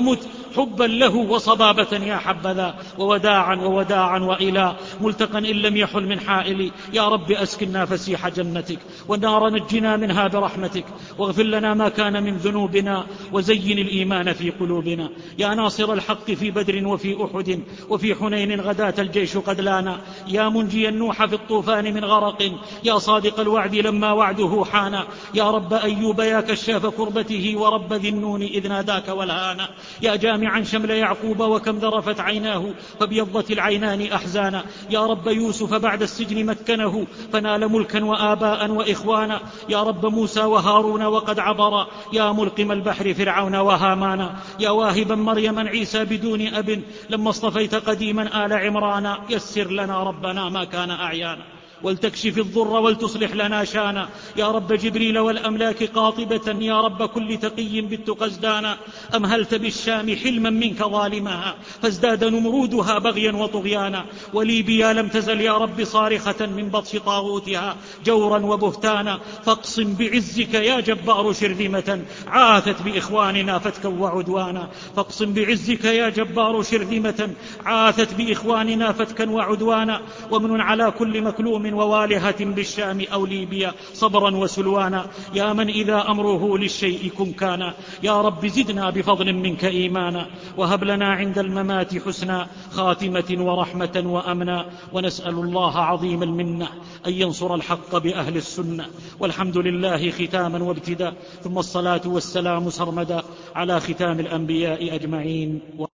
حبا له وصبابة يا حبذا، ووداعا وإلى ملتقى إن لم يحل من حائل. يا رب أسكننا فسيح جنتك، والنار نجنا منها برحمتك، واغفر لنا ما كان من ذنوبنا، وزين الإيمان في قلوبنا. يا ناصر الحق في بدر وفي أحد وفي حنين غداة الجيش قد لانا، يا منجي النوح في الطوفان من غرق، يا صادق الوعد لما وعده حان. يا رب أيوب يا كشاف كربته، ورب ذي النون إذ ناداك والهانا. يا جامعا شمل يعقوب وكم ذرفت عيناه، فابيضت العينان أحزانا. يا رب يوسف بعد السجن مكنه، فنال ملكا وآباء وإخوانا. يا رب موسى وهارون وقد عبرا، يا ملقم البحر فرعون وهامان. يا واهبا مريما عيسى بدون أب، لما اصطفيت قديما آل عمرانا. يسر لنا ربنا ما كان أعيانا، ولتكشف الضر ولتصلح لنا شانا. يا رب جبريل والأملاك قاطبة، يا رب كل تقي بالتقى ازدانا. أمهلت بالشام حلما منك ظالمها، فازداد نمرودها بغيا وطغيانا. وليبيا لم تزل يا رب صارخة من بطش طاغوتها جورا وبهتانا. فاقصم بعزك يا جبار شرذمة، عاثت بإخواننا فتكا وعدوانا. فاقصم بعزك يا جبار شرذمة، عاثت بإخواننا فتكا وعدوانا. ومن على كل مكلوم ووالهة بالشام أو ليبيا صبرا وسلوانا. يا من إذا أمره للشيء كن كان، يا رب زدنا بفضل منك إيمانا. وهب لنا عند الممات حسنا خاتمة ورحمة وأمنا. ونسأل الله عظيم المنة أن ينصر الحق بأهل السنة. والحمد لله ختاما وابتداء، ثم الصلاة والسلام سرمدا على ختام الأنبياء أجمعين.